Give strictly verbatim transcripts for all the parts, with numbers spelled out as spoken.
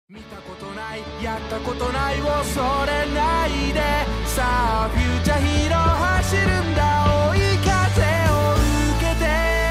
見たことないやったことないを恐れないでさあフューチャーヒーロー走るんだ追い風を受けて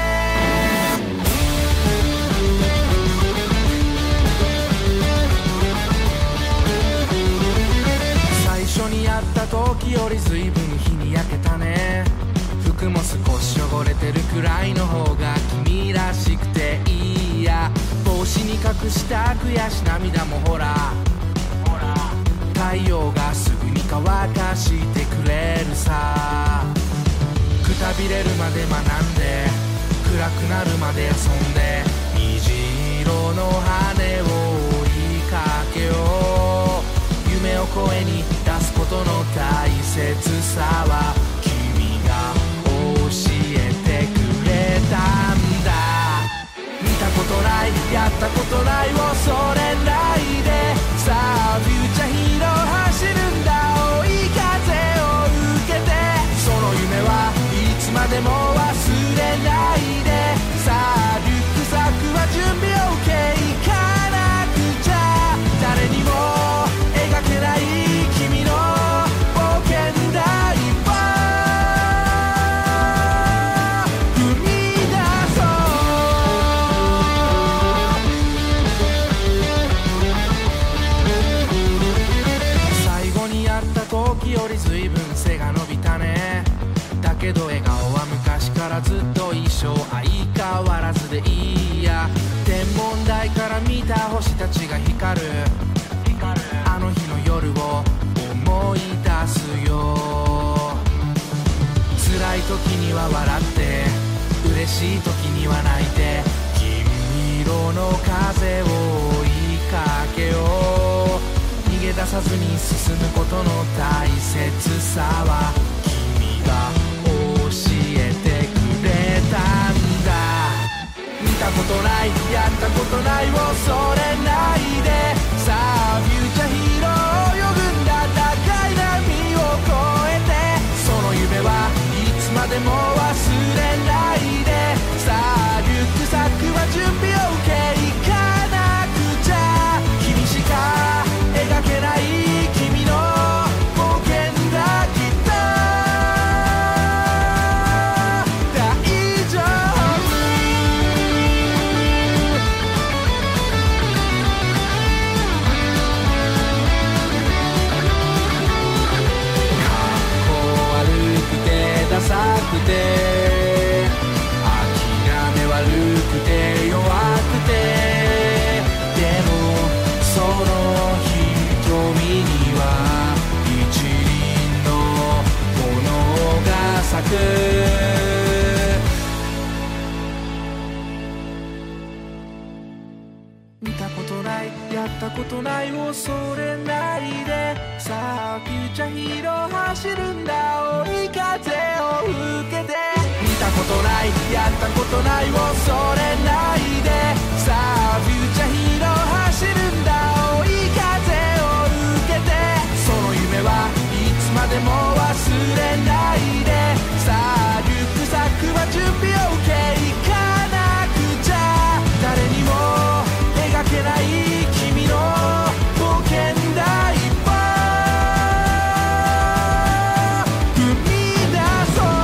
最初にやった時より随分日に焼けたね服も少し汚れてるくらいの方が君らしくていいや帽子に隠した悔し涙もほら太陽がすぐに乾かしてくれるさくたびれるまで学んで暗くなるまで遊んで虹色の羽を追いかけよう夢を声に出すことの大切さは君が教えてくれたんだ見たことないやったことない恐れないでさあフューチャーヒーロー走るんだ追い風を受けてその夢はいつまでも忘れないでさあリュックサックは準備 OK 行かなくちゃ誰にも描けない君の冒険だ一歩踏み出そう最後にやった時より随分背が伸びたねだけど笑顔は昔からずっと一緒相変わらずでいいや天文台から見た星たちが光るあの日の夜を思い出すよ辛い時には笑って嬉しい時には泣いて金色の風を追いかけよう逃げ出さずに進むことの大切さは君が教えてくれたんだ見たことないやったことない恐れないでさあフューチャーヒーロー泳ぐんだ高い波を越えてその夢はいつまでも忘れないでさあリュックサックは準備 OK 行かなくちゃ君しか描けない君の冒険だきっと大丈夫かっこ悪くてダサくて諦め悪くて弱くてでもその瞳には一輪の炎が咲く見たことないやったことない恐れないでさあフューチャーヒーロー走るんだ追い風を受けて見たことないやったことない恐れないでさあフューチャーヒーロー走るんだ追い風を受けてその夢はいつまでも忘れないでさあリュックサックは準備 OK 行かなくちゃ誰にも描けない君の冒険だ一歩踏み出そう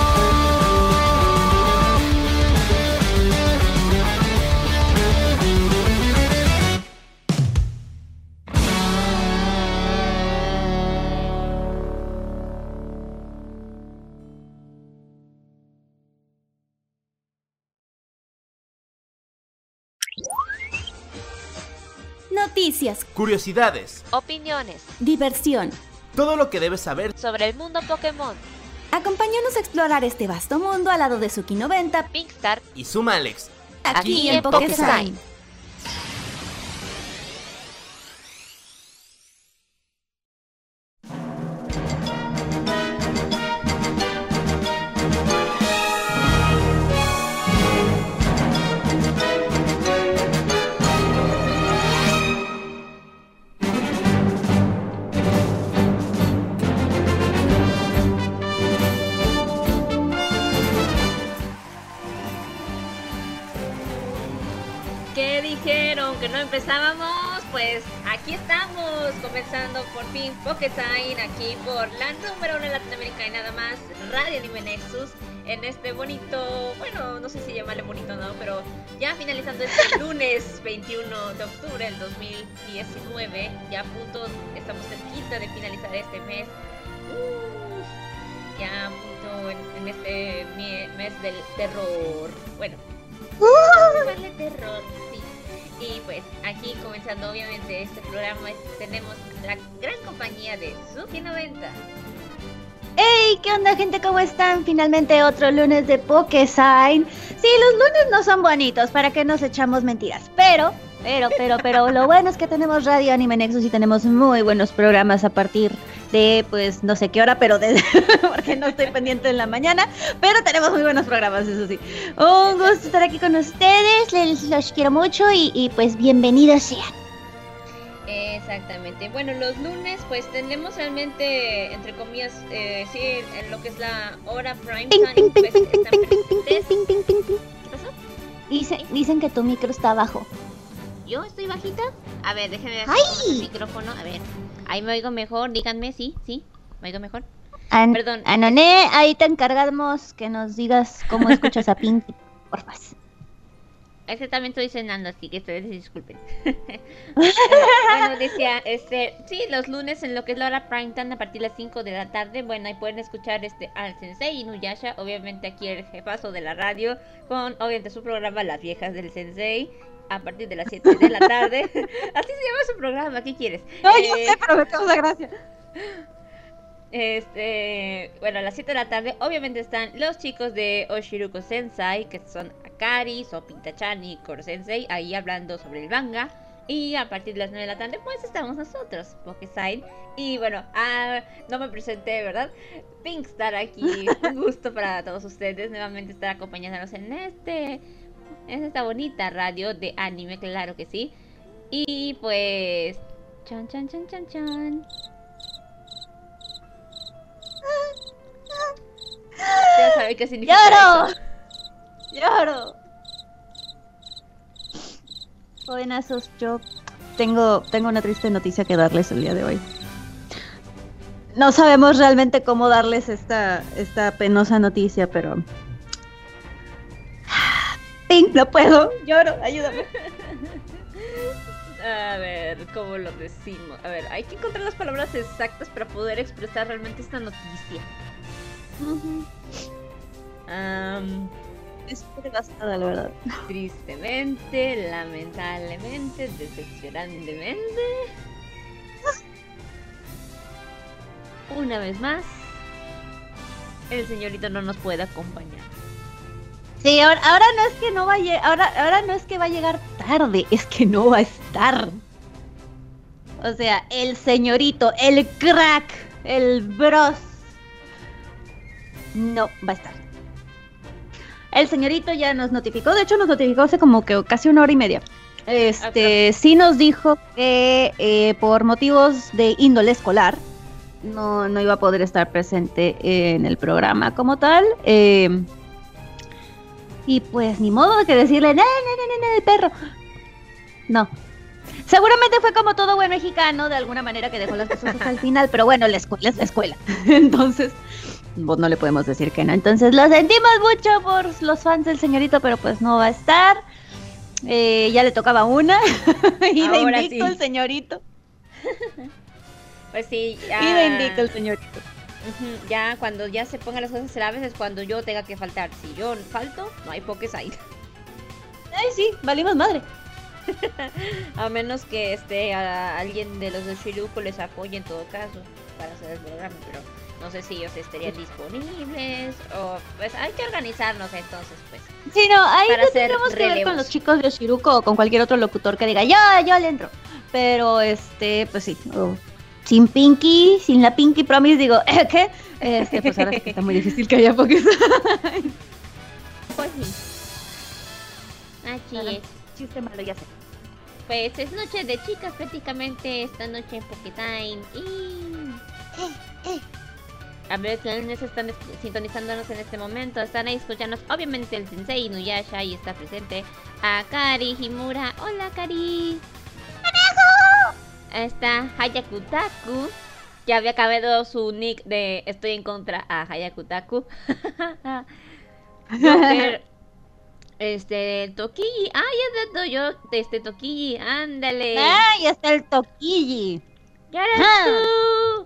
Noticias, Curiosidades, Opiniones diversión. todo lo que debes saber. sobre el mundo Pokémon. Acompáñanos a explorar este vasto mundo al lado de Suki noventa, Pinkstar, Y suma Alex. aquí, Aquí en en Pokesign. Pokesign. ¿Qué dijeron? ¿Que no empezábamos? pues aquí estamos, comenzando por fin Pokesign, aquí por la número uno latinoamericana y nada más, Radio Anime Nexus, en este bonito, bueno, no sé si llamarle bonito o no, pero ya finalizando este lunes veintiuno de octubre del dos mil diecinueve, ya a punto, estamos cerquita de finalizar este mes, uh, ya a punto en, en este mes del terror, bueno, llamarle terror, sí. Y pues aquí comenzando obviamente este programa tenemos la gran compañía de Suki noventa. ¡Hey! ¿Qué onda, gente? ¿Cómo están? Finalmente otro lunes de Pokesign. Sí, los lunes no son bonitos, ¿para qué nos echamos mentiras? Pero, pero, pero, pero lo bueno es que tenemos Radio Anime Nexus y tenemos muy buenos programas a partir de, pues, no sé qué hora, pero de... porque no estoy pendiente en la mañana, pero tenemos muy buenos programas, eso sí. Un gusto estar aquí con ustedes, les los quiero mucho y, y pues bienvenidos sean. Exactamente. Bueno, los lunes pues tenemos realmente, entre comillas, eh, sí, en lo que es la hora prime time, pues están presentes. ¿Qué pasó? Dice, dicen que tu micro está bajo. ¿Yo estoy bajita? A ver, déjenme ver ¡Ay! el micrófono, a ver. Ahí me oigo mejor, díganme, sí, sí, me oigo mejor. An Perdón. Anoné, ahí te encargamos que nos digas cómo escuchas a Pinky, porfa. Ese también estoy cenando, así que ustedes disculpen. Bueno, decía, este, sí, los lunes en lo que es la hora prime time a partir de las cinco de la tarde, bueno, ahí pueden escuchar este al Sensei Inuyasha, obviamente aquí el jefazo de la radio, con obviamente su programa Las Viejas del Sensei, a partir de las siete de la tarde. Así se llama su programa, ¿qué quieres? No, eh, yo sé, pero me causa gracia. Este, bueno, a las siete de la tarde obviamente están los chicos de Oshiruko Sensei, que son Akari, Sopita-chan y Koro Sensei, ahí hablando sobre el manga. Y a partir de las nueve de la tarde pues estamos nosotros, Pokesign. Y bueno, ah, no me presenté, ¿verdad? Pinkstar aquí, un gusto para todos ustedes nuevamente estar acompañándonos en este, en esta bonita radio de anime, claro que sí. Y pues, chan chan chan chan chan. Ya saben qué significa ¡Lloro! eso. ¡Lloro! Jovenazos, yo tengo, tengo una triste noticia que darles el día de hoy. No sabemos realmente cómo darles esta, esta penosa noticia, pero... ¡Ping! No puedo, lloro, ayúdame. A ver, ¿cómo lo decimos? A ver, hay que encontrar las palabras exactas para poder expresar realmente esta noticia. Uh-huh. Um, Estoy devastada, la verdad. tristemente, lamentablemente, decepcionantemente. Una vez más, el señorito no nos puede acompañar. Sí, ahora, ahora no es que no va a llegar, ahora, ahora no es que va a llegar tarde, es que no va a estar. O sea, el señorito, el crack, el bros, no va a estar. El señorito ya nos notificó, de hecho nos notificó hace como que casi una hora y media. Este, okay. Sí nos dijo que eh, por motivos de índole escolar no, no iba a poder estar presente en el programa como tal. Eh, y pues ni modo que decirle, no, no, no, no, no, el perro. No. Seguramente fue como todo buen mexicano, de alguna manera que dejó las cosas hasta el final, pero bueno, la escuela es la escuela. Entonces, pues no le podemos decir que no. Entonces, lo sentimos mucho por los fans del señorito, pero pues no va a estar. Eh, ya le tocaba una. Y de invicto sí. El señorito. Pues sí, ya. Y de invicto el señorito. Uh-huh. Ya cuando ya se pongan las cosas graves es cuando yo tenga que faltar. Si yo falto, no hay Pokesign. Ay, sí, valimos madre. A menos que esté a alguien de los de Shiruko les apoye en todo caso para hacer el programa, pero no sé si ellos estarían disponibles o pues hay que organizarnos entonces pues. Sí, no, ahí no tendremos que ver con los chicos de Shiruko o con cualquier otro locutor que diga yo, yo le entro. Pero este, pues sí, oh, sin Pinky, sin la Pinky Promise digo, ¿eh, qué? Este, pues ahora sí que está muy difícil que haya Pokesign. Pues sí. Así Ajá. es. Chiste malo, ya sé. Pues es noche de chicas prácticamente esta noche en Pokétime y... A ver, quienes están sintonizándonos en este momento, están ahí escuchándonos obviamente el Sensei Inuyasha y está presente Akari Himura. Hola, Akari. Está Hayakutaku, que había cambiado su nick de estoy en contra a Hayakutaku. Joker, este, Toquilli, ay, es de yo, este, Toquilli, ándale. ¡Ay, está el Toquilli! ¡Yarasku!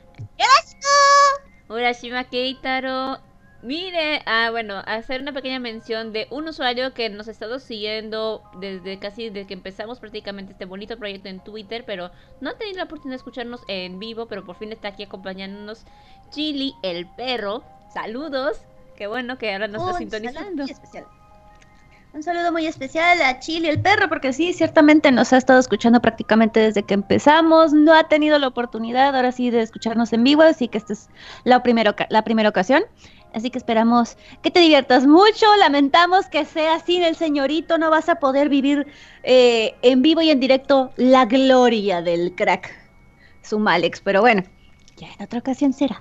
Urashima Keitaro. Mire, ah, bueno, hacer una pequeña mención de un usuario que nos ha estado siguiendo desde casi desde que empezamos prácticamente este bonito proyecto en Twitter, pero no ha tenido la oportunidad de escucharnos en vivo, pero por fin está aquí acompañándonos, Chili el perro. Saludos, qué bueno que ahora nos está Un sintonizando. saludo muy especial. Un saludo muy especial a Chili el perro, porque sí, ciertamente nos ha estado escuchando prácticamente desde que empezamos. No ha tenido la oportunidad ahora sí de escucharnos en vivo, así que esta es la primera, oca- la primera ocasión. Así que esperamos que te diviertas mucho. Lamentamos que sea sin el señorito. No vas a poder vivir eh, en vivo y en directo la gloria del crack Sumalex. Pero bueno, ya en otra ocasión será.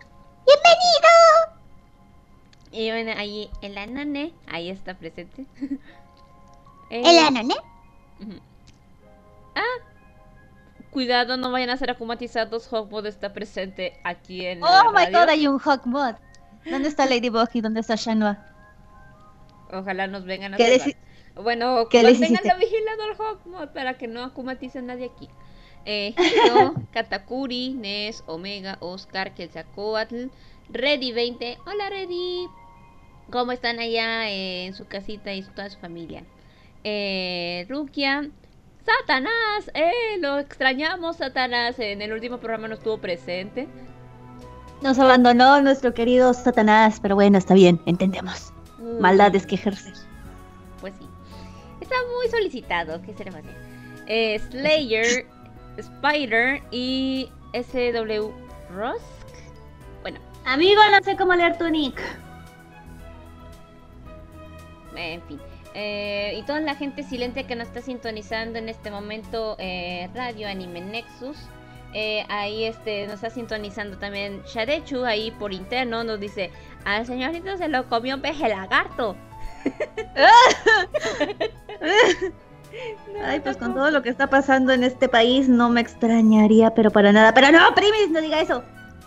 Y bueno, ahí el Anane, ahí está presente. Eh, ¿El anane? ujú. Ah, cuidado, no vayan a ser akumatizados. Hawkmoth está presente aquí en la Oh my radio. god, hay un Hawkmoth. ¿Dónde está Ladybug y dónde está Shanwa? Ojalá nos vengan a ¿Qué salvar. deci- Bueno, qué les manténganlo hiciste? vigilado al Hawkmoth para que no akumatice a nadie aquí. Eh, Hiro, Katakuri, Nes, Omega, Oscar, Quetzalcoatl, Reddy veinte. Hola Reddy. ¿Cómo están allá eh, en su casita y toda su familia? Eh, Rukia, Satanás, eh, lo extrañamos, Satanás. En el último programa no estuvo presente. Nos abandonó nuestro querido Satanás, pero bueno, está bien, entendemos. Uy, Maldades que ejercer. Pues sí. Está muy solicitado, ¿qué se le va a hacer? Eh, Slayer, Spider y S W Rusk. Bueno, Amigo, no sé cómo leer tu nick. en fin. Eh, y toda la gente silente que nos está sintonizando en este momento, eh, Radio Anime Nexus. Eh, ahí este nos está sintonizando también Shadechu, ahí por interno nos dice: al señorito se lo comió un peje lagarto. No, Ay, pues con tampoco. todo lo que está pasando en este país no me extrañaría, pero para nada. Pero no, Primis, no diga eso.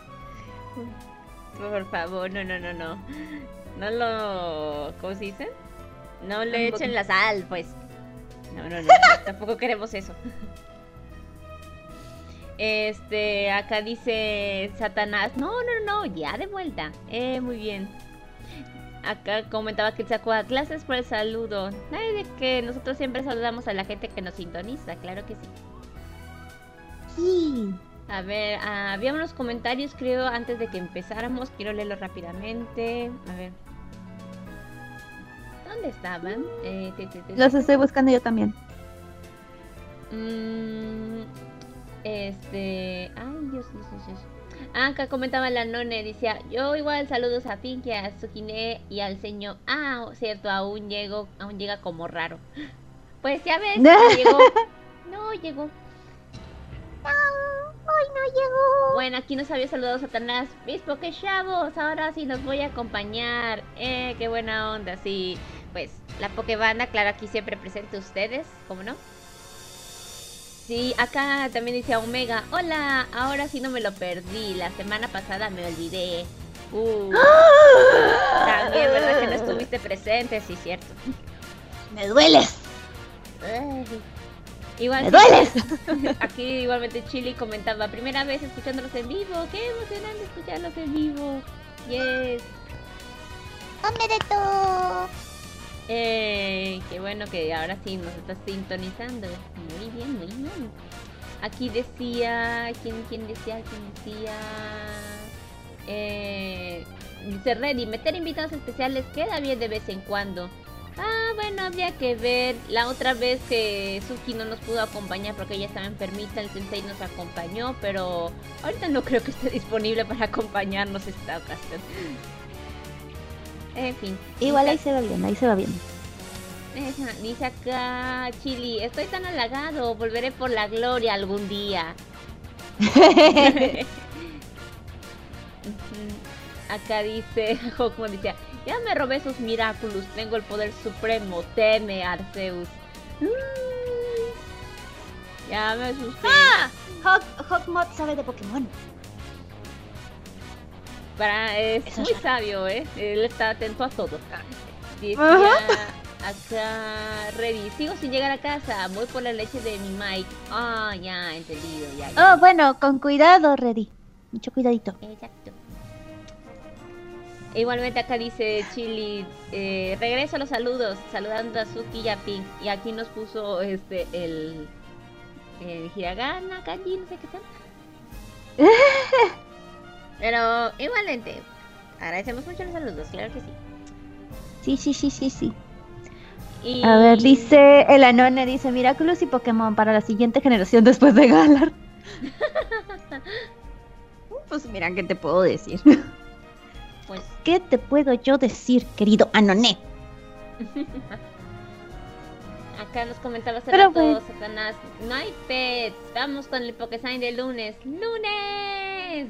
Por favor, no, no, no, no. No lo... ¿Cómo se dice? No le Tampoco. echen la sal, pues. No, no, no. Tampoco queremos eso. Este, acá dice Satanás. No, no, no, ya de vuelta. Eh, muy bien. Acá comentaba que sacó a clases por el saludo. Nadie de que nosotros siempre saludamos a la gente que nos sintoniza, claro que sí. Sí. A ver, ah, había unos comentarios creo antes de que empezáramos. Quiero leerlos rápidamente. A ver. ¿Dónde estaban? Eh, te, te, te, Los estoy buscando yo también. Mm, este... Ay, Dios, Dios, Dios, Dios. Ah, acá comentaba la none, decía: yo igual saludos a Pinky, a Tsukine y al señor. Ah, cierto, aún llego, aún llega como raro. Pues ya ves, no llegó. No llegó. Hoy no llegó. Bueno, aquí nos había saludado Satanás. Mis Pokéshavos, ahora sí los voy a acompañar. Eh, qué buena onda, sí. Pues la Pokébanda, claro, aquí siempre presente ustedes, ¿cómo no? Sí, acá también dice Omega: hola, ahora sí no me lo perdí. La semana pasada me olvidé. Uh, también, ¿verdad que no estuviste presente? Sí, cierto. Me dueles. Ay. Igual Me sí, dueles. aquí igualmente Chili comentaba: primera vez escuchándolos en vivo. Qué emocionante escucharlos en vivo. Yes. ¡Omedeto! Eh, qué bueno que ahora sí nos estás sintonizando. Muy bien, muy bien. Aquí decía... ¿Quién, quién decía? ¿Quién decía? Eh, dice Reddy: meter invitados especiales queda bien de vez en cuando. Ah, bueno, habría que ver. La otra vez que Suki no nos pudo acompañar porque ella estaba enfermita, el sensei nos acompañó, pero ahorita no creo que esté disponible para acompañarnos esta ocasión. En fin. Igual ahí dice, se va bien, ahí se va bien. Esa- dice acá Chili: estoy tan halagado, volveré por la gloria algún día. Ujú. Acá dice Hawkmoth, dice: ya me robé sus Miraculous, tengo el poder supremo, teme Arceus. Mm. Ya me asusté. ¡Ah! Hawk, Hawkmoth sabe de Pokémon. Para, es Eso muy es sabio, ¿eh? Él está atento a todo. Decía acá, ready. Sigo sin llegar a casa. Voy por la leche de mi Mike. Ah, ya, entendido, ya. ya. Oh, bueno, con cuidado, Reddy. Mucho cuidadito. Exacto. Igualmente acá dice Chili, eh, regreso a los saludos, saludando a Suki y a Pink. Y aquí nos puso este el, el hiragana, kanji, no sé qué tal. Pero igualmente, agradecemos mucho los saludos, claro que sí. Sí, sí, sí, sí, sí. Y... A ver, dice el Anone, dice Miraculous y Pokémon para la siguiente generación después de Galar. Pues mira, ¿qué te puedo decir? Pues... ¿Qué te puedo yo decir, querido Anone? Acá nos comentaba hace Pero rato, bueno. Satanás, no hay pets, vamos con el Pokésign de lunes. ¡Lunes!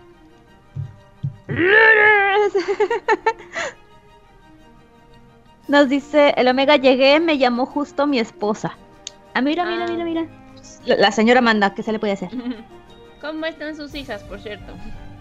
Nos dice el Omega, llegué, me llamó justo mi esposa. Ah, mira, mira, Ah. mira, mira. La, la señora manda, ¿qué se le puede hacer? ¿Cómo están sus hijas, por cierto?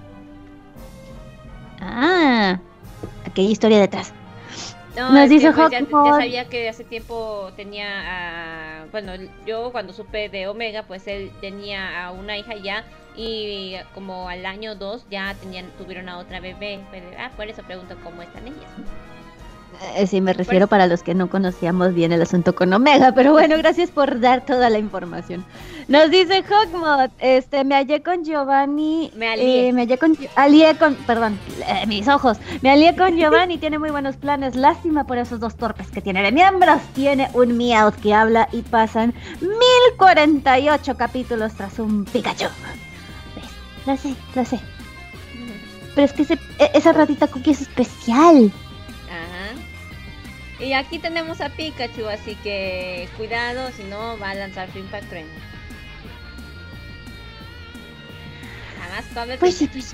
Ah, aquí hay historia detrás. No, Nos es que, dice pues, ya, ya Hawkmoth. sabía que hace tiempo tenía a... Bueno, yo cuando supe de Omega, pues él tenía a una hija ya. Y como al año dos ya tenían, tuvieron a otra bebé. Pero, ah, por eso pregunto cómo están ellas. Eh, sí, me refiero Pues- para los que no conocíamos bien el asunto con Omega, pero bueno, gracias por dar toda la información. Nos dice Hawkmoth, este, me hallé con Giovanni, Me alié. eh, me hallé con, alié con, perdón, eh, mis ojos, me alié con Giovanni, tiene muy buenos planes, lástima por esos dos torpes que tiene de miembros, tiene un Meowth que habla y pasan mil cuarenta y ocho capítulos tras un Pikachu. ¿Ves? Lo sé, lo sé, pero es que ese, e- esa ratita cookie es especial. Ajá. Y aquí tenemos a Pikachu, así que cuidado, si no va a lanzar su Impact Trend. Jamás come Pues sí, Pikachu. pues sí.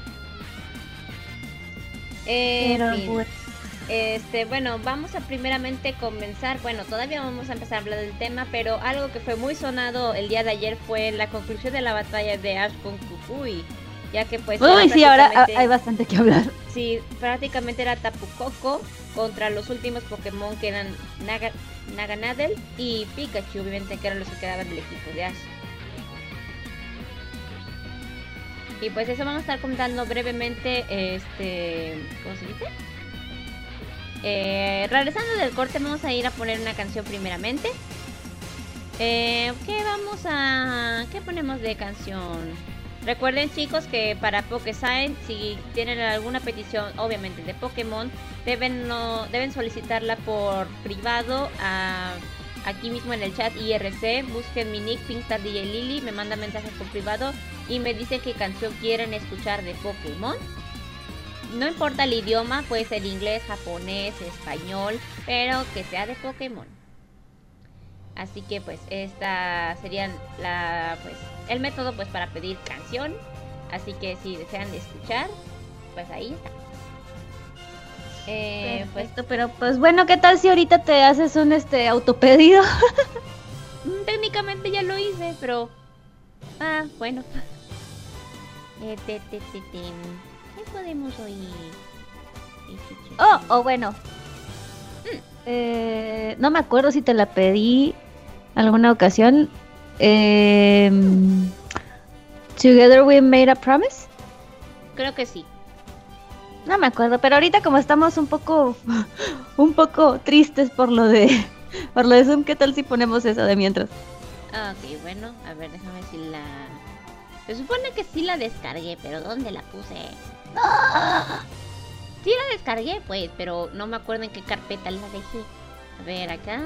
Eh, Pero en fin. bueno. Este, bueno, vamos a primeramente comenzar. Bueno, todavía vamos a empezar a hablar del tema, pero algo que fue muy sonado el día de ayer fue la conclusión de la batalla de Ash con Kukui. Ya que pues... era Uy, sí, ahora ah, prácticamente- hay bastante que hablar. Sí, prácticamente era Tapu Koko contra los últimos Pokémon que eran Naga, Naganadel y Pikachu, obviamente que eran los que quedaban del equipo de Ash. Y pues eso vamos a estar comentando brevemente, este, ¿cómo se dice? Eh, regresando del corte vamos a ir a poner una canción primeramente. Eh, ¿Qué vamos a... ¿Qué ponemos de canción? Recuerden chicos que para Pokésign, si tienen alguna petición obviamente de Pokémon, deben no, deben solicitarla por privado a, aquí mismo en el chat I R C. Busquen mi nick Pingstar D J Lily, me mandan mensajes por privado y me dicen qué canción quieren escuchar de Pokémon. No importa el idioma, puede ser inglés, japonés, español, pero que sea de Pokémon. Así que pues esta sería la pues el método pues para pedir canción. Así que si desean escuchar, pues ahí está. Eh, pues Perfecto, pero pues bueno, ¿qué tal si ahorita te haces un este autopedido? mm, técnicamente ya lo hice, pero ah, bueno. Eh, te, te, te, te. ¿Qué podemos oír? Oh, o bueno. Eh, no me acuerdo si te la pedí alguna ocasión. Eh, Together We Made a Promise. Creo que sí. No me acuerdo, pero ahorita como estamos un poco un poco tristes por lo de por lo de Zoom, ¿qué tal si ponemos eso de mientras? Ah, ok, bueno, a ver, déjame ver si la... Se supone que sí la descargué, pero ¿dónde la puse? Sí la descargué, pues, pero no me acuerdo en qué carpeta la dejé. A ver, acá.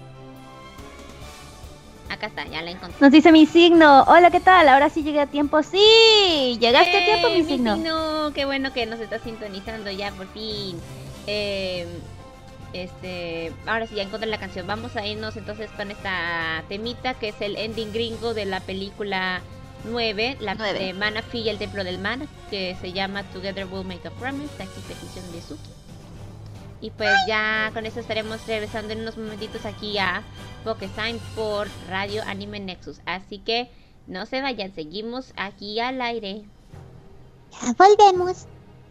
Acá está, ya la encontré. Nos dice mi signo. Hola, ¿qué tal? Ahora sí llegué a tiempo. Sí, llegaste a tiempo, ¡Eh, mi signo. signo! Qué bueno que nos está sintonizando ya por fin. Eh, este, ahora sí ya encontré la canción. Vamos a irnos entonces con esta temita que es el ending gringo de la película nueve, la Nueve. de Manaphy y el Templo del Mar, que se llama Together We'll Make a Promise. Aquí petición de Suki. Y pues ya con eso estaremos regresando en unos momentitos aquí a Pokesign por Radio Anime Nexus. Así que no se vayan, seguimos aquí al aire. Ya volvemos.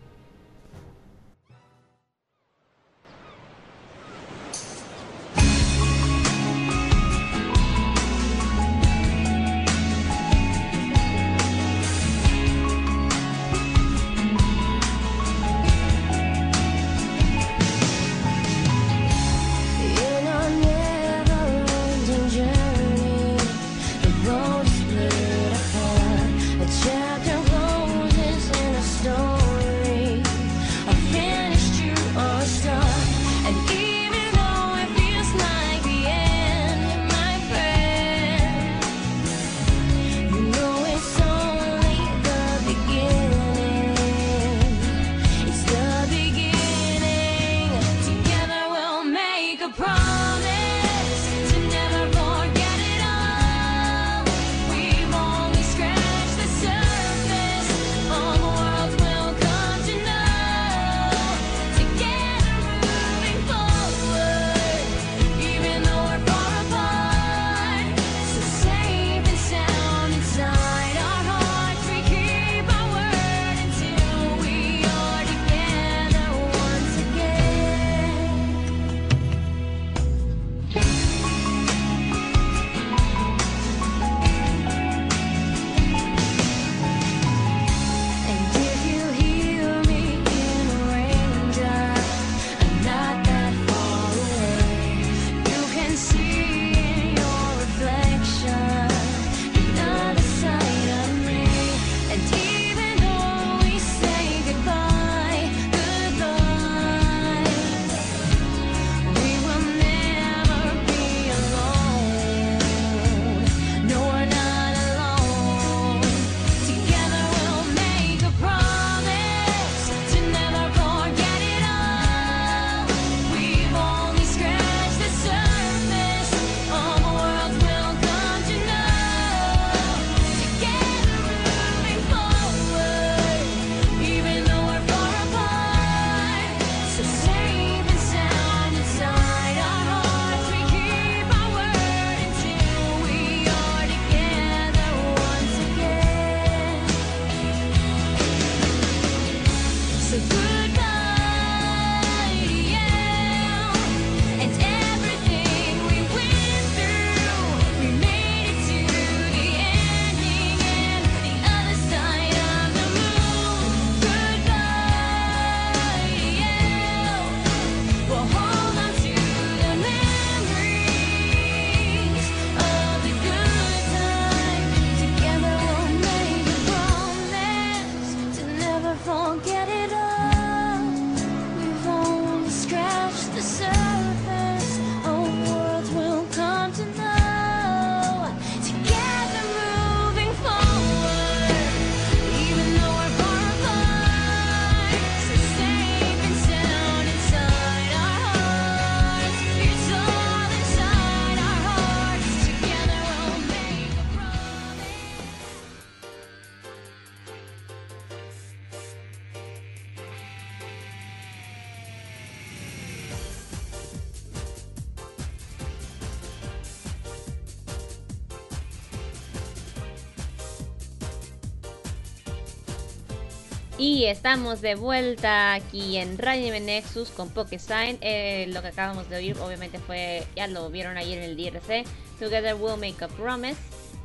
Y estamos de vuelta aquí en Radio Anime Nexus con Pokesign. Eh, lo que acabamos de oír obviamente fue, ya lo vieron ahí en el D R C, Together We'll Make a Promise,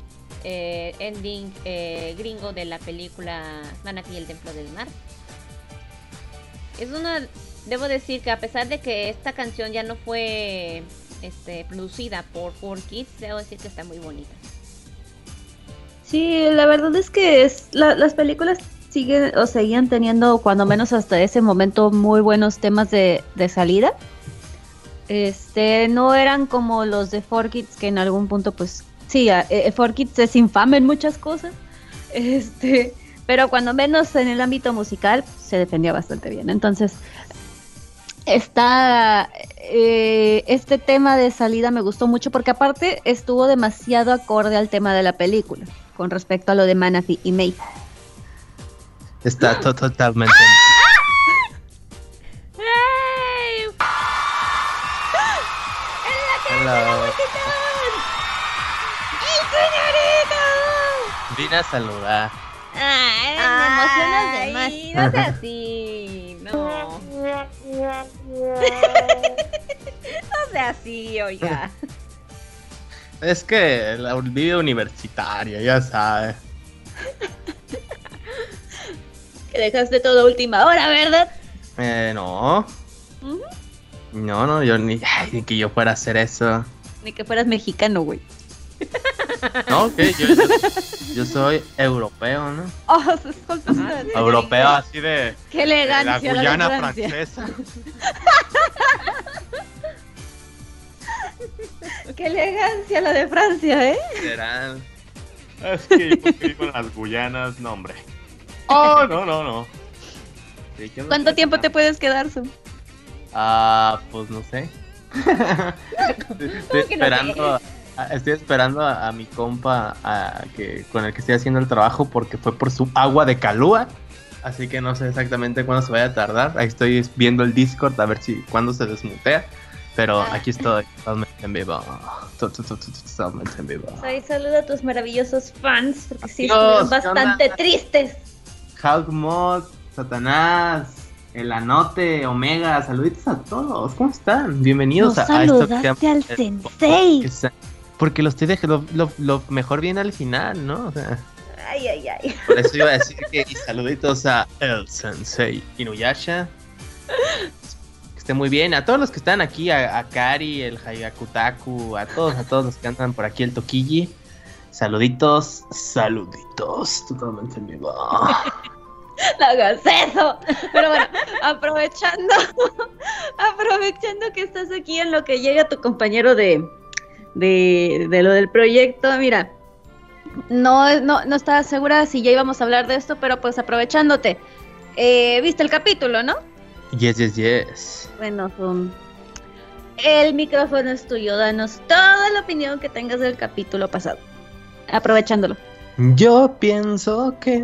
eh, ending eh, gringo de la película Manatí y el Templo del Mar. Es una, debo decir que a pesar de que esta canción ya no fue este, producida por four Kids, debo decir que está muy bonita. Sí, la verdad es que es, la, las películas siguen o seguían teniendo, cuando menos hasta ese momento, muy buenos temas de, de salida. Este, no eran como los de four Kids, que en algún punto, pues, sí, eh, four Kids es infame en muchas cosas. Este, pero cuando menos en el ámbito musical, se defendía bastante bien. Entonces, está eh, este tema de salida me gustó mucho porque aparte estuvo demasiado acorde al tema de la película con respecto a lo de Manaphy y Mei. Está to- totalmente. ¡Hey! Hola. ¡El señorito! Vine a saludar. Ay, me emocionas de más. No sea así, no. No sea así, oiga. Es que la vida universitaria, ya sabes. Que dejaste todo a última hora, ¿verdad? Eh, no. Uh-huh. No, no, yo ni, ay, ni que yo fuera a hacer eso. Ni que fueras mexicano, güey. No, que yo, yo, yo soy europeo, ¿no? Oh, se escolta usted. Europeo así de, Qué de elegancia. la Guyana de Francia. francesa. Qué elegancia la de Francia, ¿eh? Serán. Es que yo vivo en las Guyanas, no, hombre. Oh, no, no, no. Sí, no ¿Cuánto sé, tiempo no. te puedes quedar, Zoom? Ah, pues no sé. Estoy que no esperando, a, estoy esperando a, a mi compa a, que con el que estoy haciendo el trabajo porque fue por su agua de Calúa. Así que no sé exactamente cuándo se vaya a tardar. Ahí estoy viendo el Discord a ver si cuándo se desmutea. Pero aquí estoy totalmente en vivo. To- to- to- to- Totalmente en vivo. Ay, saluda a tus maravillosos fans, porque sí, Adiós, estuvieron ¿qué bastante onda? tristes. Hulk Mod, Satanás, El Anote, Omega, saluditos a todos. ¿Cómo están? Bienvenidos No a, a esto que se saludaste llama al el sensei. podcast. Porque lo estoy dejando, lo, lo, lo mejor viene al final, ¿no? O sea, Ay, ay, ay. por eso iba a decir que y saluditos a el Sensei Inuyasha. Que esté muy bien. A todos los que están aquí, a, a Kari, el Hayakutaku, a todos, a todos los que andan por aquí, el Tokiji. Saluditos, saluditos. Totalmente en vivo. No hagas eso. Pero bueno, aprovechando, aprovechando que estás aquí en lo que llega tu compañero de, de, de lo del proyecto, mira, no, no, no estaba segura si ya íbamos a hablar de esto, pero pues aprovechándote, eh, viste el capítulo, ¿no? Yes, yes, yes. Bueno, um, el micrófono es tuyo, danos toda la opinión que tengas del capítulo pasado, aprovechándolo. Yo pienso que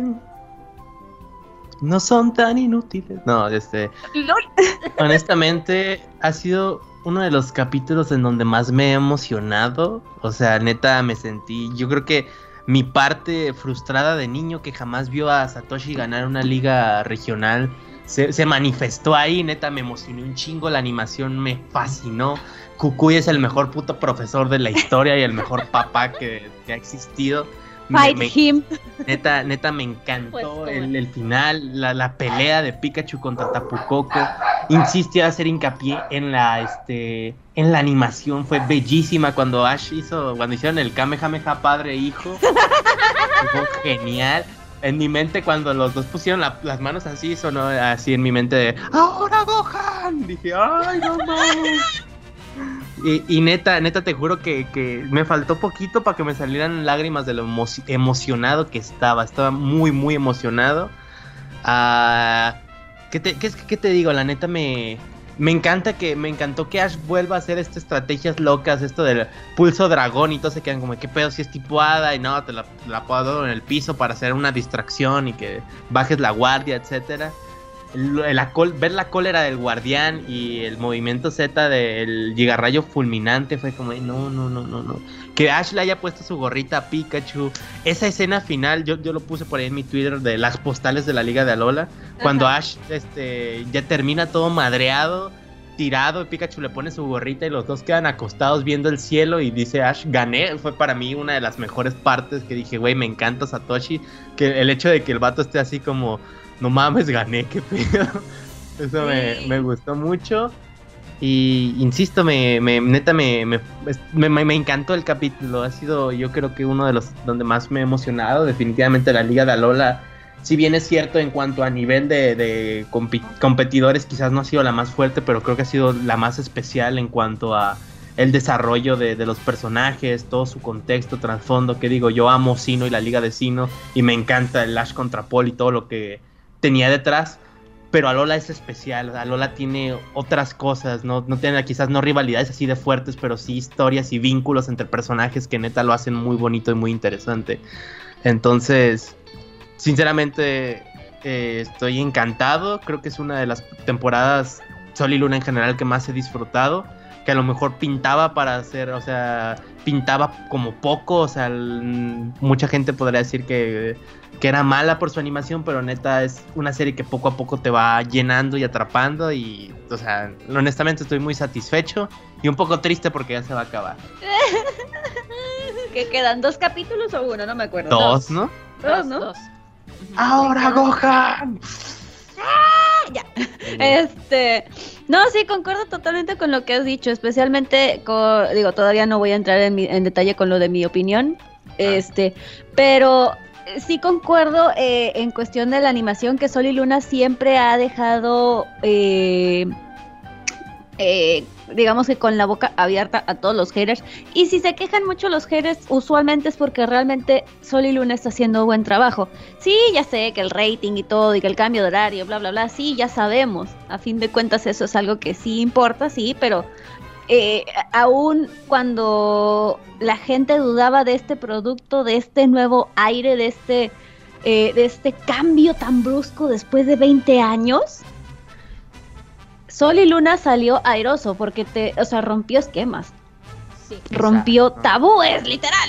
no son tan inútiles. No, este, honestamente ha sido uno de los capítulos en donde más me he emocionado. O sea, neta me sentí, yo creo que mi parte frustrada de niño que jamás vio a Satoshi ganar una liga regional se, se manifestó ahí. Neta me emocioné un chingo, la animación me fascinó. Kukui es el mejor puto profesor de la historia y el mejor papá que, que ha existido. Me- Fight me- him. Neta, neta me encantó Pues, ¿cómo el, el final, la, la pelea de Pikachu contra Tapu Koko. Insisto a hacer hincapié en la este en la animación, fue bellísima cuando Ash hizo, cuando hicieron el Kamehameha padre e hijo. Fue genial. En mi mente cuando los dos pusieron la- las manos así, sonó así en mi mente de ¡ahora Gohan! Dije, ¡ay, no mames! Y, y neta, neta te juro que, que me faltó poquito para que me salieran lágrimas de lo emo- emocionado que estaba. Estaba muy, muy emocionado. Ah, ¿qué, te, qué, qué te digo? La neta me, me encanta que, me encantó que Ash vuelva a hacer estas estrategias locas, esto del pulso dragón y todos se quedan como, ¿qué pedo si es tipo hada? Y no, te la, la puedo dar en el piso para hacer una distracción y que bajes la guardia, etcétera. El- la col- ver la cólera del guardián y el movimiento Z del gigarrayo fulminante fue como, no, no, no, no, no. Que Ash le haya puesto su gorrita a Pikachu. Esa escena final, yo, yo lo puse por ahí en mi Twitter de las postales de la Liga de Alola. Cuando Ajá. Ash este, ya termina todo madreado, tirado, y Pikachu le pone su gorrita y los dos quedan acostados viendo el cielo y dice Ash, gané. Fue para mí una de las mejores partes que dije, güey, me encanta Satoshi. Que el hecho de que el vato esté así como... no mames, gané, qué pedo. Eso me, Sí. me gustó mucho. Y insisto, me, me neta me me, me, me- me encantó el capítulo. Ha sido, yo creo que uno de los donde más me he emocionado. Definitivamente la Liga de Alola, si bien es cierto en cuanto a nivel de, de compi- competidores, quizás no ha sido la más fuerte, pero creo que ha sido la más especial en cuanto a el desarrollo de, de los personajes, todo su contexto, trasfondo. Que digo, yo amo Sinnoh y la Liga de Sinnoh y me encanta el Ash contra Paul y todo lo que tenía detrás, pero Alola es especial. Alola tiene otras cosas, no, no tiene quizás no rivalidades así de fuertes, pero sí historias y vínculos entre personajes que neta lo hacen muy bonito y muy interesante. Entonces, sinceramente, eh, estoy encantado. Creo que es una de las temporadas Sol y Luna en general que más he disfrutado. que a lo mejor pintaba para hacer, o sea, pintaba como poco, o sea, el, mucha gente podría decir que, que era mala por su animación, pero neta es una serie que poco a poco te va llenando y atrapando y, o sea, honestamente estoy muy satisfecho y un poco triste porque ya se va a acabar. ¿Que quedan dos capítulos o uno? No me acuerdo. Dos, ¿no? Dos, ¿no? Dos. ¡Ahora, Gohan! Ya. Este, no, sí, concuerdo totalmente con lo que has dicho, especialmente, con, digo, todavía no voy a entrar en, mi, en detalle con lo de mi opinión, este, pero sí concuerdo eh, en cuestión de la animación que Sol y Luna siempre ha dejado, eh, eh, digamos que con la boca abierta a todos los haters, y si se quejan mucho los haters, usualmente es porque realmente Sol y Luna está haciendo buen trabajo. Sí, ya sé que el rating y todo, y que el cambio de horario, bla, bla, bla, sí, ya sabemos, a fin de cuentas eso es algo que sí importa, sí, pero eh, aún cuando la gente dudaba de este producto, de este nuevo aire, de este, eh, de este cambio tan brusco después de veinte años, Sol y Luna salió airoso porque te, o sea, rompió esquemas, Sí. rompió Exacto. tabúes, literal.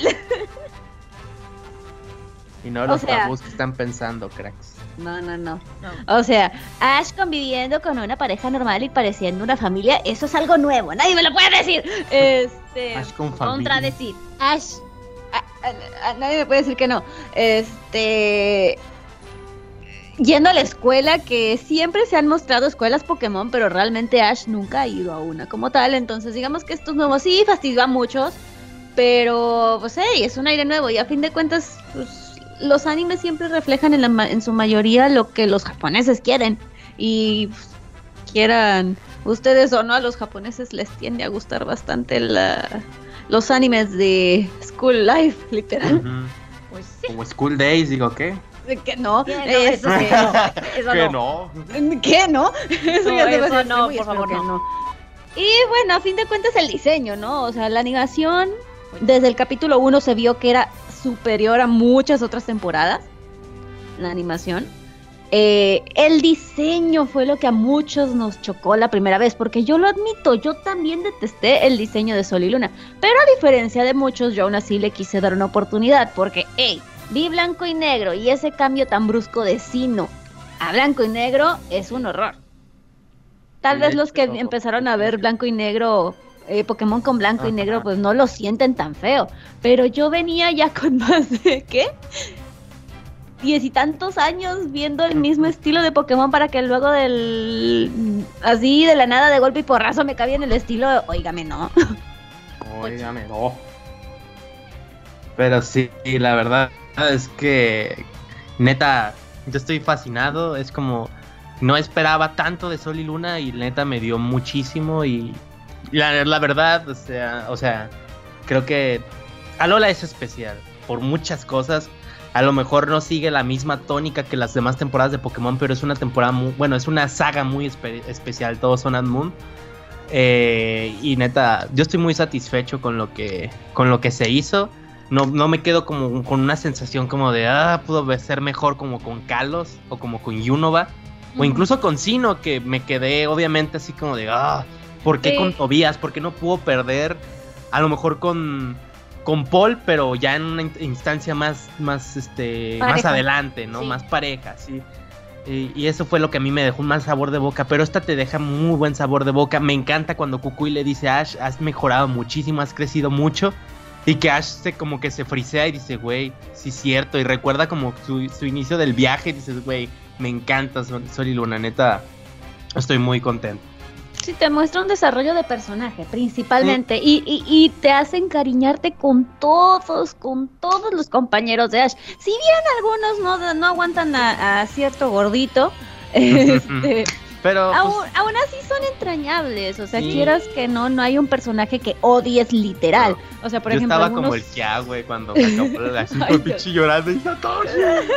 Y no los O sea- tabús que están pensando, cracks. No, no, no. No. O sea, Ash conviviendo con una pareja normal y pareciendo una familia, eso es algo nuevo, nadie me lo puede decir. Este, Ash con familia. Contradecir. Ash, a- a- a- nadie me puede decir que no. Este, yendo a la escuela, que siempre se han mostrado escuelas Pokémon, pero realmente Ash nunca ha ido a una como tal. Entonces, digamos que estos nuevos sí fastidió a muchos, pero pues hey, es un aire nuevo y a fin de cuentas, pues, los animes siempre reflejan en, la ma- en su mayoría lo que los japoneses quieren. Y pues, quieran ustedes o no, a los japoneses les tiende a gustar bastante la, los animes de School Life, literal. Ujú. Pues sí. Como School Days, digo, ¿qué? Que no, ¿Qué? No, eso eso que sí, no. Eso ¿Qué no. no? ¿Qué no? Eso No, ya se va a eso hacer no, muy por favor, espero que no. Y bueno, a fin de cuentas el diseño, ¿no? O sea, la animación desde el capítulo uno se vio que era superior a muchas otras temporadas. La animación. Eh, el diseño fue lo que a muchos nos chocó la primera vez, porque yo lo admito, yo también detesté el diseño de Sol y Luna, pero a diferencia de muchos, yo aún así le quise dar una oportunidad, porque, hey, vi blanco y negro y ese cambio tan brusco de Sino a blanco y negro es un horror. Tal De vez los que hecho, empezaron a ver blanco y negro, eh, Pokémon con blanco y Ajá. negro, pues no lo sienten tan feo, pero yo venía ya con más de, ¿qué? Diez y tantos años viendo el mismo estilo de Pokémon para que luego del, así de la nada, de golpe y porrazo me cabía en el estilo, óigame, no. Óigame, no. Pero sí, la verdad es que, neta, yo estoy fascinado. Es como, no esperaba tanto de Sol y Luna y neta me dio muchísimo. Y la, la verdad, o sea, o sea, creo que Alola es especial por muchas cosas. A lo mejor no sigue la misma tónica que las demás temporadas de Pokémon, pero es una temporada muy, bueno, es una saga muy espe- especial, todo Sun and Moon. Eh, y neta, yo estoy muy satisfecho con lo que, con lo que se hizo. No, no me quedo como con una sensación como de, ah, pudo ser mejor como con Kalos o como con Unova. O incluso con Sino, que me quedé obviamente así como de, ah, ¿por qué Sí. con Tobias? ¿Por qué no pudo perder? A lo mejor con, con Paul, pero ya en una in- instancia más, más, este, más Pareja. adelante, ¿no? Sí. Más pareja, sí. Y, y eso fue lo que a mí me dejó un mal sabor de boca, pero esta te deja muy buen sabor de boca. Me encanta cuando Kukui le dice a Ash, has mejorado muchísimo, has crecido mucho. Y que Ash se como que se frisea y dice, güey, sí es cierto. Y recuerda como su, su inicio del viaje y dices, güey, me encanta Sol, Sol y Luna, neta, estoy muy contento. Sí, te muestra un desarrollo de personaje, principalmente, y, y, y te hace encariñarte con todos, con todos los compañeros de Ash. Si bien algunos no, no aguantan a, a cierto gordito, este, Pero pues, aún, aún así son entrañables, o sea, Sí. quieras que no, no hay un personaje que odies literal. O sea, por yo ejemplo, estaba algunos... como el Kia, güey, cuando me acabó la así Ay, fue Dios. pinche llorando y Satoshi.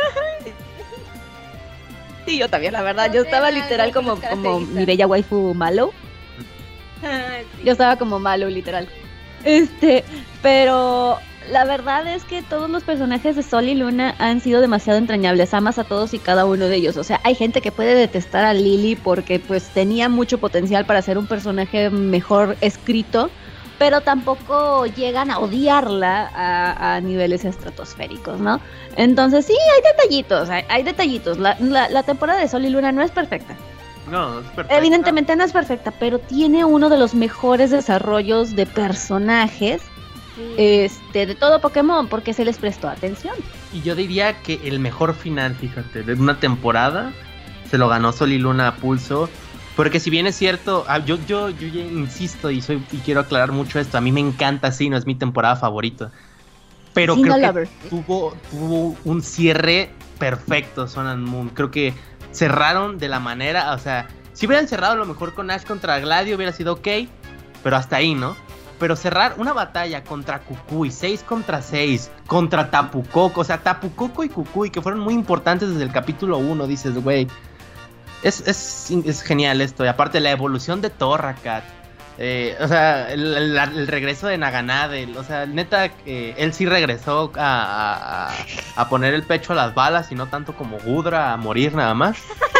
Sí, yo también, la verdad, yo No estaba sé, literal algo como, que nos como caracteriza. mi bella waifu Malo. Ah, sí. Yo estaba como malo, literal. Este, pero la verdad es que todos los personajes de Sol y Luna han sido demasiado entrañables, amas a todos y cada uno de ellos, o sea, hay gente que puede detestar a Lily porque pues tenía mucho potencial para ser un personaje mejor escrito, pero tampoco llegan a odiarla a, a niveles estratosféricos, ¿no? Entonces sí, hay detallitos, hay, hay detallitos, la, la, la temporada de Sol y Luna no es perfecta. No, es perfecto. Evidentemente no es perfecta, pero tiene uno de los mejores desarrollos de personajes sí. este, de todo Pokémon, porque se les prestó atención. Y yo diría que el mejor final, fíjate, de una temporada se lo ganó Sol y Luna a pulso. Porque si bien es cierto, yo, yo, yo ya insisto y soy y quiero aclarar mucho esto, a mí me encanta Sinnoh, es mi temporada favorita. Pero Sinnoh creo Lover. que tuvo, tuvo un cierre perfecto Sun and Moon. Creo que cerraron de la manera, o sea, si hubieran cerrado a lo mejor con Ash contra Gladio hubiera sido ok, pero hasta ahí, ¿no? Pero cerrar una batalla contra Kukui, seis contra seis, contra Tapu Koko, o sea, Tapu Koko y Kukui, que fueron muy importantes desde el capítulo uno, dices, güey, es, es, es genial esto, y aparte la evolución de Torracat, eh, o sea, el, el, el regreso de Naganade, o sea, neta, eh, él sí regresó a, a, a poner el pecho a las balas y no tanto como Gudra a morir nada más.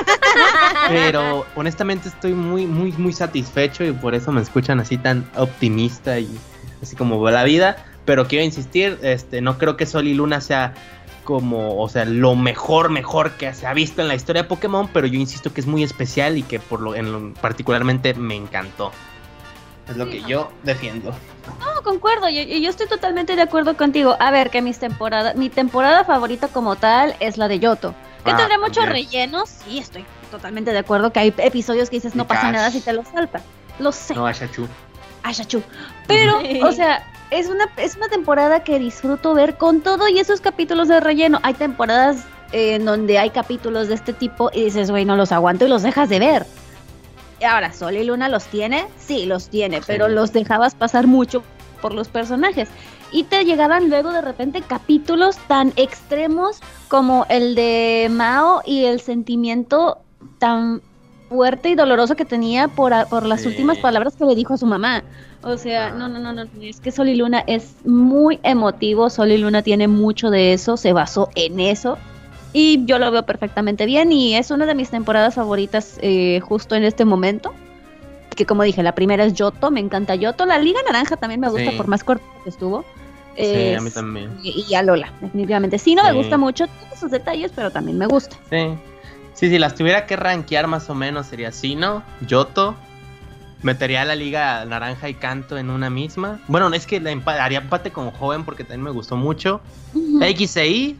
Pero honestamente estoy muy, muy, muy satisfecho y por eso me escuchan así tan optimista y así como va la vida. Pero quiero insistir, este, no creo que Sol y Luna sea como, o sea, lo mejor, mejor que se ha visto en la historia de Pokémon, pero yo insisto que es muy especial y que por lo, en lo particularmente me encantó. Es lo que yo defiendo. No, concuerdo, yo, yo estoy totalmente de acuerdo contigo. A ver, que mis temporadas, mi temporada favorita como tal es la de Yoto. Que Ah, tendrá mucho también. relleno, sí, estoy totalmente de acuerdo que hay episodios que dices no Y pasa Cash. nada si te lo salta. Lo sé. No, Ashachu. Ashachu. Pero, o sea, es una, es una temporada que disfruto ver con todo y esos capítulos de relleno. Hay temporadas eh, en donde hay capítulos de este tipo y dices, güey, no los aguanto y los dejas de ver. Y ahora, Sol y Luna los tiene, sí, los tiene, Sí. pero los dejabas pasar mucho por los personajes. Y te llegaban luego de repente capítulos tan extremos como el de Mao y el sentimiento tan fuerte y doloroso que tenía por, a- por las Sí. últimas palabras que le dijo a su mamá. O sea, Ah. no, no, no, no, es que Sol y Luna es muy emotivo, Sol y Luna tiene mucho de eso, se basó en eso. Y yo lo veo perfectamente bien y es una de mis temporadas favoritas eh, justo en este momento. Que como dije, la primera es Yoto, me encanta Yoto. La Liga Naranja también me gusta Sí. por más corto que estuvo. Sí, Es- a mí también. Y, y a Lola, definitivamente. Sí, no me Sí. gusta mucho, tiene sus detalles, pero también me gusta. Sí. Sí, si las tuviera que rankear más o menos sería Sinnoh, Yoto, metería a la Liga Naranja y Kanto en una misma. Bueno, es que la empa- haría empate con Joven porque también me gustó mucho. Ujú. X E Y,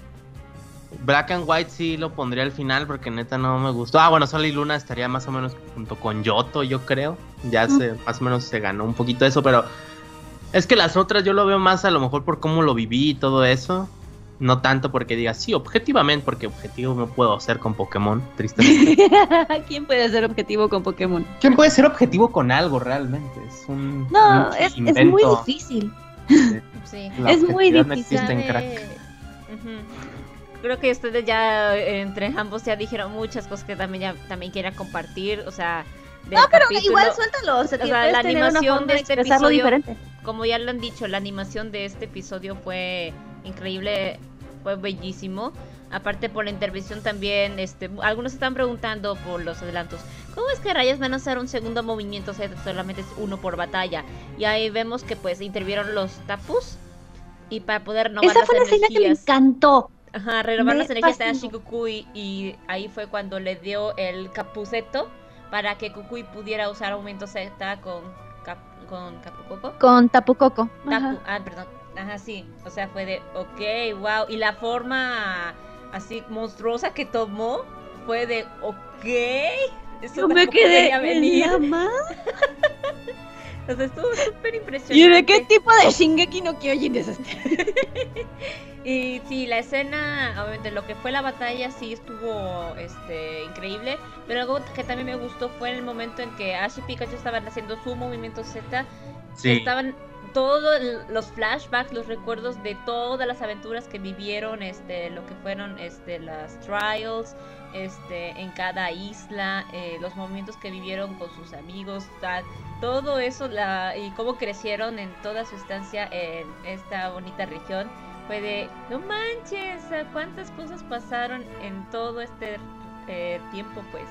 Black and White sí lo pondría al final porque neta no me gustó. Ah, bueno, Sol y Luna estaría más o menos junto con Yoto, yo creo. Ya se, más o menos se ganó un poquito eso, pero es que las otras yo lo veo más a lo mejor por cómo lo viví y todo eso. No tanto porque diga, sí, objetivamente, porque objetivo no puedo ser con Pokémon, tristemente. ¿Quién puede ser objetivo con Pokémon? ¿Quién puede ser objetivo con algo realmente? Es un, No, un es, es invento. muy difícil. Sí. La es muy objetividad no difícil. existe en Sabe- crack. Ujú. Creo que ustedes ya eh, entre ambos ya dijeron muchas cosas que también ya también quería compartir, o sea, del No, pero capítulo. igual suéltalo. O sea, O sea, puedes la tener una animación forma de de este expresarlo episodio- diferente. Como ya lo han dicho, la animación de este episodio fue increíble, fue bellísimo. Aparte por la intervención también, este, algunos están preguntando por los adelantos. ¿Cómo es que rayas van a hacer un segundo movimiento? O sea, solamente es uno por batalla. Y ahí vemos que pues intervieron los tapus. Y para poder renovar Esa las fue la escena que me energías. encantó. Ajá, renovar Me las energías de fascinó. Ash y Kukui. Y ahí fue cuando le dio el capuceto para que Kukui pudiera usar aumento Z con, cap- con Capu Koko. Con Tapu Koko. Ajá. Tapu, ah, perdón. Ajá, sí. O sea, fue de, ok, wow. Y la forma así monstruosa que tomó fue de, ok. Eso Yo me tampoco quedé veía venir. en la ma- O sea, estuvo súper impresionante. ¿Y de qué tipo de Shingeki no Kyojin es este? Y sí, la escena, obviamente lo que fue la batalla sí estuvo este increíble, pero algo que también me gustó fue en el momento en que Ash y Pikachu estaban haciendo su movimiento Z, Sí. estaban todos los flashbacks, los recuerdos de todas las aventuras que vivieron, este, lo que fueron este, las trials, este, en cada isla, eh, los momentos que vivieron con sus amigos, tal, todo eso, la, y cómo crecieron en toda su estancia en esta bonita región, fue de, no manches, cuántas cosas pasaron en todo este eh, tiempo, pues.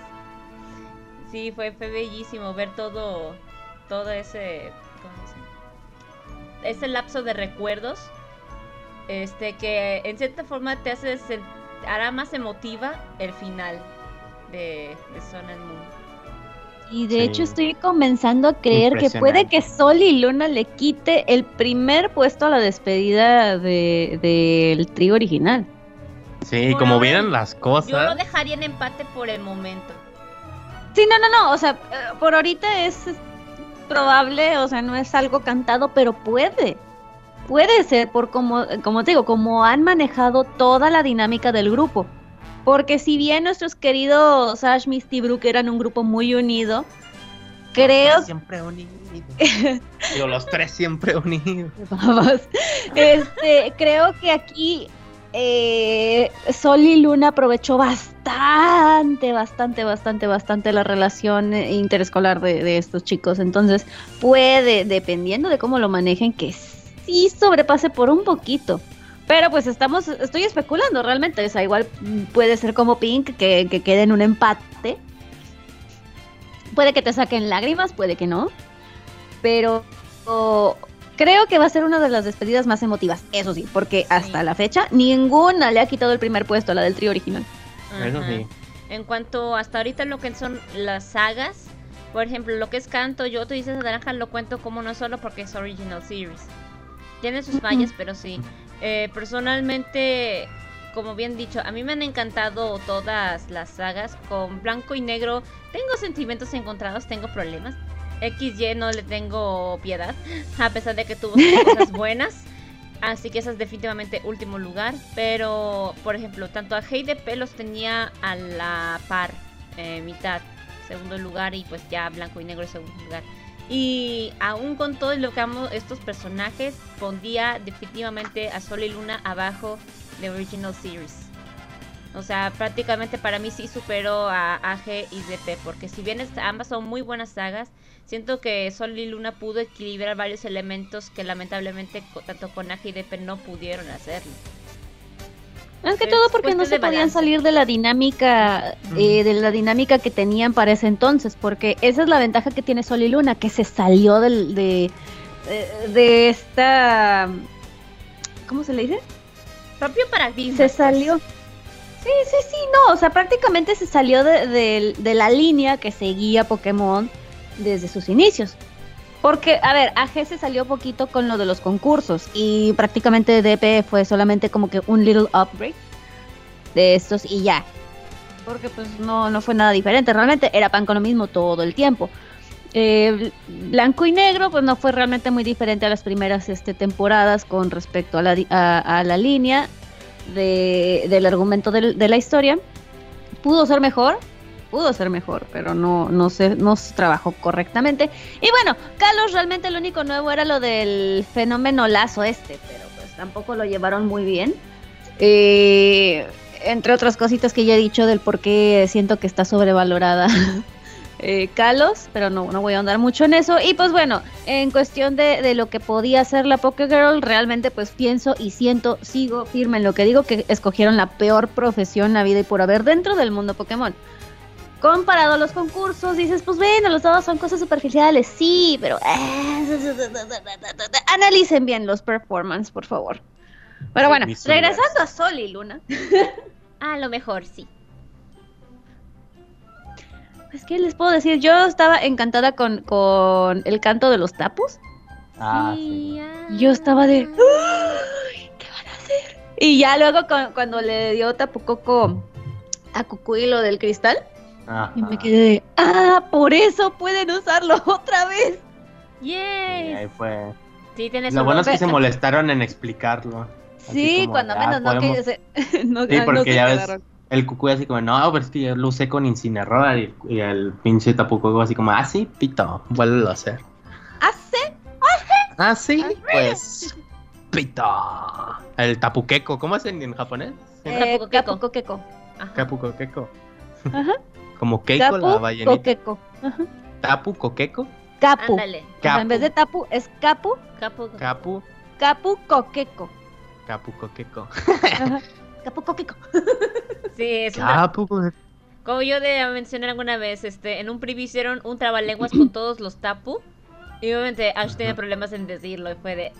Sí, fue, fue bellísimo ver todo, todo ese, ¿cómo se dice? Ese lapso de recuerdos, este, que en cierta forma te hace, se, hará más emotiva el final de, de Sun and Moon. Y de Sí. hecho estoy comenzando a creer que puede que Sol y Luna le quite el primer puesto a la despedida de, del trío original. Sí, Por como ahora, vieran las Yo lo cosas. dejaría en empate por el momento. Sí, no, no, no, o sea, eh, por ahorita es probable, o sea, no es algo cantado, pero puede. Puede ser por como, como te digo, como han manejado toda la dinámica del grupo. Porque si bien nuestros queridos Ash, Misty y Brooke eran un grupo muy unido, creo Siempre unidos. Digo, los tres siempre unidos. Vamos. Este, creo que aquí eh, Sol y Luna aprovechó bastante, bastante, bastante, bastante la relación eh, interescolar de, de estos chicos. Entonces, puede, dependiendo de cómo lo manejen, que sí sobrepase por un poquito. Pero pues estamos, estoy especulando realmente. O sea, igual puede ser como Pink, que, que quede en un empate. Puede que te saquen lágrimas, puede que no. Pero oh, creo que va a ser una de las despedidas más emotivas, eso sí, porque hasta Sí. la fecha ninguna le ha quitado el primer puesto a la del trío original. Eso Ajá. sí. En cuanto hasta ahorita lo que son las sagas, por ejemplo, lo que es Canto, yo tú dices Naranja, lo cuento como no solo porque es Original Series. Tiene sus fallas, pero sí. Eh, personalmente, como bien dicho, a mí me han encantado todas las sagas. Con Blanco y Negro tengo sentimientos encontrados, tengo problemas. X Y no le tengo piedad, a pesar de que tuvo sus cosas buenas. Así que esa es definitivamente último lugar. Pero, por ejemplo, tanto a G D P los tenía a la par, eh, mitad, segundo lugar, y pues ya Blanco y Negro en segundo lugar. Y aún con todo lo que amo estos personajes, pondría definitivamente a Sol y Luna abajo de Original Series. O sea, prácticamente para mí sí superó a A G y D P, porque si bien est- ambas son muy buenas sagas, siento que Sol y Luna pudo equilibrar varios elementos que lamentablemente co- tanto con A G y D P no pudieron hacerlo. Es que Es todo porque no cuestión se de podían balance. salir de la dinámica, eh, de la dinámica que tenían para ese entonces, porque esa es la ventaja que tiene Sol y Luna, que se salió del, de, de, de esta, ¿cómo se le dice? Propio paradigma. Se pues. salió. Sí, sí, sí, no, o sea, prácticamente se salió de, de- de la línea que seguía Pokémon desde sus inicios. Porque, a ver, A G se salió poquito con lo de los concursos y prácticamente D P fue solamente como que un little upgrade de estos y ya. Porque pues no, no fue nada diferente, realmente era pan con lo mismo todo el tiempo. Eh, Blanco y Negro pues no fue realmente muy diferente a las primeras este, temporadas con respecto a la, di- a, a la línea de, del argumento del- de la historia. Pudo ser mejor, pudo ser mejor, pero no, no, se, no se trabajó correctamente. Y bueno, Kalos realmente lo único nuevo era lo del fenómeno lazo este, pero pues tampoco lo llevaron muy bien. Eh, entre otras cositas que ya he dicho del por qué siento que está sobrevalorada eh, Kalos, pero no, no voy a ahondar mucho en eso. Y pues bueno, en cuestión de, de lo que podía hacer la Pokégirl, realmente pues pienso y siento, sigo firme en lo que digo, que escogieron la peor profesión, habida y por haber dentro del mundo Pokémon. Comparado a los concursos, dices, pues bueno, los dos son cosas superficiales, sí, pero eh, analicen bien los performances, por favor. Pero bueno, Mis regresando a Sol y Luna. A lo mejor sí. Pues, ¿qué les puedo decir? Yo estaba encantada con, con el canto de los tapus. Ah, sí. Yo estaba de, ¡ay! ¿Qué van a hacer? Y ya luego cu- cuando le dio Tapu Koko a Kukui lo del cristal, Ajá. y me quedé de, ¡ah! Por eso pueden usarlo otra vez. Sí, Yes. ahí fue. Sí, tienes Lo un bueno es que Pe- se molestaron en explicarlo. Así Sí, como, cuando ah, menos no podemos- que se, no, Sí, ah, no porque se ya ves, quedaron. el Cucuy así como, no, pero es que yo lo usé con Incineroar y, y el pinche Tapu Koko así como, ah, sí, pito, vuélvelo a hacer. ¿Hace? Ah, sí, pues. Pita. El tapukeko, ¿cómo es en, en japonés? Eh, Kapu Kapu Kokeko. Kokeko. Ajá. Kapu kokeko. Ajá. Como Keiko, la Kapu ballenita. Kokeko. Ajá. Tapu kokeko. Kapu. Ándale. O sea, en vez de tapu es Kapu, Kapu. Kapu. Kapu Kokeko. Kapu kokeko. Ajá. Kapu Kokeko. Sí, es un tra- Kapu kokeko. como yo de mencionar alguna vez, este, en un preview hicieron un trabalenguas con todos los tapu. Y obviamente Ash tiene problemas en decirlo y fue de,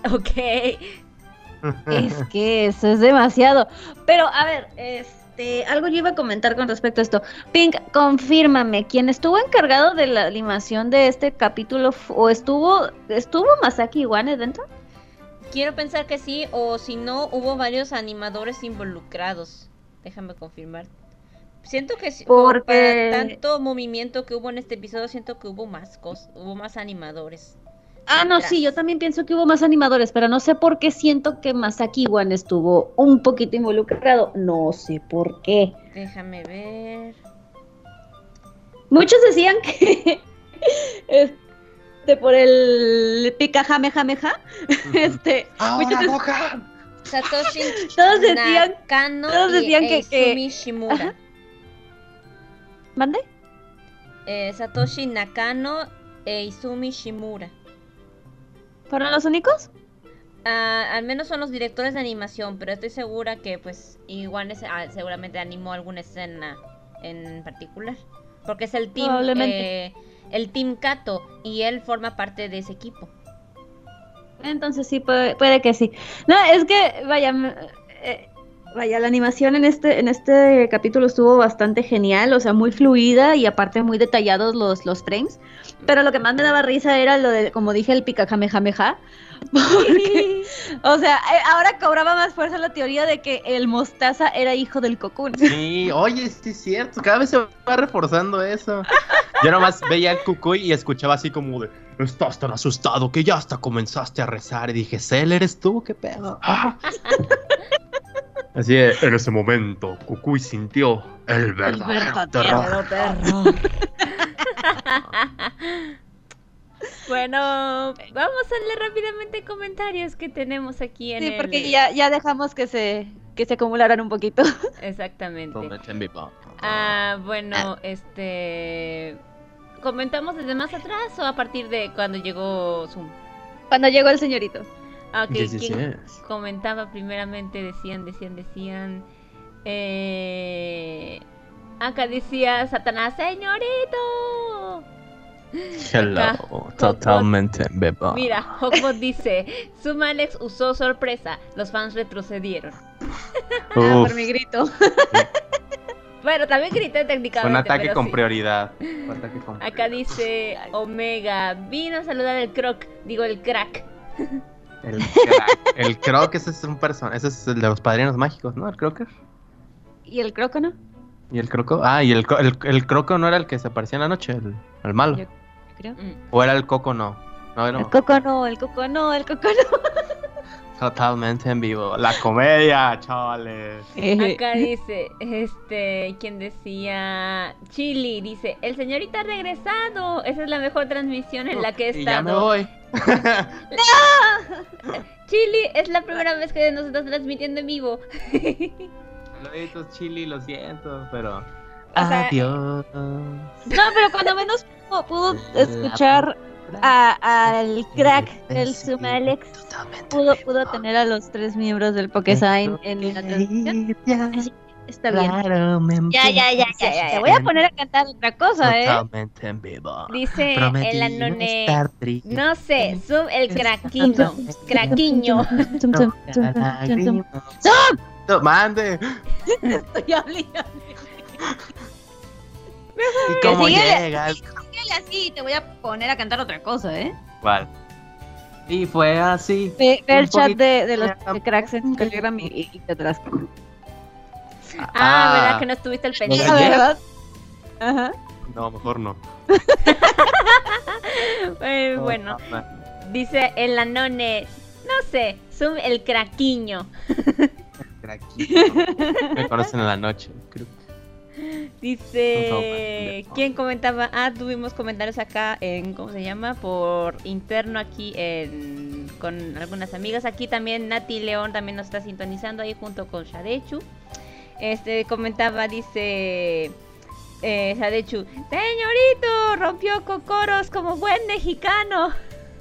ok. Es que eso es demasiado. Pero, a ver, este, algo yo iba a comentar con respecto a esto. Pink, confírmame, ¿quién estuvo encargado de la animación de este capítulo f- o estuvo estuvo Masaki Iwane dentro? Quiero pensar que sí, o si no, hubo varios animadores involucrados. Déjame confirmar. Siento que sí, como Porque- para tanto movimiento que hubo en este episodio, siento que hubo más cosas, hubo más animadores. Ah, no, Detrás. sí, yo también pienso que hubo más animadores, pero no sé por qué siento que Masaki Iwane estuvo un poquito involucrado. No sé por qué. Déjame ver. Muchos decían que este por el pica jame jame ja, este muchos de- Gohan! Satoshi Todos decían- Nakano todos y decían que- que- Izumi Shimura. Ajá. ¿Mande? Eh, Satoshi Nakano e Izumi Shimura. ¿Fueron los únicos? Ah, al menos son los directores de animación, pero estoy segura que pues igual es- ah, seguramente animó alguna escena en particular. Porque es el team, Probablemente. eh, el team Kato y él forma parte de ese equipo. Entonces sí, puede, puede que sí. No, es que, vaya, m- eh, vaya, la animación en este, en este capítulo estuvo bastante genial, o sea, muy fluida y aparte muy detallados los, los frames. Pero lo que más me daba risa era lo de, como dije, el pica jame jame ja. Porque, o sea, eh, ahora cobraba más fuerza la teoría de que el Mostaza era hijo del Cocoon. Sí, oye, sí es cierto. Cada vez se va reforzando eso. Yo nomás veía el Cucuy y escuchaba así como de: estás tan asustado que ya hasta comenzaste a rezar. Y dije: Cel, ¿eres tú? ¿Qué pedo? Ah. Así de, en ese momento, Cucuy sintió el verdadero terror. Bueno, vamos a leer rápidamente comentarios que tenemos aquí en Sí, el... porque ya, ya dejamos que se, que se acumularan un poquito. Exactamente. Momento en vivo. Ah, bueno, este... ¿Comentamos desde más atrás o a partir de cuando llegó Zoom? Cuando llegó el señorito. Ah, ok, Yes, yes, ¿quién yes. comentaba primeramente? Decían, decían, decían... Eh... Acá decía Satanás, señorito. Hello, Acá, totalmente en vivo. Mira, Hawkbot dice, Sumalex usó sorpresa, los fans retrocedieron. Ah, Uf, por mi grito. Bueno, también grité técnicamente. fue un ataque pero con sí. prioridad. Fue un ataque con Acá prioridad. dice Omega, vino a saludar el croc, digo el crack. El crack. El croc, ese es un person, ese es el de los padrinos mágicos, ¿no? El crocker. ¿Y el croco no? ¿Y el croco? Ah, y el, cro- el, el croco no era el que se aparecía en la noche, el, el malo. Yo creo. Mm. ¿O era el coco no? No, no. El coco no, el coco no, el coco no. Totalmente en vivo. La comedia, chavales. Acá dice, este, quien decía, Chili, dice, el señorita ha regresado, esa es la mejor transmisión en la que he Y ya me estado. voy. Chili, es la primera vez que nos estás transmitiendo en vivo. Saluditos, Chili, lo siento, pero... O sea, Adiós. No, pero cuando menos pudo, pudo escuchar a- al crack del Sumalex, Totalmente pudo, en pudo vivo. tener a los tres miembros del Pokesign en la transmisión. Así, está bien. Claro, me Ya, ya, ya, ya, ya. Te voy a poner a cantar otra cosa, ¿eh? Totalmente en vivo. Dice Prometí el no anone, estar triste. no sé, Zoom el craquiño, craquiño. Tum, tum, tum, tum, tum, tum. No, mande. Estoy hablando. ¿Y cómo síguele. llegas? Síguele así, te voy a poner a cantar otra cosa, ¿eh? ¿Cuál? Y fue así. Ve, ve el Un chat poquito de, de los de- cracks en Telegram y, y te atrás. Ah, ¿verdad que no estuviste al ¿Los pendiente? de ayer? ¿Verdad? Ajá. No, mejor no. Eh, bueno, dice el anone, no sé, Zoom el craquiño. Craquito. Me conocen en la noche, creo. Dice, ¿quién comentaba? Ah, tuvimos comentarios acá en, ¿cómo se llama? Por interno aquí en con algunas amigas. Aquí también Nati León también nos está sintonizando ahí junto con Shadechu. Este comentaba, dice eh, Shadechu, señorito, rompió cocoros como buen mexicano.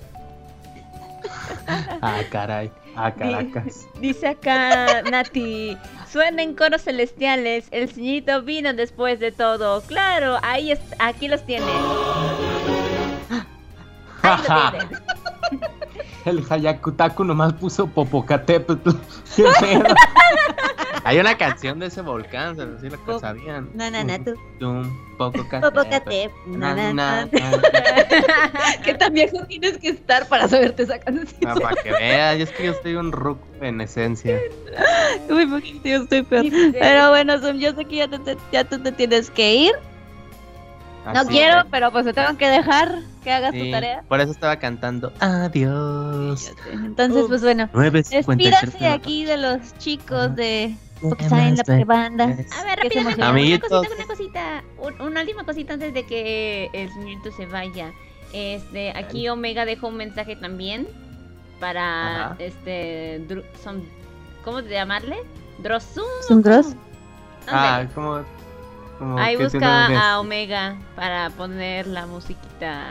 Ah, caray. Ah, Caracas. Dice acá Nati, suenan coros celestiales, el señorito vino después de todo. Claro, ahí es, aquí los tiene. Ahí lo tienen. El Hayakutaku nomás puso Popocatépetl. Qué pedo. Hay una canción de ese volcán, se si la sabían. No, no, no, tú. Popocatépetl. No, no, no. ¿Qué tan viejo tienes que estar para saberte esa canción? Ah, para que veas, es que yo estoy un ruco en esencia. Uy, poquito, yo estoy peor. Pero bueno, Zoom, yo sé que ya, te, te, ya tú te tienes que ir. No Así quiero, es. pero pues te tengo que dejar que hagas Sí, tu tarea. por eso estaba cantando Adiós. Entonces, pues bueno, nueve cincuenta y tres despídase aquí de los chicos Ajá. de Foxine, la prebanda. A ver, Qué rápidamente, emoción. una Amiguitos. cosita, una cosita, un- una última cosita antes de que el señorito se vaya. Este, aquí Omega dejó un mensaje también para Ajá. este, Dru- son, ¿cómo llamarle? Drosum. ¿Son Gross? Ah, Ándale. como, como Ahí que busca tiene- a Omega para poner la musiquita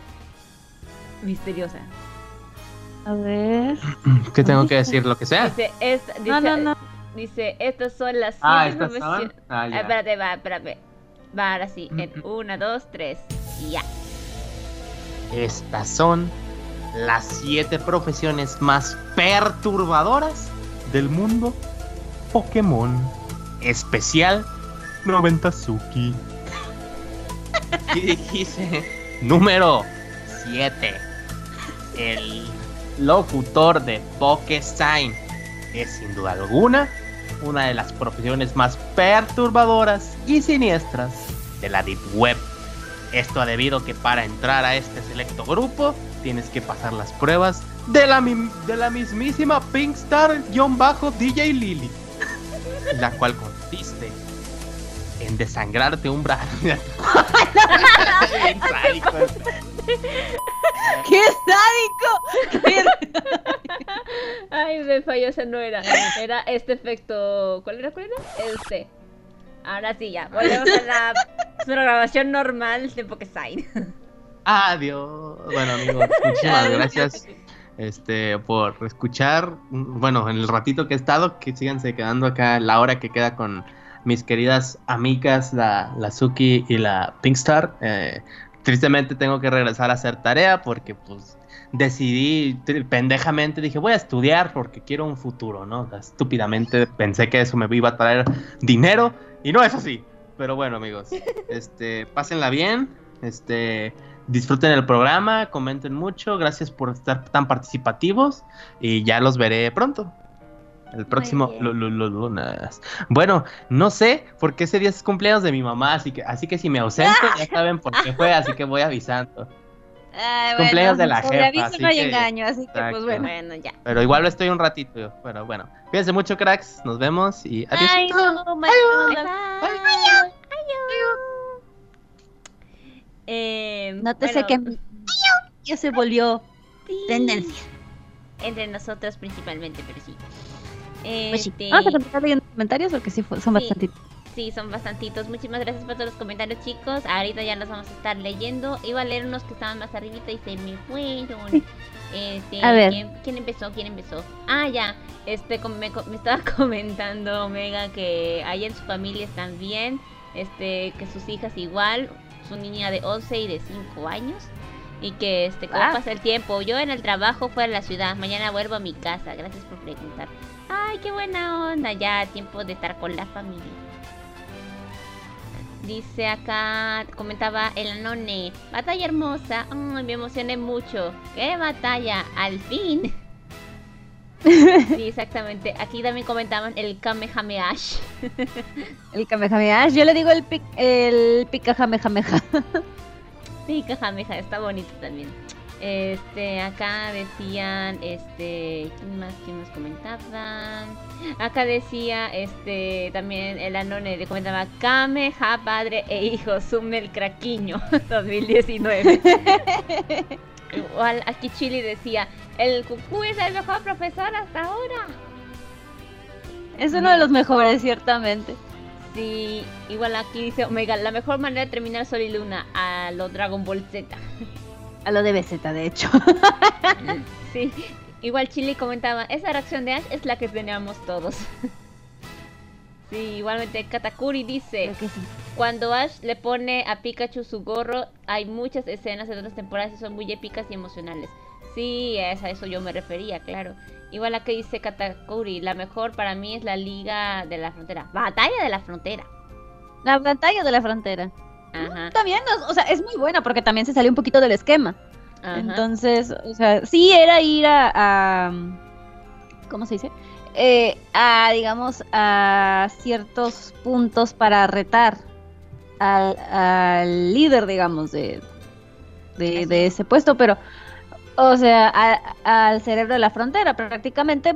misteriosa. A ver. ¿Qué tengo que decir? Lo que sea. Dice, esta, dice, No, no, no. dice, estas son las Ah, siete estas son. profesiones. Ah, Ah, ya. espérate, va, espérate. Va, ahora sí. En Mm, mm. una, dos, tres. Y ya. Estas son las siete profesiones más perturbadoras del mundo Pokémon. Especial Noventazuki. ¿Qué dijiste? Número siete. El locutor de PokéSign es sin duda alguna una de las profesiones más perturbadoras y siniestras de la Deep Web. Esto debido que para entrar a este selecto grupo tienes que pasar las pruebas de la, mi- de la mismísima Pinkstar-D J Lily, la cual consiste en desangrarte un brazo. Bien sádico. ¡Qué sádico! ¡Qué... Ay, me falló, esa no era. Era este efecto. ¿Cuál era? ¿Cuál era? Este. Ahora sí, ya. Volvemos a la programación normal de PokéSign. Adiós. Bueno, amigos, muchísimas gracias este por escuchar. Bueno, en el ratito que he estado, que síganse quedando acá la hora que queda con mis queridas amigas, la, la Suki y la Pinkstar. Eh, tristemente tengo que regresar a hacer tarea porque pues decidí, tri- pendejamente dije voy a estudiar porque quiero un futuro, ¿no? O sea, estúpidamente pensé que eso me iba a traer dinero y no es así. Pero bueno, amigos, este, pásenla bien, este, disfruten el programa, comenten mucho, gracias por estar tan participativos y ya los veré pronto. El próximo bien. lu- lu- lu- lunes. Bueno, no sé, porque ese día es cumpleaños de mi mamá, así que, así que si me ausento ya saben por qué fue, así que voy avisando. Ay, Cumpleaños de la sobre jefa, aviso así no hay que- engaño, así que Exacto. pues bueno. Bueno, ya. Pero igual lo estoy un ratito yo. Pero bueno, cuídense mucho, cracks. Nos vemos y adiós. Ay, no, my God. Eh, Nótese bueno, que ya se volvió sí, tendencia. entre nosotros principalmente, pero sí. Pues sí. Este, Vamos a continuar leyendo comentarios porque sí fu- son Sí. bastantitos. Sí, son bastantitos. Muchísimas gracias por todos los comentarios, chicos. Ahorita ya los vamos a estar leyendo. Iba a leer unos que estaban más arribita y se me fueron. Este, A ver. ¿quién, quién empezó? ¿Quién empezó? Ah, ya. Este, com- me, co- me estaba comentando Omega que ahí en su familia están bien. Este, que sus hijas igual. Su niña de once y de cinco años. Y que, este, ¿cómo Ah. pasa el tiempo? Yo en el trabajo fuera de la ciudad. Mañana vuelvo a mi casa. Gracias por preguntar. Ay, qué buena onda. Ya, tiempo de estar con la familia. Dice acá, comentaba el Anone, batalla hermosa, ay, me emocioné mucho. ¿Qué batalla? Al fin. Sí, exactamente. Aquí también comentaban el Kamehamehash. El Kamehameha, yo le digo el pic, el Picajamejameja. Sí, Kamehameha, está bonito también. Este, acá decían, este, ¿quién más? ¿Quién más comentaba? Acá decía, este, también el Anone le comentaba Kameha, padre e hijo, sume el craquiño dos mil diecinueve. Igual aquí Chili decía, el Cucú es el mejor profesor hasta ahora. Es uno de los mejores, ciertamente. Sí, igual aquí dice Omega, la mejor manera de terminar Sol y Luna, a lo Dragon Ball Z. A lo de B Z, de hecho. Sí, igual Chili comentaba, esa reacción de Ash es la que teníamos todos. Sí, igualmente Katakuri dice, Creo que sí. cuando Ash le pone a Pikachu su gorro, hay muchas escenas de otras temporadas y son muy épicas y emocionales. Sí, es a eso yo me refería, claro. Igual aquí dice Katakuri, la mejor para mí es la Liga de la Frontera. Batalla de la Frontera. La batalla de la frontera. Ajá. También, o sea, es muy buena porque también se salió un poquito del esquema. Ajá. Entonces, o sea, sí era ir a, a ¿cómo se dice? Eh, a, digamos, a ciertos puntos para retar al, al líder, digamos, de, de, de ese puesto, pero, o sea, a, al cerebro de la frontera prácticamente,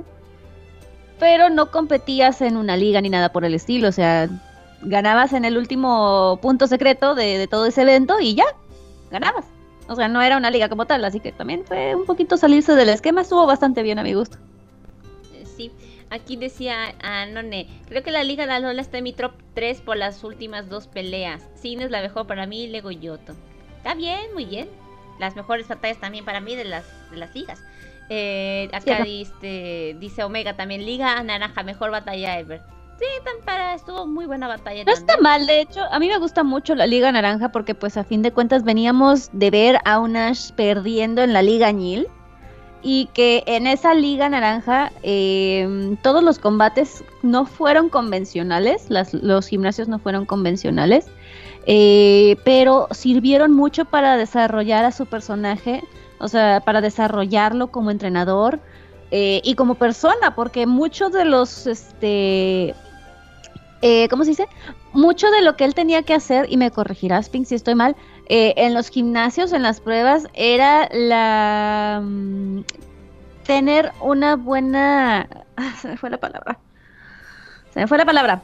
pero no competías en una liga ni nada por el estilo, o sea, ganabas en el último punto secreto de, de todo ese evento y ya, ganabas. O sea, no era una liga como tal, así que también fue un poquito salirse del esquema, estuvo bastante bien a mi gusto. Sí, aquí decía Anone, creo que la Liga de Alola está en mi top tres por las últimas dos peleas. Sin es la mejor para mí y luego Yoto. Está bien, muy bien. Las mejores batallas también para mí de las, de las ligas. Eh, acá Sí, dice, dice Omega también, Liga Naranja, mejor batalla ever. Sí, tan para, estuvo muy buena batalla. No está también. mal, de hecho, a mí me gusta mucho la Liga Naranja porque pues a fin de cuentas veníamos de ver a un Ash perdiendo en la Liga Ñil y que en esa Liga Naranja eh, todos los combates no fueron convencionales, las, los gimnasios no fueron convencionales, eh, pero sirvieron mucho para desarrollar a su personaje, o sea, para desarrollarlo como entrenador eh, y como persona, porque muchos de los, este... Eh, ¿cómo se dice? Mucho de lo que él tenía que hacer, y me corregirás, Pink, si estoy mal, eh, en los gimnasios, en las pruebas, era la mm, tener una buena... Ah, se me fue la palabra. Se me fue la palabra.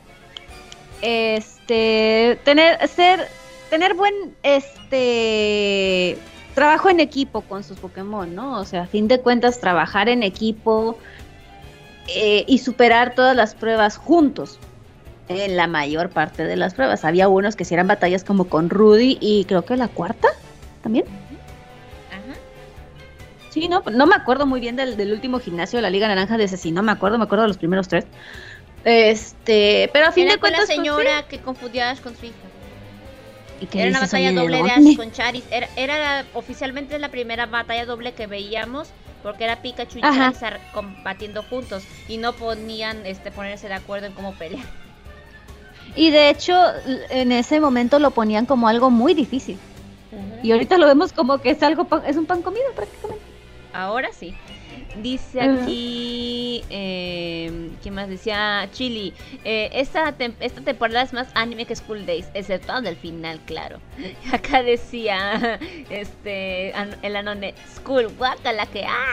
Este, tener, ser, tener buen, este, trabajo en equipo con sus Pokémon, ¿no? O sea, a fin de cuentas, trabajar en equipo eh, y superar todas las pruebas juntos. En la mayor parte de las pruebas. Había unos que sí eran batallas como con Rudy y creo que la cuarta también. Ajá. Sí, no, no me acuerdo muy bien del, del último gimnasio de la Liga Naranja de ese, sí, no me acuerdo, me acuerdo de los primeros tres. Este, pero a fin Era de con cuentas... la señora pues, que confundía a Ash con su hija. sí. ¿Y qué Era una dices, batalla oye, ¿de doble de dónde? Ash con Charis. Era, era la- oficialmente la primera batalla doble que veíamos porque era Pikachu y Ajá. Charizard combatiendo juntos y no ponían este ponerse de acuerdo en cómo pelear. Y de hecho, en ese momento lo ponían como algo muy difícil. Y ahorita lo vemos como que es algo, pa- es un pan comido prácticamente. Ahora sí. Dice Ajá. aquí, eh, ¿qué más decía? Chili. Eh, esta, tem- esta temporada es más anime que School Days, exceptuando el final, claro. Acá decía, este, an- el anone, School, guácala que ah.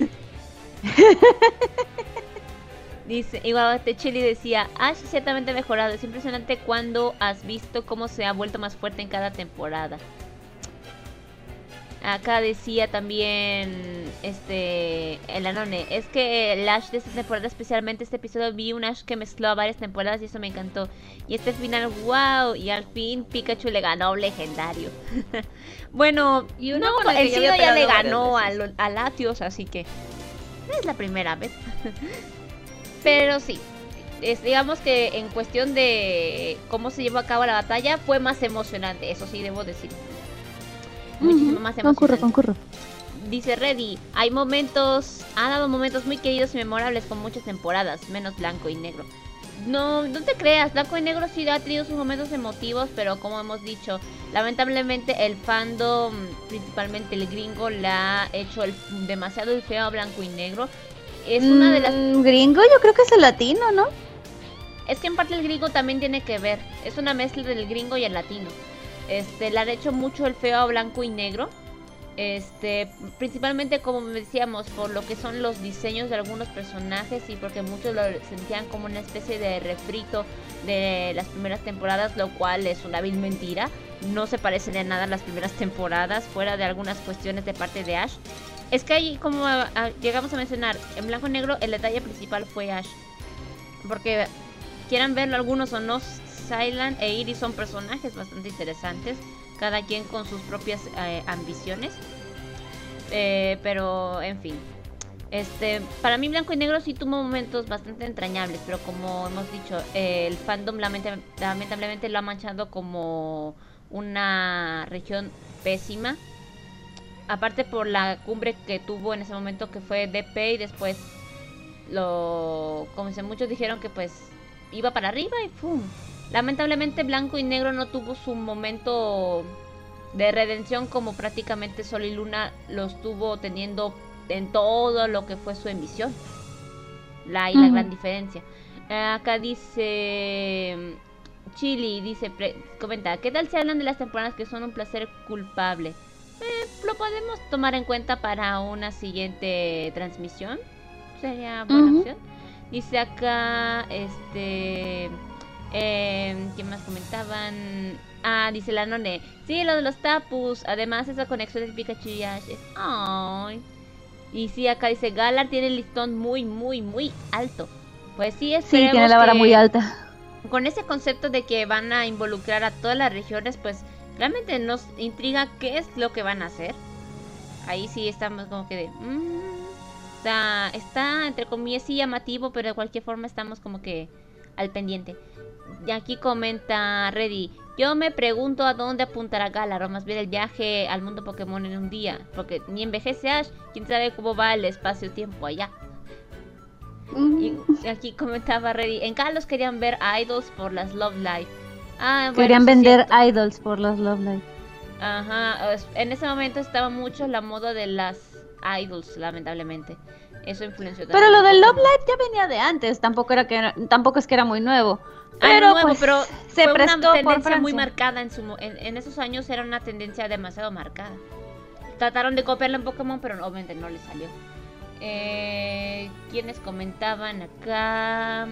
Dice, igual este Chili decía, Ash ciertamente ha mejorado, es impresionante cuando has visto cómo se ha vuelto más fuerte en cada temporada. Acá decía también este el Anone, es que el Ash de esta temporada, especialmente este episodio, vi un Ash que mezcló a varias temporadas y eso me encantó. Y este final, wow, y al fin Pikachu le ganó a un legendario. Bueno, Y uno no, con el el que ya Sino había ya le peleado varias ganó a, veces. lo- a Latios, así que no es la primera vez. Pero sí, es, digamos que en cuestión de cómo se llevó a cabo la batalla fue más emocionante, eso sí debo decir. Muchísimo más Concurro, emocionante. concurro. Dice Reddy, hay momentos, ha dado momentos muy queridos y memorables con muchas temporadas, menos blanco y negro. No, no te creas, blanco y negro sí ha tenido sus momentos emotivos, pero como hemos dicho, lamentablemente el fandom, principalmente el gringo, le ha hecho el, demasiado feo a blanco y negro. Es una de las... Mm, gringo, yo creo que es el latino, ¿no? Es que en parte el gringo también tiene que ver. Es una mezcla del gringo y el latino. Este, le han hecho mucho el feo a blanco y negro. Este, principalmente como decíamos, por lo que son los diseños de algunos personajes y porque muchos lo sentían como una especie de refrito de las primeras temporadas, lo cual es una vil mentira. no se parecen en nada a las primeras temporadas, fuera de algunas cuestiones de parte de Ash. Es que ahí, como a, a, llegamos a mencionar, en blanco y negro el detalle principal fue Ash. Porque quieran verlo algunos o no, Sylan e Iris son personajes bastante interesantes, cada quien con sus propias eh, ambiciones. Eh, pero, en fin. Este, para mí blanco y negro sí tuvo momentos bastante entrañables, pero como hemos dicho, eh, el fandom lamentab- lamentablemente lo ha manchado como una región pésima. Aparte por la cumbre que tuvo en ese momento, que fue D P, y después lo, como dicen, muchos dijeron que pues iba para arriba y ¡pum! Lamentablemente blanco y negro no tuvo su momento de redención como prácticamente Sol y Luna lo estuvo teniendo en todo lo que fue su emisión. La y la uh-huh. gran diferencia. Eh, acá dice Chili, dice, pre, comenta, ¿qué tal si hablan de las temporadas que son un placer culpable? Eh, lo podemos tomar en cuenta para una siguiente transmisión. Sería buena uh-huh. opción. Dice acá, este, eh, ¿qué más comentaban? Ah, dice la None, sí, lo de los tapus. Además, esa conexión de Pikachu y Ash es... Ay. Y sí, acá dice, Galar tiene el listón muy, muy, muy alto. Pues sí, esperemos sí, tiene la vara muy alta. Con ese concepto de que van a involucrar a todas las regiones, pues realmente nos intriga qué es lo que van a hacer. Ahí sí estamos como que de... Mmm, o sea, está entre comillas sí llamativo, pero de cualquier forma estamos como que al pendiente. Y aquí comenta Reddy, yo me pregunto a dónde apuntará Galar, o más bien el viaje al mundo Pokémon en un día, porque ni envejece Ash, quién sabe cómo va el espacio-tiempo allá. Mm. Y aquí comentaba Reddy, en Kalos querían ver idols por las Love Live. Ah, bueno, querían vender cierto. idols por las Love Live. Ajá, en ese momento estaba mucho la moda de las idols, lamentablemente. Eso influenció también. Pero lo del Love Live ya venía de antes, tampoco era que era, tampoco es que era muy nuevo. Pero, ah, nuevo, pues, pero se fue prestó una tendencia por muy marcada en, su, en, en esos años, era una tendencia demasiado marcada. Trataron de copiarla en Pokémon, pero obviamente no les salió. Eh, ¿Quiénes comentaban acá?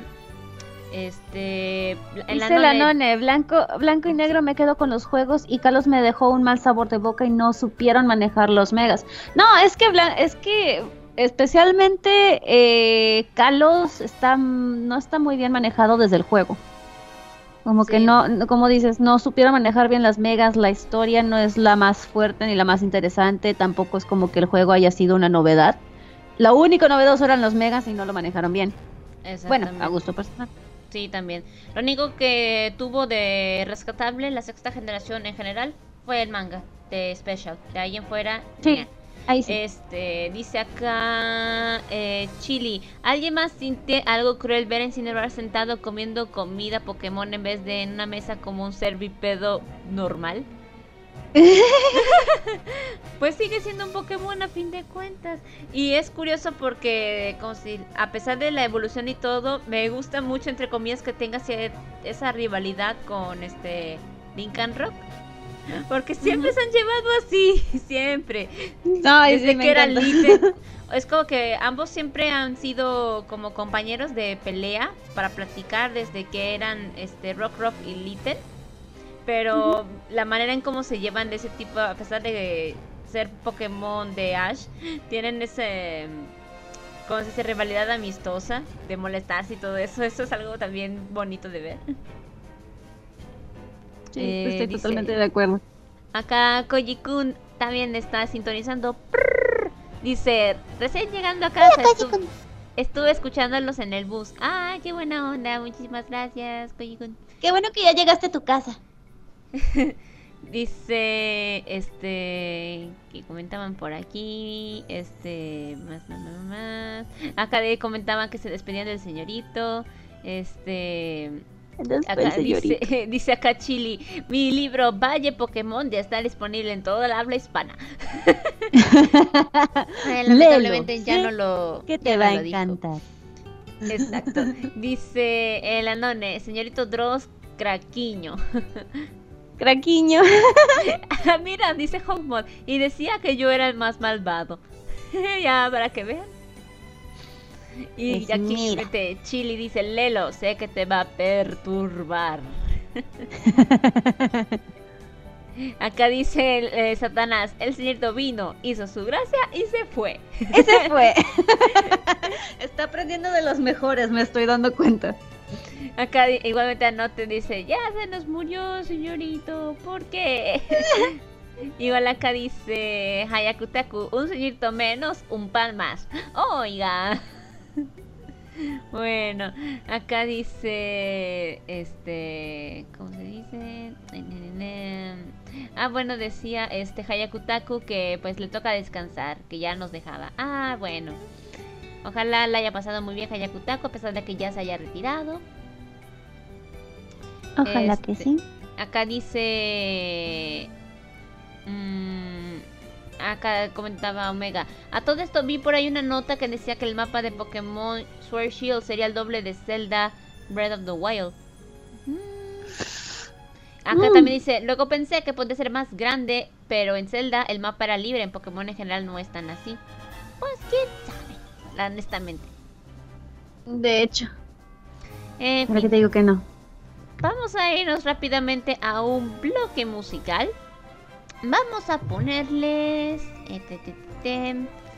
Este, en Dice la None, blanco, blanco y negro me quedo con los juegos y Kalos me dejó un mal sabor de boca y no supieron manejar los megas. No, es que es que especialmente eh, Kalos está, no está muy bien manejado desde el juego. Como sí. que no, como dices, no supieron manejar bien las megas, la historia no es la más fuerte ni la más interesante, tampoco es como que el juego haya sido una novedad. Lo único novedoso eran los megas y no lo manejaron bien. Bueno, a gusto personal. Sí, también. Lo único que tuvo de rescatable la sexta generación en general fue el manga de Special. De ahí en fuera, sí, nah. ahí sí. Este, dice acá eh, Chili, ¿alguien más siente algo cruel ver a Incineroar sentado comiendo comida Pokémon en vez de en una mesa como un ser bípedo normal? Pues sigue siendo un Pokémon a fin de cuentas. Y es curioso porque como si, a pesar de la evolución y todo, me gusta mucho entre comillas que tenga esa rivalidad con este Lincoln Rock, porque siempre se han llevado así, siempre. Ay, desde sí, que eran Litten. Es como que ambos siempre han sido como compañeros de pelea para platicar desde que eran este Rockruff y Litten. Pero uh-huh. la manera en cómo se llevan de ese tipo, a pesar de ser Pokémon de Ash, tienen ese, ¿cómo se dice? Rivalidad amistosa, de molestarse y todo eso. Eso es algo también bonito de ver. Sí, eh, estoy dice, totalmente de acuerdo. Acá Koji-kun también está sintonizando. Prrr, dice, recién llegando a casa, estuve, estuve escuchándolos en el bus. Ah, qué buena onda, muchísimas gracias, Koji-kun. Qué bueno que ya llegaste a tu casa. Dice, este, que comentaban por aquí, este, más, más, más, más. Acá de, comentaban que se despedían del señorito, este, acá dice, dice acá Chili, mi libro Valle Pokémon ya está disponible en toda la habla hispana. eh, lamentablemente Lelo, ya ¿sí? no lo, que te va a encantar. Dijo. Exacto. Dice el Anone, señorito Dross, craquiño. Craquiño. Mira, dice Hawkmoth. Y decía que yo era el más malvado. Ya, para que vean. Y pues aquí este, Chili dice, Lelo, sé que te va a perturbar. Acá dice el, eh, Satanás, el señorito vino, hizo su gracia y se fue. Ese fue. Está aprendiendo de los mejores, me estoy dando cuenta. Acá di- igualmente Anote dice, ya se nos murió, señorito, ¿por qué? Igual acá dice Hayakutaku, un señorito menos, un pan más. Oiga. Bueno, acá dice, este, ¿cómo se dice? Ah, bueno, decía este Hayakutaku que pues le toca descansar, que ya nos dejaba. Ah, bueno. Ojalá la haya pasado muy bien Hayakutaku, a pesar de que ya se haya retirado. Ojalá Este, que sí. Acá dice... mm, acá comentaba Omega. A todo esto vi por ahí una nota que decía que el mapa de Pokémon Sword Shield sería el doble de Zelda Breath of the Wild. Mm. Acá Mm. también dice, luego pensé que podía ser más grande, pero en Zelda el mapa era libre, en Pokémon en general no es tan así. Pues quién sabe, honestamente. De hecho, En ahora fin. que te digo que no. Vamos a irnos rápidamente a un bloque musical. Vamos a ponerles... eh, te, te, te, te.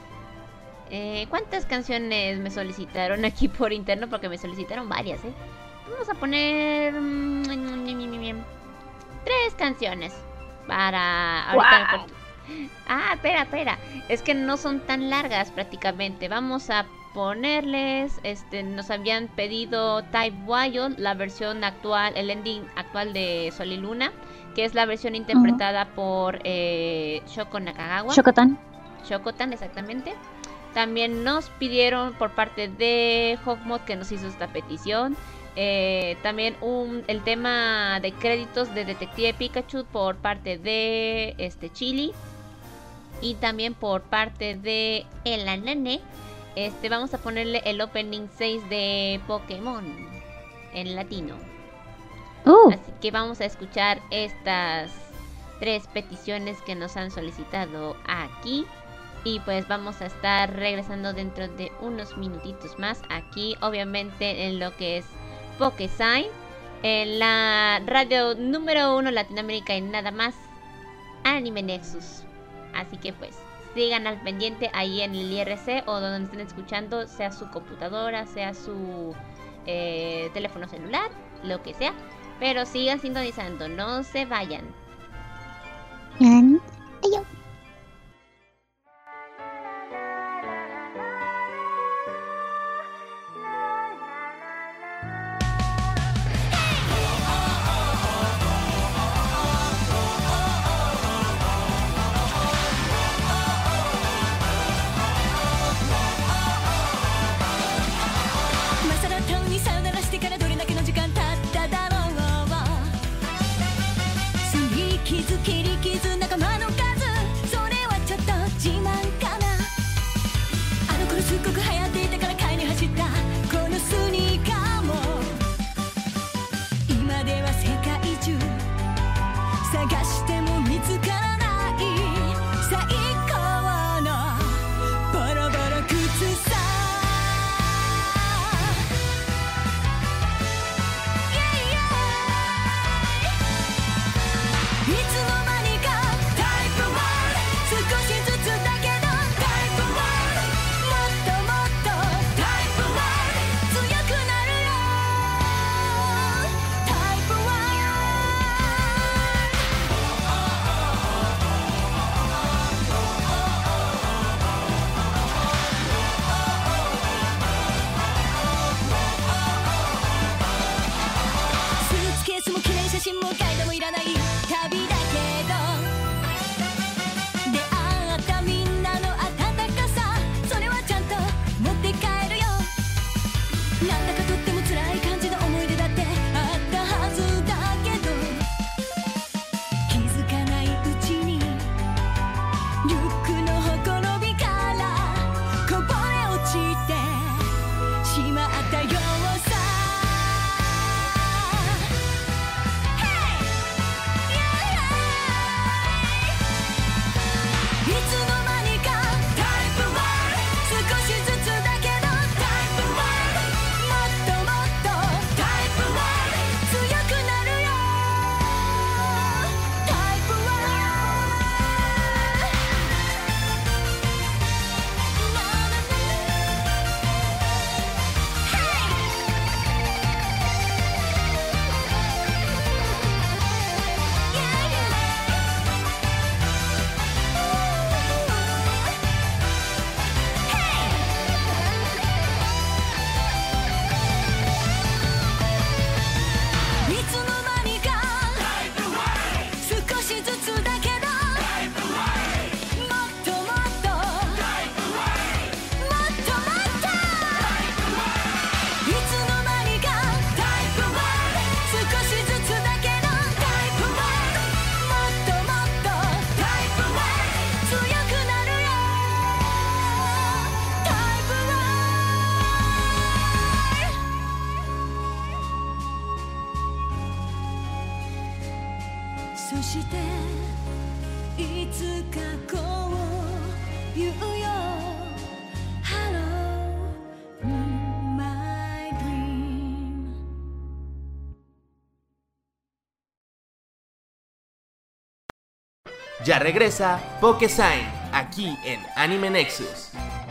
Eh, ¿Cuántas canciones me solicitaron aquí por interno? Porque me solicitaron varias, ¿eh? Vamos a poner... mm, tres canciones. Para... ahorita ¡Guau! me- Ah, espera, espera. Es que no son tan largas prácticamente. Vamos a ponerles, este, nos habían pedido Type Wild, la versión actual, el ending actual de Sol y Luna, que es la versión interpretada por eh, Shoko Nakagawa. Shokotan. Shokotan, exactamente. También nos pidieron por parte de Hawkmoth, que nos hizo esta petición, eh, también un, el tema de créditos de Detective Pikachu por parte de este Chili, y también por parte de El Anane. Este, vamos a ponerle el opening seis de Pokémon en latino. Uh, Así que vamos a escuchar estas tres peticiones que nos han solicitado aquí. Y pues vamos a estar regresando dentro de unos minutitos más aquí, obviamente en lo que es Pokesign, en la radio número uno Latinoamérica y nada más, Anime Nexus. Así que pues sigan al pendiente ahí en el I R C o donde estén escuchando, sea su computadora, sea su eh, teléfono celular, lo que sea. Pero sigan sintonizando, no se vayan. Yan. Ayo. そしていつかこう言うよ Hello my dream. Ya regresa Pokesign, aquí en Anime Nexus.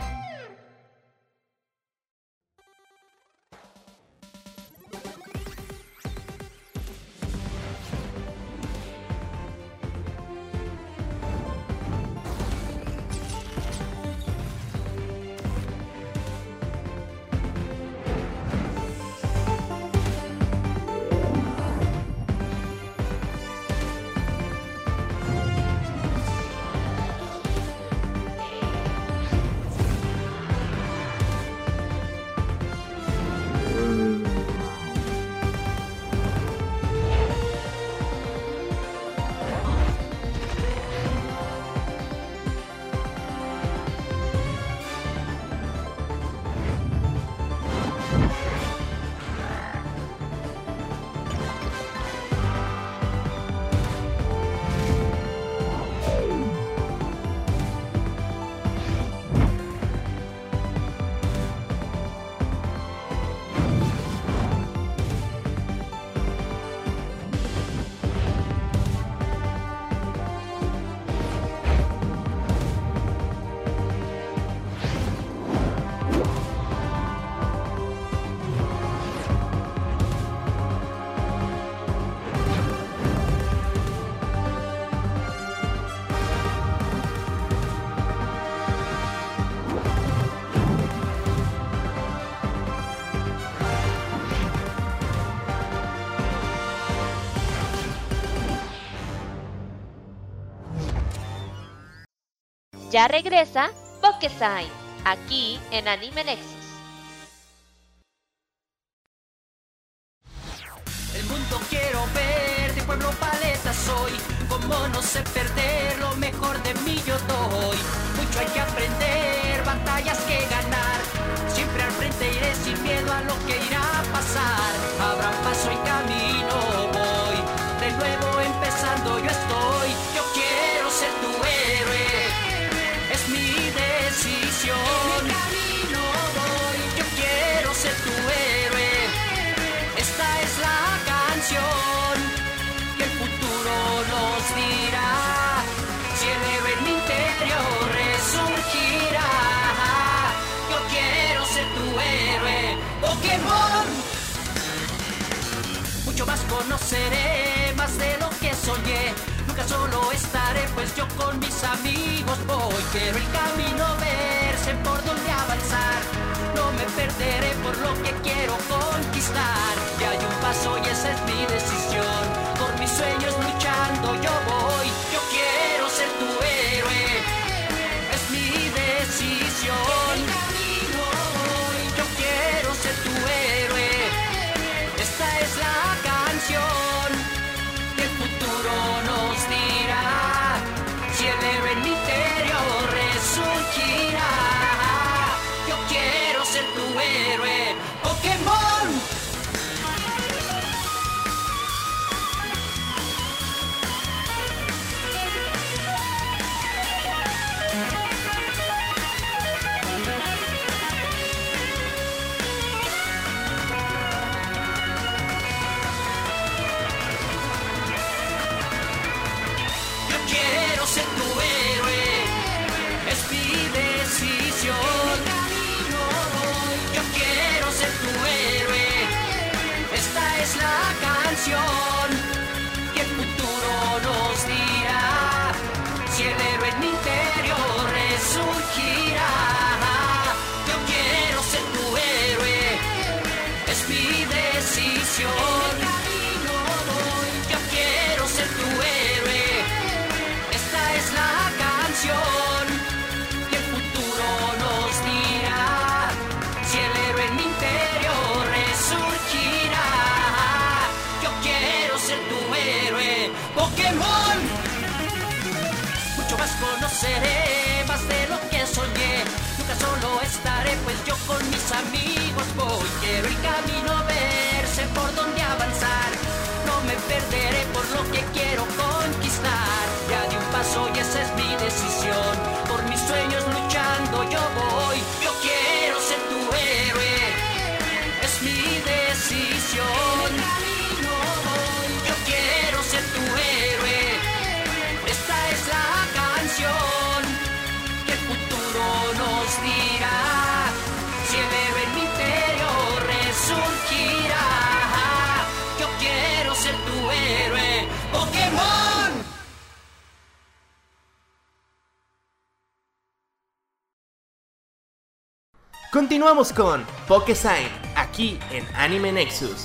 Ya regresa Pokesign, aquí en Anime Nexus. El mundo quiero ver, de pueblo paleta soy. Como no sé perder, lo mejor de mí yo doy. Mucho hay que aprender, batallas que ganar. Siempre al frente iré sin miedo a lo que irá a pasar. Habrá paso y camino voy. De nuevo empezando yo estoy. Yo quiero ser tu héroe. Es mi decisión. En mi camino voy. Yo quiero ser tu héroe. Esta es la canción que el futuro nos dirá. Si el héroe en mi interior resurgirá. Yo quiero ser tu héroe, Pokémon. Mucho más conoceré, más de lo que soñé. Nunca solo estaré, pues yo con mis amigos voy. Quiero el camino ver, sé por dónde avanzar. No me perderé por lo que quiero conquistar. Y hay un paso y esa es mi decisión. Por mis sueños luchando yo voy. Yo quiero ser tu héroe. Es mi decisión. En mi camino voy. Yo quiero ser tu héroe. Esta es la canción que el futuro nos dirá. Si el héroe en mi interior resurgirá. Yo quiero ser tu héroe, Pokémon. Yo quiero ser tu héroe, es mi decisión. Yo quiero ser tu héroe, esta es la canción que el futuro nos dirá. Si el héroe en mi interior resurgirá. Yo quiero ser tu héroe, es mi decisión. Yo quiero ser tu héroe, esta es la canción que el futuro nos dirá. Si el héroe en mi interior resurgirá. Yo quiero ser tu héroe, Pokémon. Mucho más conoceré, más de lo que soñé. Nunca solo estaré, pues yo con mis amigos voy. Quiero el camino ver, sé por dónde avanzar. No me perderé por lo que quiero con Continuamos con Pokesign, aquí en Anime Nexus.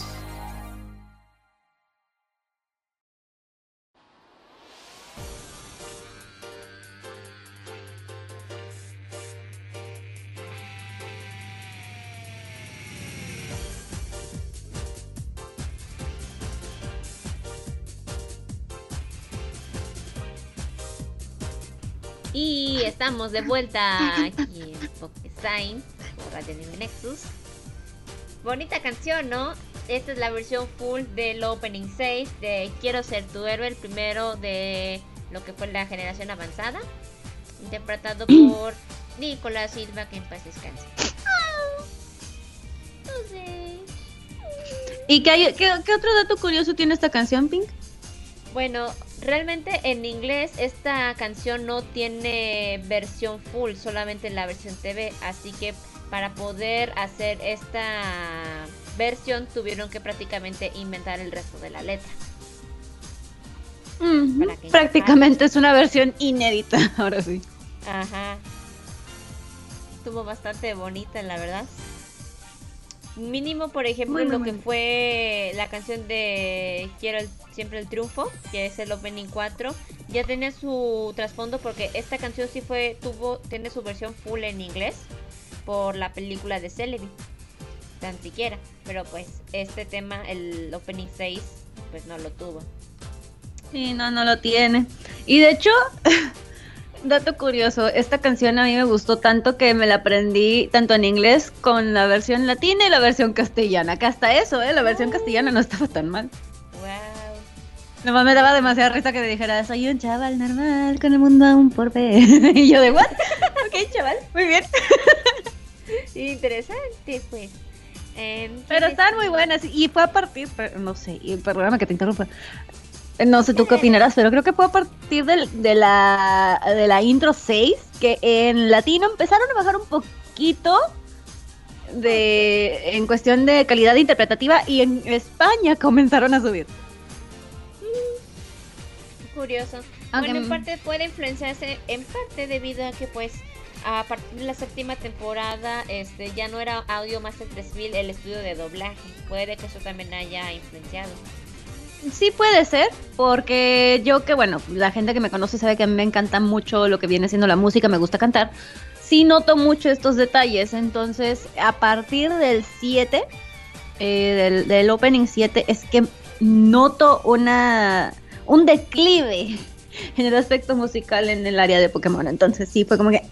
Y estamos de vuelta aquí en Pokesign por Radio Anime Nexus. Bonita canción, ¿no? Esta es la versión full del Opening seis de Quiero ser tu héroe, el primero de lo que fue la generación avanzada, interpretado por Nicolás Silva, que en paz descanse. No sé. ¿Y qué, hay, qué, qué otro dato curioso tiene esta canción, Pink? Bueno, realmente en inglés esta canción no tiene versión full, solamente la versión T V, así que para poder hacer esta versión tuvieron que prácticamente inventar el resto de la letra. Mm, Para que prácticamente es una versión inédita, ahora sí. Ajá. Estuvo bastante bonita, la verdad. Mínimo, por ejemplo, Muy, muy lo que bonita. fue la canción de Quiero el- siempre el triunfo, que es el Opening cuatro, ya tiene su trasfondo porque esta canción sí fue, tuvo, tiene su versión full en inglés por la película de Celebi, tan siquiera, pero pues este tema, el Opening seis, pues no lo tuvo. Sí, no, no lo tiene. Y de hecho, dato curioso, esta canción a mí me gustó tanto que me la aprendí tanto en inglés con la versión latina y la versión castellana. Que hasta eso, ¿eh? La versión castellana no estaba tan mal. Wow. Nomás me daba demasiada risa que me dijera, soy un chaval normal con el mundo aún por ver. Y yo de, ¿what? Ok, chaval, muy bien. Interesante, pues. Em, ¿qué Pero están decir? muy buenas y fue a partir, pero no sé, y perdóname que te interrumpa. No sé tú qué opinarás, pero creo que fue a partir del- de, la, de la intro seis que en latino empezaron a bajar un poquito de en cuestión de calidad interpretativa y en España comenzaron a subir. Curioso. Aunque Bueno, en m- parte puede influenciarse, en parte debido a que pues a partir de la séptima temporada este ya no era Audio Master tres mil el estudio de doblaje. Puede que eso también haya influenciado. Sí puede ser, porque yo que bueno, la gente que me conoce sabe que a mí me encanta mucho lo que viene siendo la música, me gusta cantar. Sí noto mucho estos detalles, entonces a partir del siete, eh, del, del opening siete, es que noto una un declive en el aspecto musical en el área de Pokémon. Entonces sí fue como que...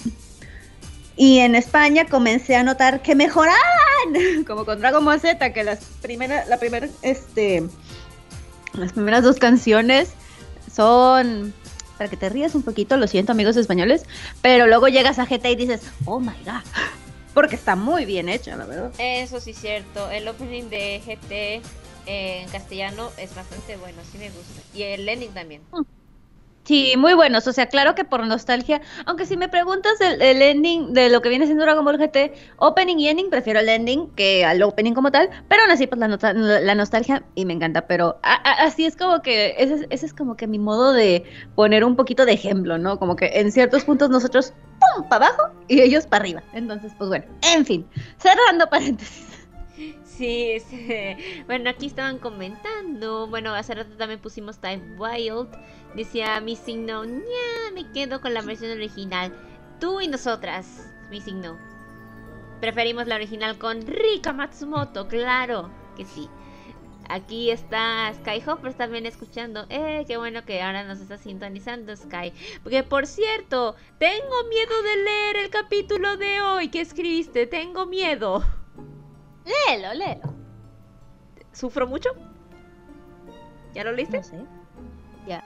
Y en España comencé a notar que mejoraban, como con Dragon Ball Z, que las primeras, la primera, este, las primeras dos canciones son, para que te rías un poquito, lo siento amigos españoles, pero luego llegas a G T y dices, oh my god, porque está muy bien hecha, la verdad. Eso sí es cierto. El opening de G T en castellano es bastante bueno, sí me gusta. Y el ending también. Sí, muy buenos, o sea, claro que por nostalgia, aunque si me preguntas el, el ending de lo que viene siendo Dragon Ball G T, opening y ending, prefiero el ending que al opening como tal, pero aún así pues la, nota- la nostalgia y me encanta, pero a- a- así es como que, ese, es- ese es como que mi modo de poner un poquito de ejemplo, ¿no? Como que en ciertos puntos nosotros, ¡pum!, para abajo y ellos para arriba, entonces pues bueno, en fin, cerrando paréntesis. Sí, sí. Bueno, aquí estaban comentando. Bueno, hace rato también pusimos Type Wild. Decía Missing No, ña, me quedo con la versión original. Tú y nosotras, Missing No. Preferimos la original con Rika Matsumoto, claro que sí. Aquí está Skyhoppers también escuchando. Eh, qué bueno que ahora nos está sintonizando Sky. Porque por cierto, tengo miedo de leer el capítulo de hoy que escribiste. Tengo miedo. Léelo, léelo. ¿Sufro mucho? ¿Ya lo leíste? No sé. Ya.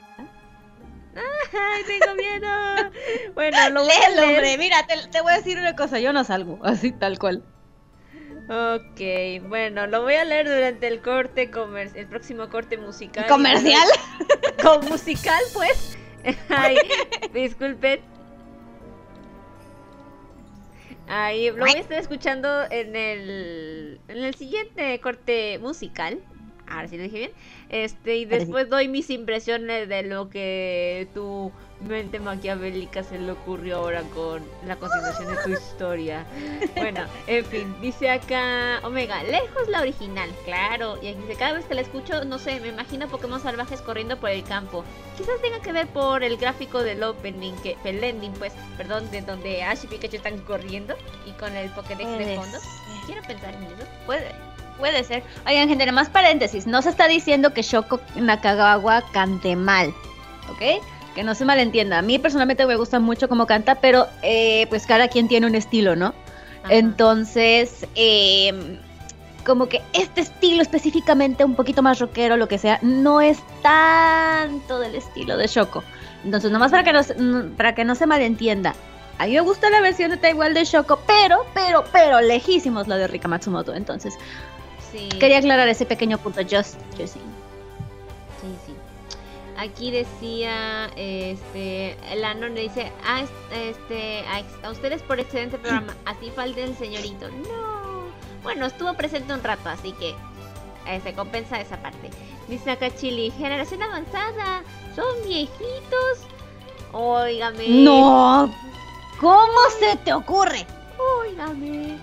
¡Ay, tengo miedo! Bueno, lo voy a Léelo, leer. hombre, mira, te, te voy a decir una cosa, yo no salgo, así tal cual. Ok, bueno, lo voy a leer durante el corte comer el próximo corte musical. ¿Comercial? Con musical, pues. Ay, disculpen. Ahí lo voy a estar escuchando en el en el siguiente corte musical. Ahora sí lo dije bien. Este, y Ahora sí. después doy mis impresiones de lo que tu mente maquiavélica se le ocurrió ahora con la continuación de tu historia. Bueno, en fin, dice acá Omega, lejos la original, claro. Y aquí dice, cada vez que la escucho, no sé, me imagino Pokémon salvajes corriendo por el campo. Quizás tenga que ver por el gráfico del opening, que, el ending, pues, perdón, de donde Ash y Pikachu están corriendo y con el Pokédex de fondo. Quiero pensar en eso. Puede, puede ser. Oigan, gente, más paréntesis, no se está diciendo que Shoko Nakagawa cante mal, ¿ok? Que no se malentienda. A mí personalmente me gusta mucho cómo canta, pero eh, pues cada quien tiene un estilo, ¿no? Ajá. Entonces, eh, como que este estilo específicamente un poquito más rockero, lo que sea, no es tanto del estilo de Shoko. Entonces, nomás para que no, para que no se malentienda. A mí me gusta la versión de Taiwán de Shoko, pero, pero, pero, lejísimos la de Rika Matsumoto. Entonces, sí. Quería aclarar ese pequeño punto. Just, just saying. Sí, sí. Aquí decía, este, el Anon le dice, ah, este, a, a ustedes por excelente programa, así falta el señorito. No, bueno, estuvo presente un rato, así que eh, se compensa esa parte. Dice acá Chili, generación avanzada, son viejitos. Óigame. No, ¿cómo se te ocurre? Óigame.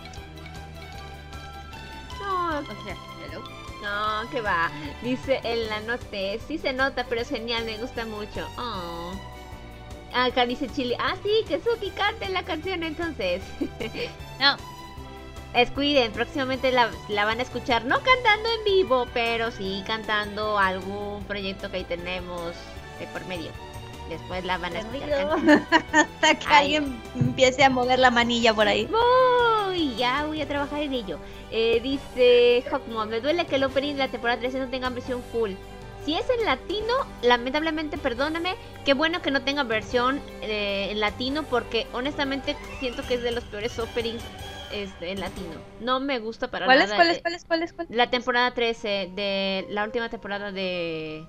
No, o sea, no, que va. Dice el Anote, sí se nota, pero es genial, me gusta mucho. Oh. Acá dice Chili, ah, sí, que Suki cante la canción entonces. No. Descuiden, próximamente la, la van a escuchar, no cantando en vivo, pero sí cantando algún proyecto que ahí tenemos de por medio. Después la van a escuchar. Hasta que Ay. alguien empiece a mover la manilla por ahí. Voy, ya voy a trabajar en ello. Eh, dice Hawkmon, me duele que el opening de la temporada trece no tenga versión full. Si es en latino, lamentablemente, perdóname, qué bueno que no tenga versión eh, en latino, porque honestamente siento que es de los peores openings este, en latino. No me gusta para ¿Cuál nada. Es, ¿Cuál es? ¿Cuál es? ¿Cuál es? ¿Cuál es? La temporada trece, de la última temporada de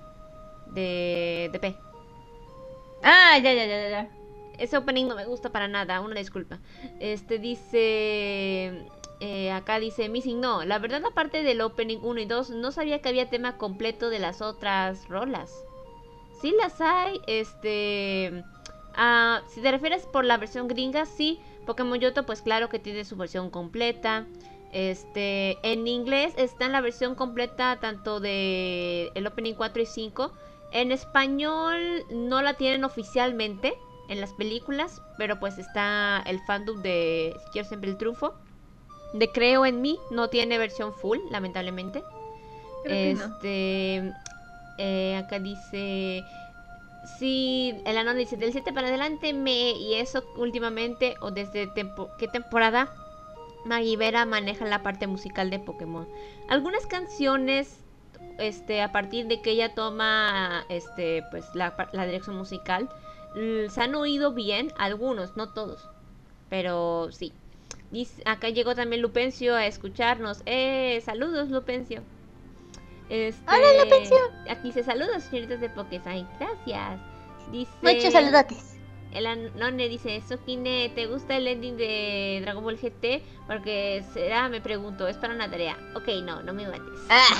de de P. Ah, ya, ya, ya, ya. Ese opening no me gusta para nada, una disculpa. Este dice... Eh, acá dice Missing no. La verdad, aparte del opening uno y dos, no sabía que había tema completo de las otras rolas. Sí las hay, este... Uh, si te refieres por la versión gringa, sí. Pokémon Yoto, pues claro que tiene su versión completa. Este... En inglés está en la versión completa tanto de el opening cuatro y cinco. En español no la tienen oficialmente en las películas, pero pues está el fandom de Si Quiero Siempre el Triunfo. De Creo en Mí no tiene versión full, lamentablemente. Creo este no. eh, Acá dice... Sí, el Anon dice, del siete para adelante me... Y eso últimamente, o desde tempo, qué temporada, Maggie Vera maneja la parte musical de Pokémon. Algunas canciones... Este, a partir de que ella toma este, pues, la, la dirección musical, se han oído bien algunos, no todos, pero sí. Y acá llegó también Lupencio a escucharnos. Eh, saludos, Lupencio. Este, Hola, Lupencio. Aquí dice saludos, señoritas de Pokésign. Gracias. Dice, muchos saludotes. El Anone dice, Sokine, ¿te gusta el ending de Dragon Ball G T? Porque será, me pregunto, es para una tarea. Ok, no, no me mates.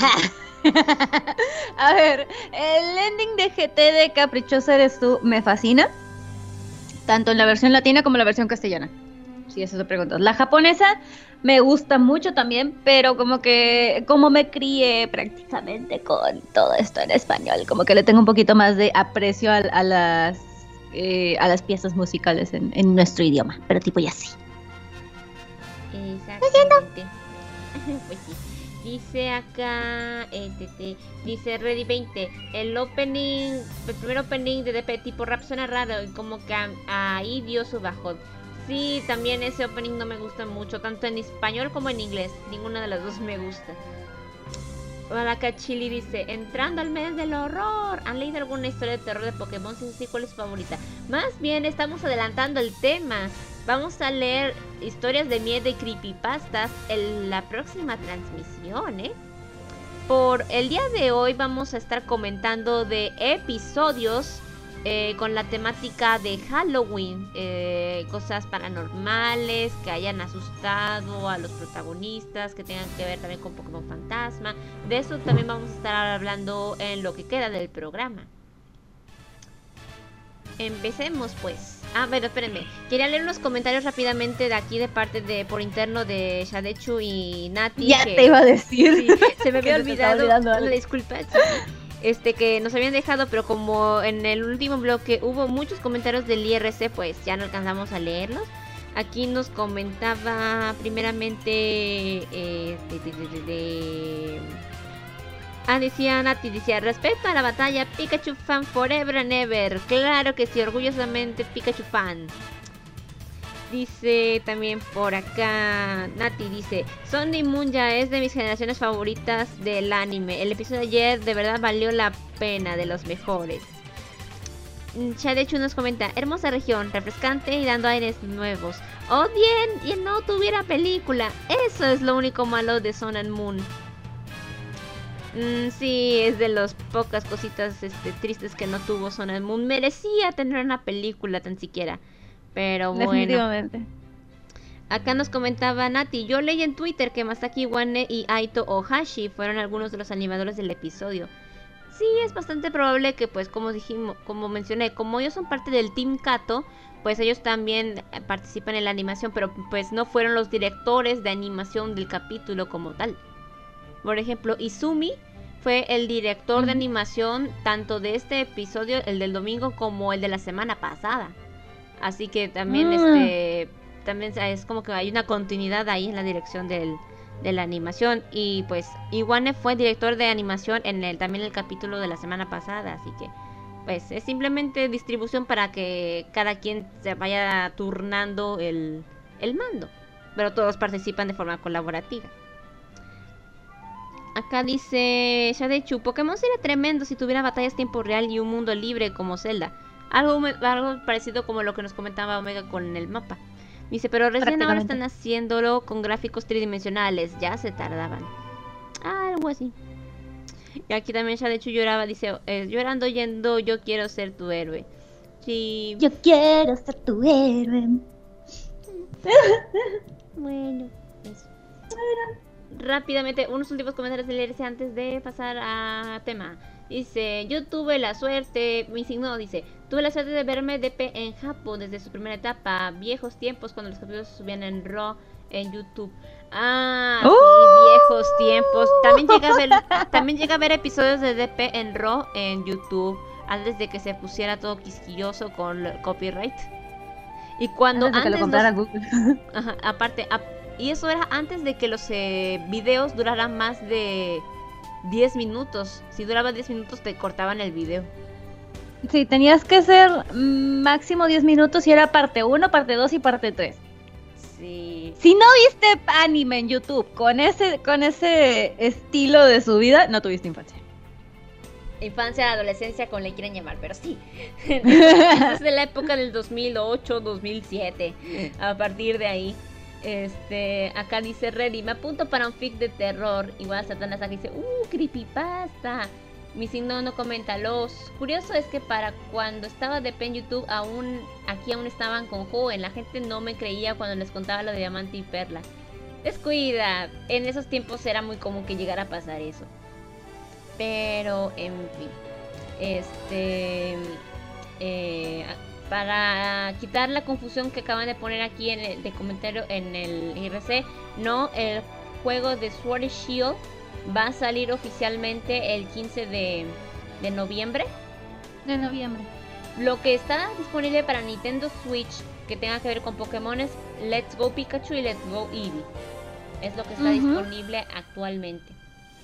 A ver, el ending de G T de Caprichosa Eres Tú me fascina. Tanto en la versión latina como en la versión castellana. Si eso te preguntas. La japonesa me gusta mucho también, pero como que, como me crié prácticamente con todo esto en español, como que le tengo un poquito más de aprecio a, a las... Eh, a las piezas musicales en, en nuestro idioma, pero tipo ya sí. Exactamente. Pues sí. Dice acá, eh, te, te, dice Ready veinte, el opening, el primer opening de D P tipo rap suena raro y como que a, ahí dio su bajón. Sí, también ese opening no me gusta mucho, tanto en español como en inglés. Ninguna de las dos me gusta. Acá Chili dice, entrando al mes del horror, ¿han leído alguna historia de terror de Pokémon? Si sí, ¿cuál es su favorita? Más bien estamos adelantando el tema. Vamos a leer historias de miedo y creepypastas en la próxima transmisión, ¿eh? Por el día de hoy vamos a estar comentando de episodios eh, con la temática de Halloween, eh, cosas paranormales que hayan asustado a los protagonistas, que tengan que ver también con Pokémon Fantasma. De eso también vamos a estar hablando en lo que queda del programa. empecemos pues. Ah, bueno, espérenme. Quería leer unos comentarios rápidamente de aquí de parte de por interno de Shadechu y Nati. Ya que, te iba a decir. Sí, se me había Que se te estaba olvidado. olvidando algo. Una disculpa. Sí, este que nos habían dejado, pero como en el último bloque hubo muchos comentarios del I R C, pues ya no alcanzamos a leerlos. Aquí nos comentaba primeramente eh, de, de, de, de, de... Ah, decía Nati, decía, respecto a la batalla, Pikachu fan forever and ever. Claro que sí, orgullosamente Pikachu fan. Dice también por acá, Nati dice, Sunny Moon ya es de mis generaciones favoritas del anime. El episodio de ayer de verdad valió la pena, de los mejores. Shadechu nos comenta, hermosa región, refrescante y dando aires nuevos. Oh, bien, y no tuviera película. Eso es lo único malo de Sun and Moon. Mm, sí, es de las pocas cositas este, tristes que no tuvo Sun and Moon. Merecía tener una película tan siquiera. Pero bueno. Definitivamente. Acá nos comentaba Nati, yo leí en Twitter que Masaki Iwane y Aito Ohashi fueron algunos de los animadores del episodio. Sí, es bastante probable que pues como dijimos, como mencioné, como ellos son parte del Team Kato, pues ellos también participan en la animación, pero pues no fueron los directores de animación del capítulo como tal. Por ejemplo, Izumi fue el director de animación tanto de este episodio, el del domingo, como el de la semana pasada. Así que también Mm. este también es como que hay una continuidad ahí en la dirección del, de la animación. Y pues Iwane fue director de animación en el también el capítulo de la semana pasada. Así que pues es simplemente distribución para que cada quien se vaya turnando el, el mando. Pero todos participan de forma colaborativa. Acá dice Shadechu, Pokémon sería tremendo si tuviera batallas tiempo real y un mundo libre como Zelda. Algo, algo parecido como lo que nos comentaba Omega con el mapa. Dice, pero recién ahora están haciéndolo con gráficos tridimensionales. Ya se tardaban. Ah, algo así. Y aquí también Shadechu lloraba. Dice, eh, llorando yendo, yo quiero ser tu héroe. Sí. Yo quiero ser tu héroe. Bueno, eso. Rápidamente, unos últimos comentarios de leerse antes de pasar a tema. Dice, yo tuve la suerte, mi signo dice, tuve la suerte de verme D P en Japón desde su primera etapa, viejos tiempos cuando los capítulos se subían en Raw en YouTube. Ah, ¡Uh! sí, viejos tiempos. También llega a ver, también llega a ver episodios de D P en Raw en YouTube antes de que se pusiera todo quisquilloso con el copyright. Y cuando Antes de que lo antes comprara los- Google. Ajá, aparte, ap- y eso era antes de que los eh, videos duraran más de diez minutos. Si duraba diez minutos te cortaban el video. Sí, tenías que ser mm, máximo diez minutos y era parte uno, parte dos y parte tres. Sí. Si no viste anime en YouTube con ese, con ese estilo de subida, no tuviste infancia. Infancia, adolescencia, como le quieren llamar, pero sí. Es de la época del dos mil ocho, dos mil siete. A partir de ahí. Este, acá dice Reddy, me apunto para un fic de terror. Igual Satanás acá dice, uh, creepypasta. Mi signo no comenta. Los curioso es que para cuando estaba de P en YouTube, aún aquí aún estaban con Joven. La gente no me creía cuando les contaba lo de Diamante y Perla. Descuida, en esos tiempos era muy común que llegara a pasar eso. Pero, en fin, este, eh, para quitar la confusión que acaban de poner aquí en el de comentario en el I R C, no, el juego de Sword and Shield va a salir oficialmente el quince de, de noviembre. De noviembre. Lo que está disponible para Nintendo Switch que tenga que ver con Pokémon es Let's Go Pikachu y Let's Go Eevee. Es lo que está Ujú. disponible actualmente.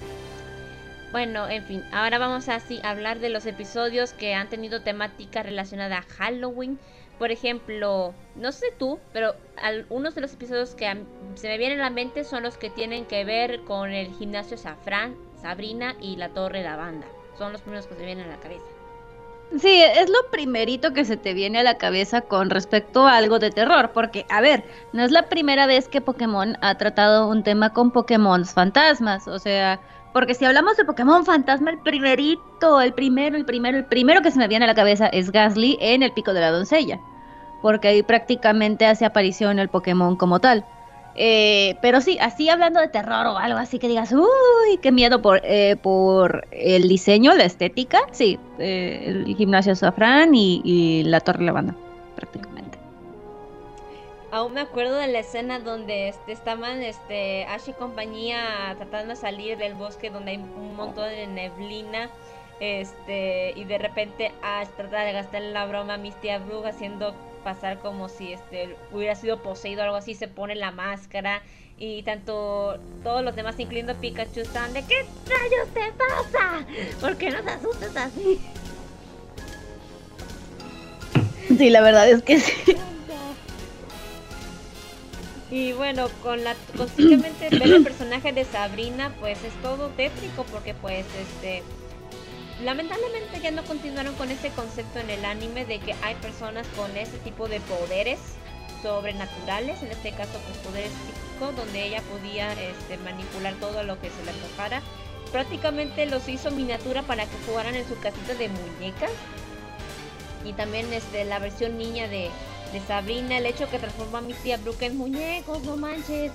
Bueno, en fin, ahora vamos a así hablar de los episodios que han tenido temática relacionada a Halloween. Por ejemplo, no sé tú, pero algunos de los episodios que a- se me vienen a la mente son los que tienen que ver con el gimnasio Safran, Sabrina y la Torre Lavanda. Son los primeros que se me vienen a la cabeza. Sí, es lo primerito que se te viene a la cabeza con respecto a algo de terror, porque, a ver, no es la primera vez que Pokémon ha tratado un tema con Pokémon fantasmas, o sea, porque si hablamos de Pokémon fantasma, el primerito, el primero, el primero, el primero que se me viene a la cabeza es Gastly en el Pico de la Doncella, porque ahí prácticamente hace aparición el Pokémon como tal. Eh, pero sí, así hablando de terror o algo así que digas, uy, qué miedo por, eh, por el diseño, la estética, sí, eh, el gimnasio Safran y, y la Torre Lavanda, prácticamente. Aún me acuerdo de la escena donde este, estaban este, Ash y compañía tratando de salir del bosque donde hay un montón de neblina. Este, y de repente Ash trata de gastar la broma a Misty Brooke haciendo pasar como si este hubiera sido poseído o algo así, se pone la máscara y tanto todos los demás, incluyendo Pikachu, están de ¿qué rayos te pasa? ¿Por qué nos asustas así? Sí, la verdad es que sí. Y bueno, con la constantemente ver el personaje de Sabrina, pues es todo tétrico porque pues este lamentablemente ya no continuaron con ese concepto en el anime de que hay personas con ese tipo de poderes sobrenaturales, en este caso pues poderes psíquicos, donde ella podía este, manipular todo lo que se le antojara. Prácticamente los hizo miniatura para que jugaran en su casita de muñecas. Y también este, la versión niña de, de Sabrina, el hecho que transformó a Misty Brooke en muñecos, no manches.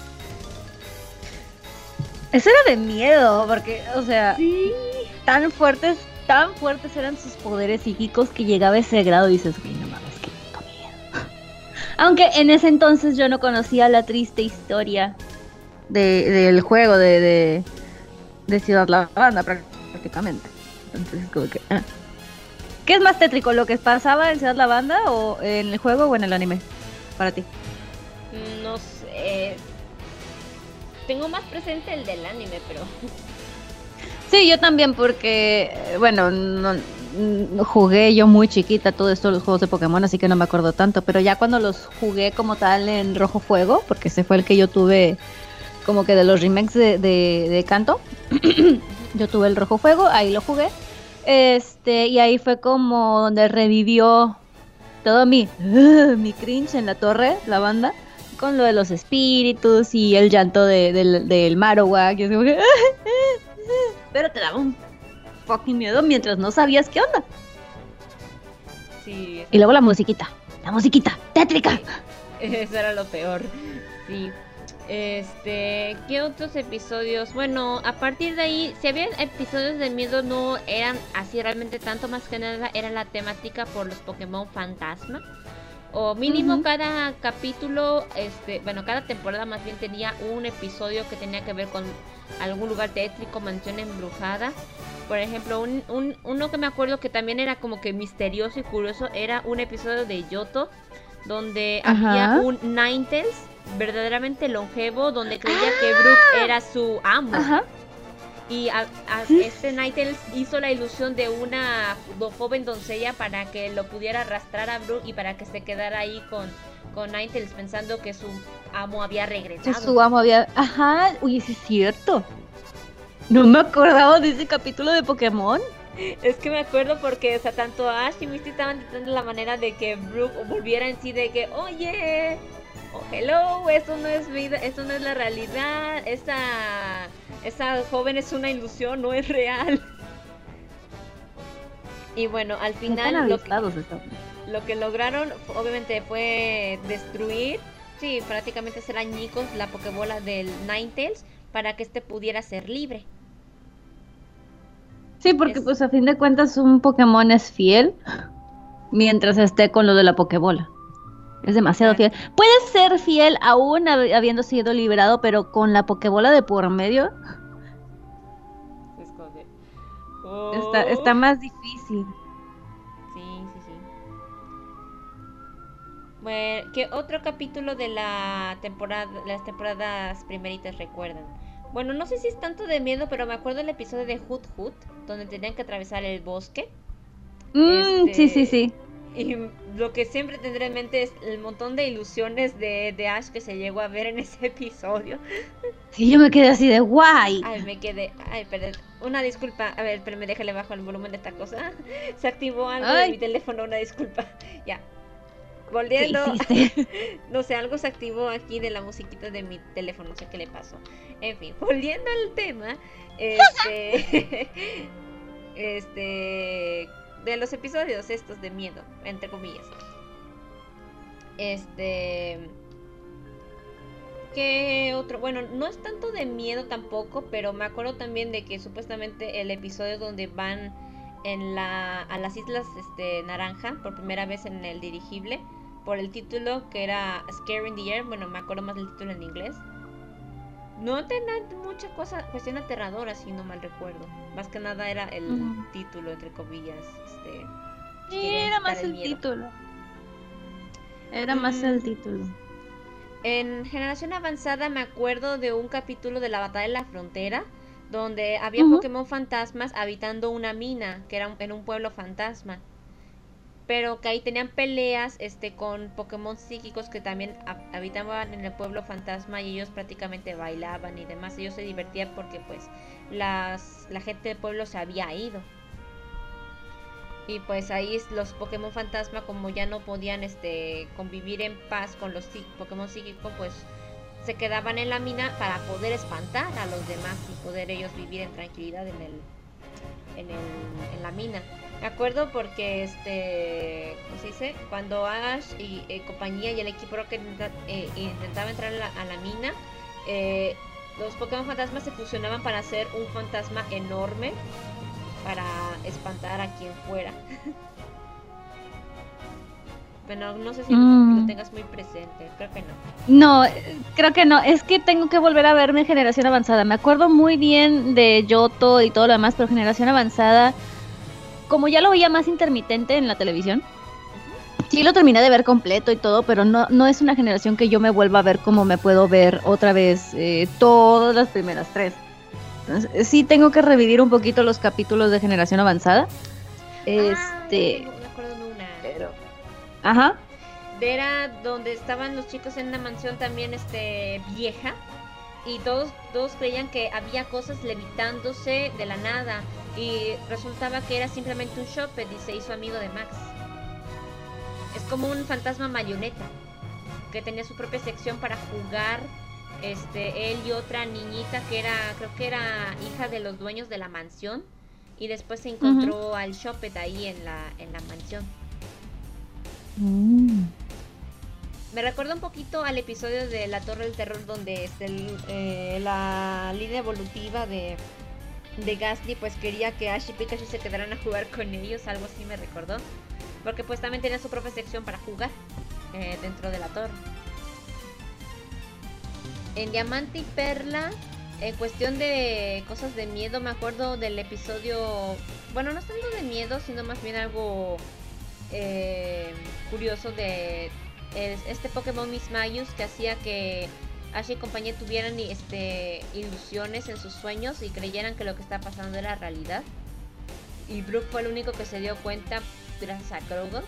Eso era de miedo, porque, o sea, Sí. tan fuertes, tan fuertes eran sus poderes psíquicos que llegaba a ese grado y dices, güey, no mames, qué puto miedo. Aunque en ese entonces yo no conocía la triste historia de, del juego de, de, de Ciudad Lavanda, prácticamente. Entonces, como que, ah. ¿Qué es más tétrico, lo que pasaba en Ciudad Lavanda o en el juego o en el anime? Para ti. No sé. Tengo más presente el del anime, pero... Sí, yo también porque, bueno, no, no, jugué yo muy chiquita todos estos los juegos de Pokémon, así que no me acuerdo tanto, pero ya cuando los jugué como tal en Rojo Fuego, porque ese fue el que yo tuve como que de los remakes de, de, de Kanto, yo tuve el Rojo Fuego, ahí lo jugué, este y ahí fue como donde revivió todo mi, uh, mi cringe en la Torre Lavanda, con lo de los espíritus y el llanto de, de, del Marowak, y así como que... pero te daba un fucking miedo mientras no sabías qué onda. Sí. Y luego la musiquita, la musiquita, tétrica. Eso era lo peor. Sí. Este, ¿qué otros episodios? Bueno, a partir de ahí, si había episodios de miedo, no eran así realmente tanto, más que nada era la temática por los Pokémon fantasma. O mínimo uh-huh. cada capítulo, este, bueno, cada temporada más bien tenía un episodio que tenía que ver con algún lugar tétrico, mansión embrujada. Por ejemplo, un, un, uno que me acuerdo que también era como que misterioso y curioso, era un episodio de Yoto, donde uh-huh. había un Ninetales verdaderamente longevo, donde creía ¡ah! Que Brooke era su amo. Uh-huh. Y a, a este Ninetales hizo la ilusión de una do, joven doncella para que lo pudiera arrastrar a Brooke y para que se quedara ahí con, con Ninetales pensando que su amo había regresado. Que su amo había... Ajá, uy, sí es cierto. No me acordaba de ese capítulo de Pokémon. Es que me acuerdo porque, o sea, tanto Ash y Misty estaban tratando la manera de que Brooke volviera en sí, de que, oye... Oh, hello, eso no es vida, eso no es la realidad, esa, esa joven es una ilusión, no es real. Y bueno, al final lo que, lo que lograron obviamente fue destruir, sí, prácticamente hacer añicos la Pokébola del Ninetales para que este pudiera ser libre. Sí, porque es... pues a fin de cuentas un Pokémon es fiel mientras esté con lo de la Pokébola. Es demasiado fiel. Puede ser fiel aún hab- habiendo sido liberado, pero con la Pokébola de por medio es como de... oh. está, está más difícil. Sí, sí, sí. Bueno, ¿qué otro capítulo de la temporada, las temporadas primeritas recuerdan? Bueno, no sé si es tanto de miedo, pero me acuerdo del episodio de Hoot Hoot, donde tenían que atravesar el bosque. Mm, este... Sí, sí, sí. Y lo que siempre tendré en mente es el montón de ilusiones de, de Ash que se llegó a ver en ese episodio. Sí, yo me quedé así de guay. Ay, me quedé... Ay, perdón. Una disculpa. A ver, pero me déjale bajo el volumen de esta cosa. Se activó algo Ay. de mi teléfono, una disculpa. Ya. Volviendo. No sé, algo se activó aquí de la musiquita de mi teléfono. No sé qué le pasó. En fin, volviendo al tema. Este... este... de los episodios estos de miedo, entre comillas. Este... ¿Qué otro? Bueno, no es tanto de miedo tampoco, pero me acuerdo también de que supuestamente el episodio donde van en la a las Islas este Naranja por primera vez en el dirigible, por el título que era Scare in the Air, bueno, me acuerdo más del título en inglés. No tenía mucha cosa, cuestión aterradora, si no mal recuerdo. Más que nada era el Ujú. título, entre comillas, este... Sí, quería era incitar más el miedo. título. Era más Mm. el título. En Generación Avanzada me acuerdo de un capítulo de la Batalla de la Frontera, donde había Ujú. Pokémon fantasmas habitando una mina, que era un- en un pueblo fantasma. Pero que ahí tenían peleas este con Pokémon psíquicos que también hab- habitaban en el pueblo fantasma y ellos prácticamente bailaban y demás. Ellos se divertían porque pues las la gente del pueblo se había ido. Y pues ahí es- los Pokémon fantasma, como ya no podían este convivir en paz con los psí- Pokémon psíquicos, pues se quedaban en la mina para poder espantar a los demás y poder ellos vivir en tranquilidad en el en el en la mina. Me acuerdo porque este ¿cómo se dice? Cuando Ash y eh, compañía y el equipo Rocket intenta- eh, intentaba entrar a la, a la mina, eh, los Pokémon fantasmas se fusionaban para hacer un fantasma enorme para espantar a quien fuera. Bueno, no sé si Mm. lo tengas muy presente, creo que no. No, eh, creo que no. Es que tengo que volver a verme Generación Avanzada. Me acuerdo muy bien de Yoto y todo lo demás, pero Generación Avanzada, como ya lo veía más intermitente en la televisión, sí lo terminé de ver completo y todo, pero no, no es una generación que yo me vuelva a ver como me puedo ver otra vez eh, todas las primeras tres. Entonces, eh, sí tengo que revivir un poquito los capítulos de Generación Avanzada. Ah, Este, ya tengo- me acuerdo de una. pero... Ajá. Era donde estaban los chicos en una mansión también este vieja y todos todos creían que había cosas levitándose de la nada y resultaba que era simplemente un Shopped y se hizo amigo de Max. Es como un fantasma marioneta que tenía su propia sección para jugar, este él y otra niñita que era creo que era hija de los dueños de la mansión y después se encontró al Shopped ahí en la en la mansión. Mm. Me recuerda un poquito al episodio de La Torre del Terror donde este, el- eh, la línea evolutiva de, de Gastly pues quería que Ash y Pikachu se quedaran a jugar con ellos, algo así me recordó. Porque pues también tenía su propia sección para jugar eh, dentro de la torre. En Diamante y Perla, en cuestión de cosas de miedo, me acuerdo del episodio, bueno, no es tanto de miedo, sino más bien algo eh, curioso de es- este Pokémon Mismagius que hacía que Ash y compañía tuvieran este, ilusiones en sus sueños y creyeran que lo que estaba pasando era realidad. Y Brooke fue el único que se dio cuenta gracias a Kroger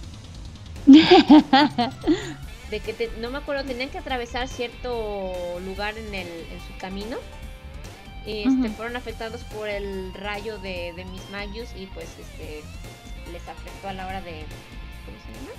de que te- no me acuerdo, tenían que atravesar cierto lugar en el en su camino y este, Ujú. fueron afectados por el rayo de, de Mismagius y pues este les afectó a la hora de ¿cómo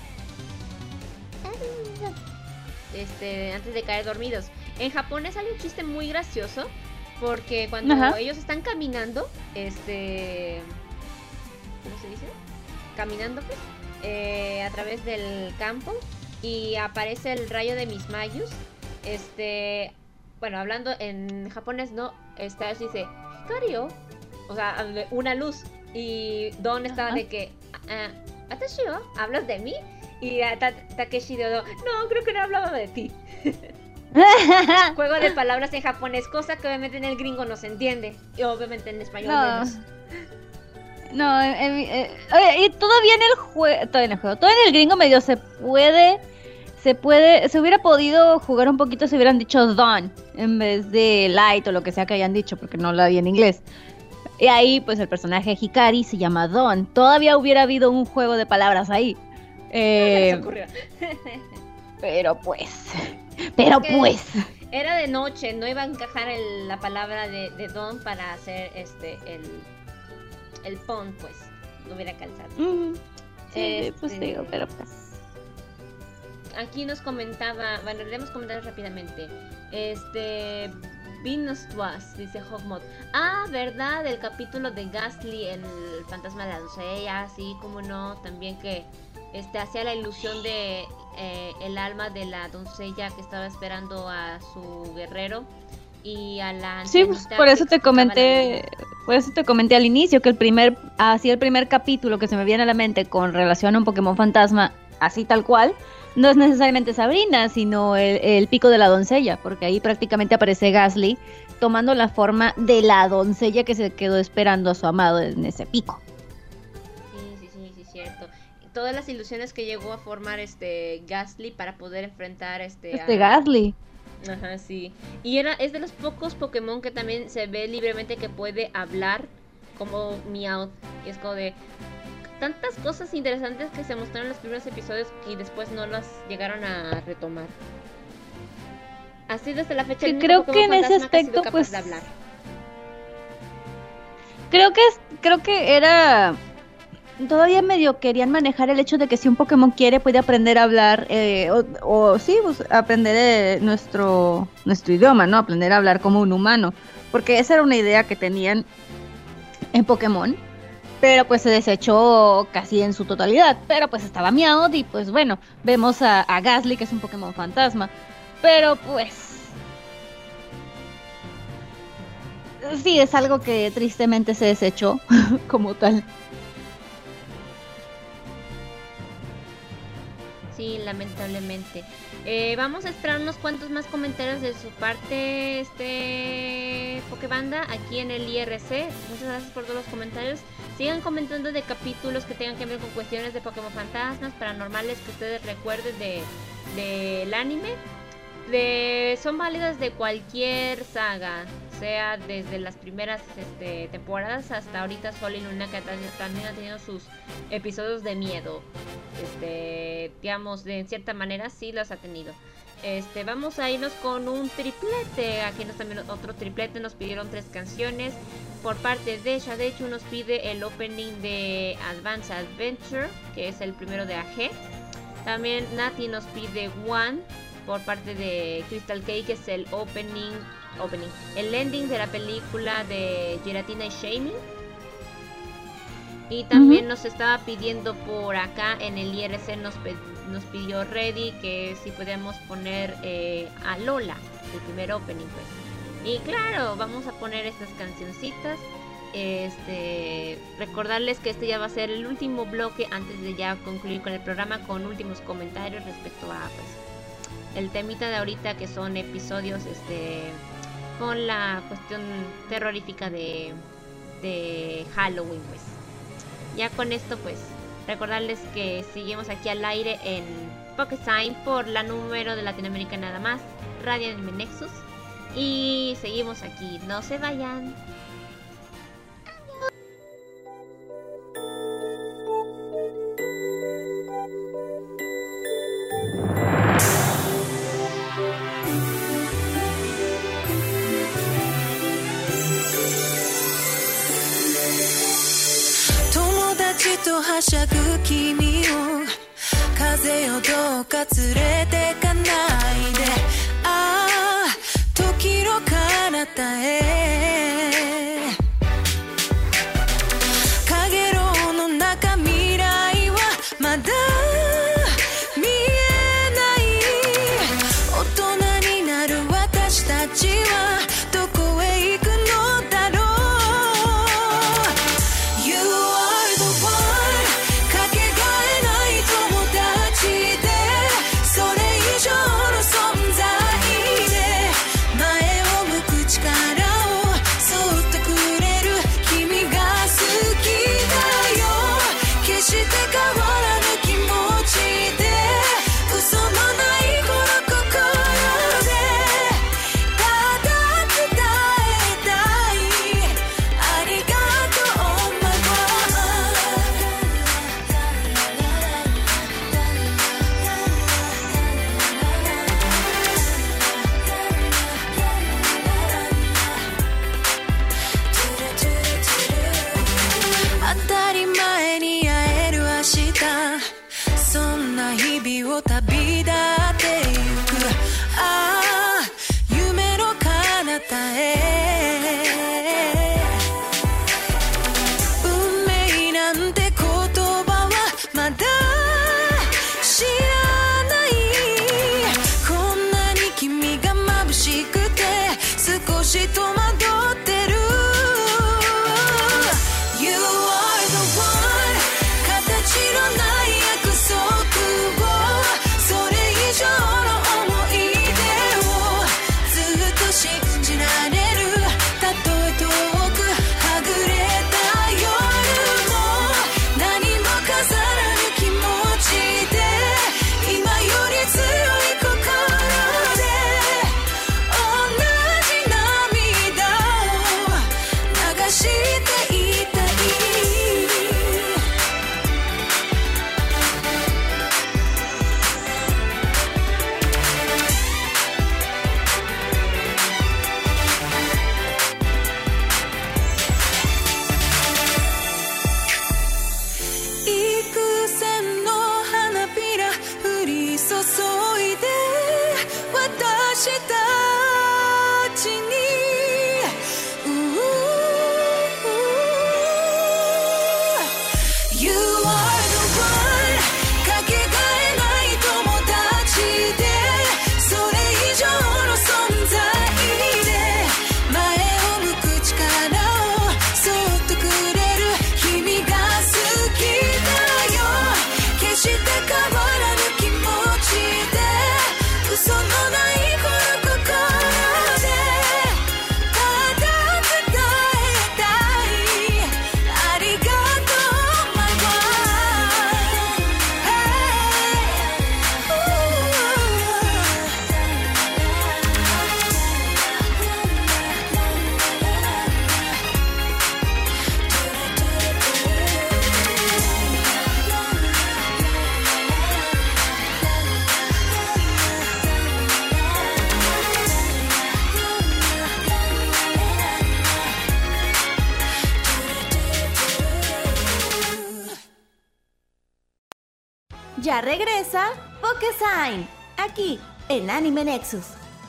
se llama? Este antes de caer dormidos. En japonés hay un chiste muy gracioso porque cuando Ajá. ellos están caminando, este ¿cómo se dice? Caminando pues eh, a través del campo y aparece el rayo de Mismagius. Este, bueno, hablando en japonés, no, este Ash dice Hikario, o sea, una luz. Y Don estaba Ajá. de que, ah, ¿Atashi o? ¿Hablas de mí? Y a Ta- Takeshi de no, creo que no hablaba de ti. Juego de palabras en japonés, cosa que obviamente en el gringo no se entiende. Y obviamente en español No. menos. No, eh, eh, oye, y todavía en el juego, todavía en el juego, todavía en el gringo medio se puede, se puede, se hubiera podido jugar un poquito si hubieran dicho Dawn en vez de Light o lo que sea que hayan dicho, porque no la vi en inglés. Y ahí, pues el personaje Hikari se llama Dawn. Todavía hubiera habido un juego de palabras ahí. Se Eh, les ocurrió. pero pues, pero Es que- pues. Era de noche, no iba a encajar el- la palabra de, de Don para hacer este el el pon, pues no hubiera calzado. Mm, sí, pues Este, digo, pero pues. Aquí nos comentaba, bueno, leemos comentarios rápidamente. Este Venus Twas, dice Hogmod. Ah, verdad, el capítulo de Gastly, el fantasma de la doncella, sí, como no, también que este hacía la ilusión de eh, el alma de la doncella que estaba esperando a su guerrero y a la Sí, pues, por eso te comenté, por eso te comenté al inicio que el primer, así el primer capítulo que se me viene a la mente con relación a un Pokémon fantasma, así tal cual, no es necesariamente Sabrina, sino el, el pico de la doncella, porque ahí prácticamente aparece Gastly tomando la forma de la doncella que se quedó esperando a su amado en ese pico. Sí, sí, sí, sí, cierto. Todas las ilusiones que llegó a formar este Gastly para poder enfrentar este Este a... Gastly. Ajá, sí. Y era es de los pocos Pokémon que también se ve libremente que puede hablar como Meowth. Y es como de tantas cosas interesantes que se mostraron en los primeros episodios y después no las llegaron a retomar. Así desde la fecha Sí, el único creo que Pokémon en ese fantasma que ha sido aspecto, capaz pues, de hablar. Creo que es, creo que era todavía medio querían manejar el hecho de que si un Pokémon quiere puede aprender a hablar eh, o, o sí, pues, aprender eh, nuestro nuestro idioma, ¿no? Aprender a hablar como un humano, porque esa era una idea que tenían en Pokémon, pero pues se desechó casi en su totalidad, pero pues estaba Meowth y pues bueno, vemos a, a Gastly que es un Pokémon fantasma, pero pues sí, es algo que tristemente se desechó como tal. Sí, lamentablemente. Eh, vamos a esperar unos cuantos más comentarios de su parte, este Pokébanda, aquí en el I R C. Muchas gracias por todos los comentarios. Sigan comentando de capítulos que tengan que ver con cuestiones de Pokémon fantasmas, paranormales que ustedes recuerden de del anime. De, son válidas de cualquier saga, sea desde las primeras este, temporadas hasta ahorita Sol y Luna, que también ha tenido sus episodios de miedo. Este, digamos, de en cierta manera sí los ha tenido. Este, vamos a irnos con un triplete. Aquí nos también otro triplete. Nos pidieron tres canciones. Por parte de Shadechu nos pide el opening de Advance Adventure, que es el primero de A G. También Nati nos pide One por parte de Crystal Cake, que es el opening, opening, el ending de la película de Giratina y Shaming. Y también uh-huh. nos estaba pidiendo por acá en el I R C, nos, pe- nos pidió Reddy que si podíamos poner eh, a Lola, el primer opening, pues. Y claro, vamos a poner estas cancioncitas. Este, recordarles que este ya va a ser el último bloque antes de ya concluir con el programa, con últimos comentarios respecto a pues el temita de ahorita, que son episodios este con la cuestión terrorífica de, de Halloween, pues. Ya con esto, pues, recordarles que seguimos aquí al aire en Pokésign por la número de Latinoamérica nada más, Radio Anime Nexus. Y seguimos aquí, no se vayan. とはしゃぐ君を風よどうか連れてかないでああ時の彼方へかげろうの中未来はまだ見えない大人になる私たちはどこへ行くのだろうかけがえない友達でそれ以 You are the one かけがえない友達でそれ以上の存在で前を向く力をそっとくれる君が好きだよ決して変わらぬ気持ちで嘘のないこの心でただ伝えたいありがとう my wife Ya regresa Pokesign, aquí en Anime Nexus.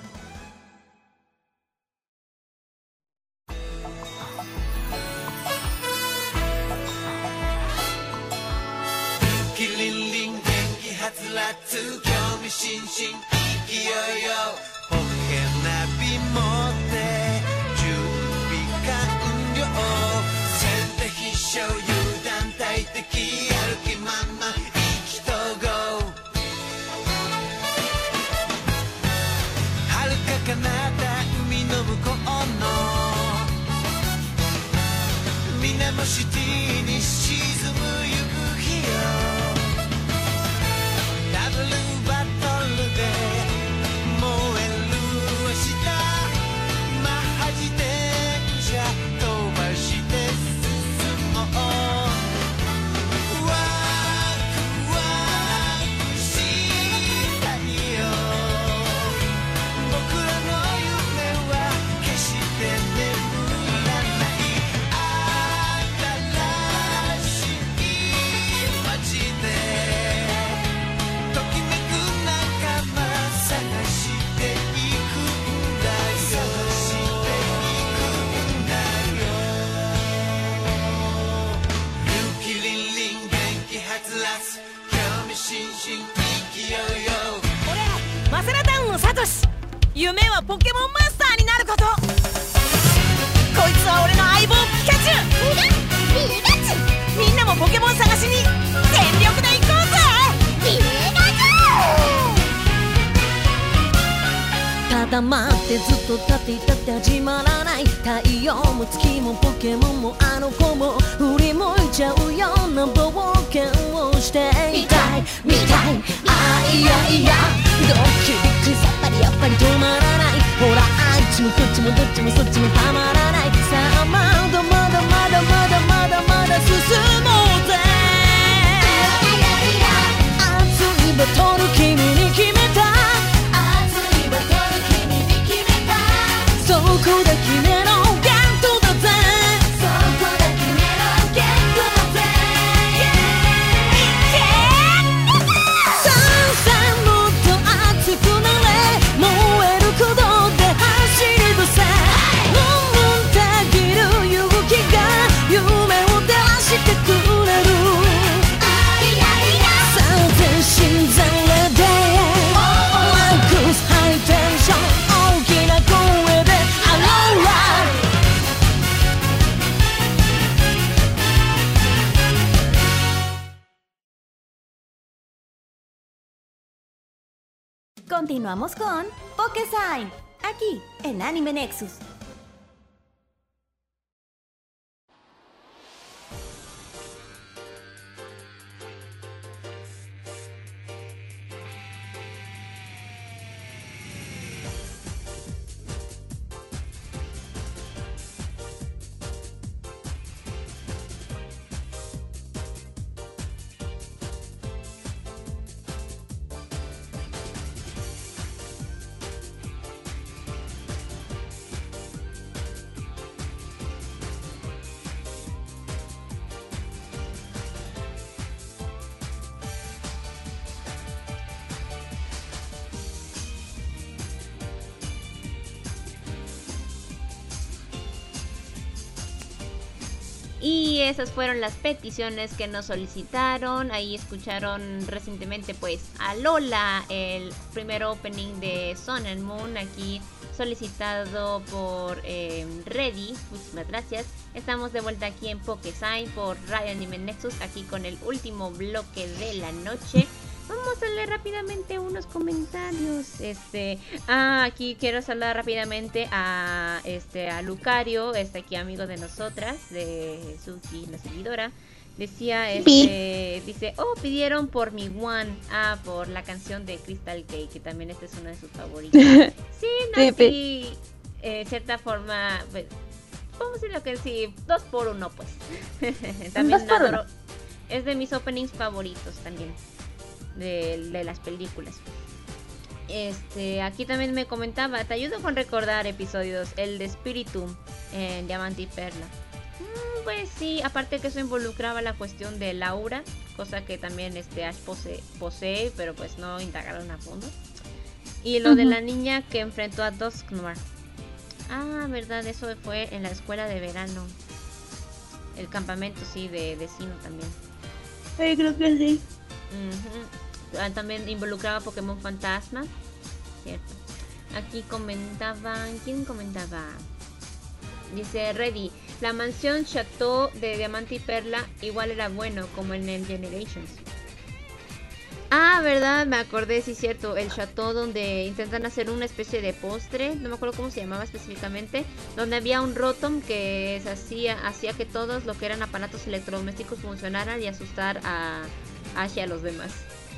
Continuamos con Pokesign, aquí en Anime Nexus. Y esas fueron las peticiones que nos solicitaron. Ahí escucharon recientemente pues a Lola, el primer opening de Sun and Moon, aquí solicitado por eh, Reddy. Muchísimas gracias. Estamos de vuelta aquí en Pokesign por Radio Anime Nexus, aquí con el último bloque de la noche. Vamos a leer rápidamente unos comentarios. Este, ah, aquí quiero saludar rápidamente a este a Lucario, este aquí amigo de nosotras, de Suki, la seguidora. Decía, este, dice, oh, pidieron por mi One, ah, por la canción de Crystal Cake, que también esta es una de sus favoritas. Sí, no, sí, sí eh, cierta forma, pues, vamos a decir lo que sí, dos por uno, pues. También dos por adoro, uno. Es de mis openings favoritos también. De, de las películas. Este, aquí también me comentaba, te ayudo con recordar episodios, el de Spiritum en Diamante y Perla. Mm, pues sí, aparte que eso involucraba la cuestión de Laura, cosa que también este Ash posee, posee pero pues no indagaron a fondo. Y lo uh-huh. de la niña que enfrentó a Dusknoir. Ah, verdad, eso fue en la escuela de verano. El campamento, sí, de vecino también. Sí, creo que sí. Uh-huh. También involucraba Pokémon Fantasma, cierto. Aquí comentaban, ¿quién comentaba? Dice Reddy, la mansión Chateau de Diamante y Perla igual era bueno como en el Generations. Ah, verdad, me acordé, sí, cierto, el Chateau donde intentan hacer una especie de postre, no me acuerdo cómo se llamaba específicamente, donde había un Rotom que se hacía, hacía que todos lo que eran aparatos electrodomésticos funcionaran y asustar a hacia los demás.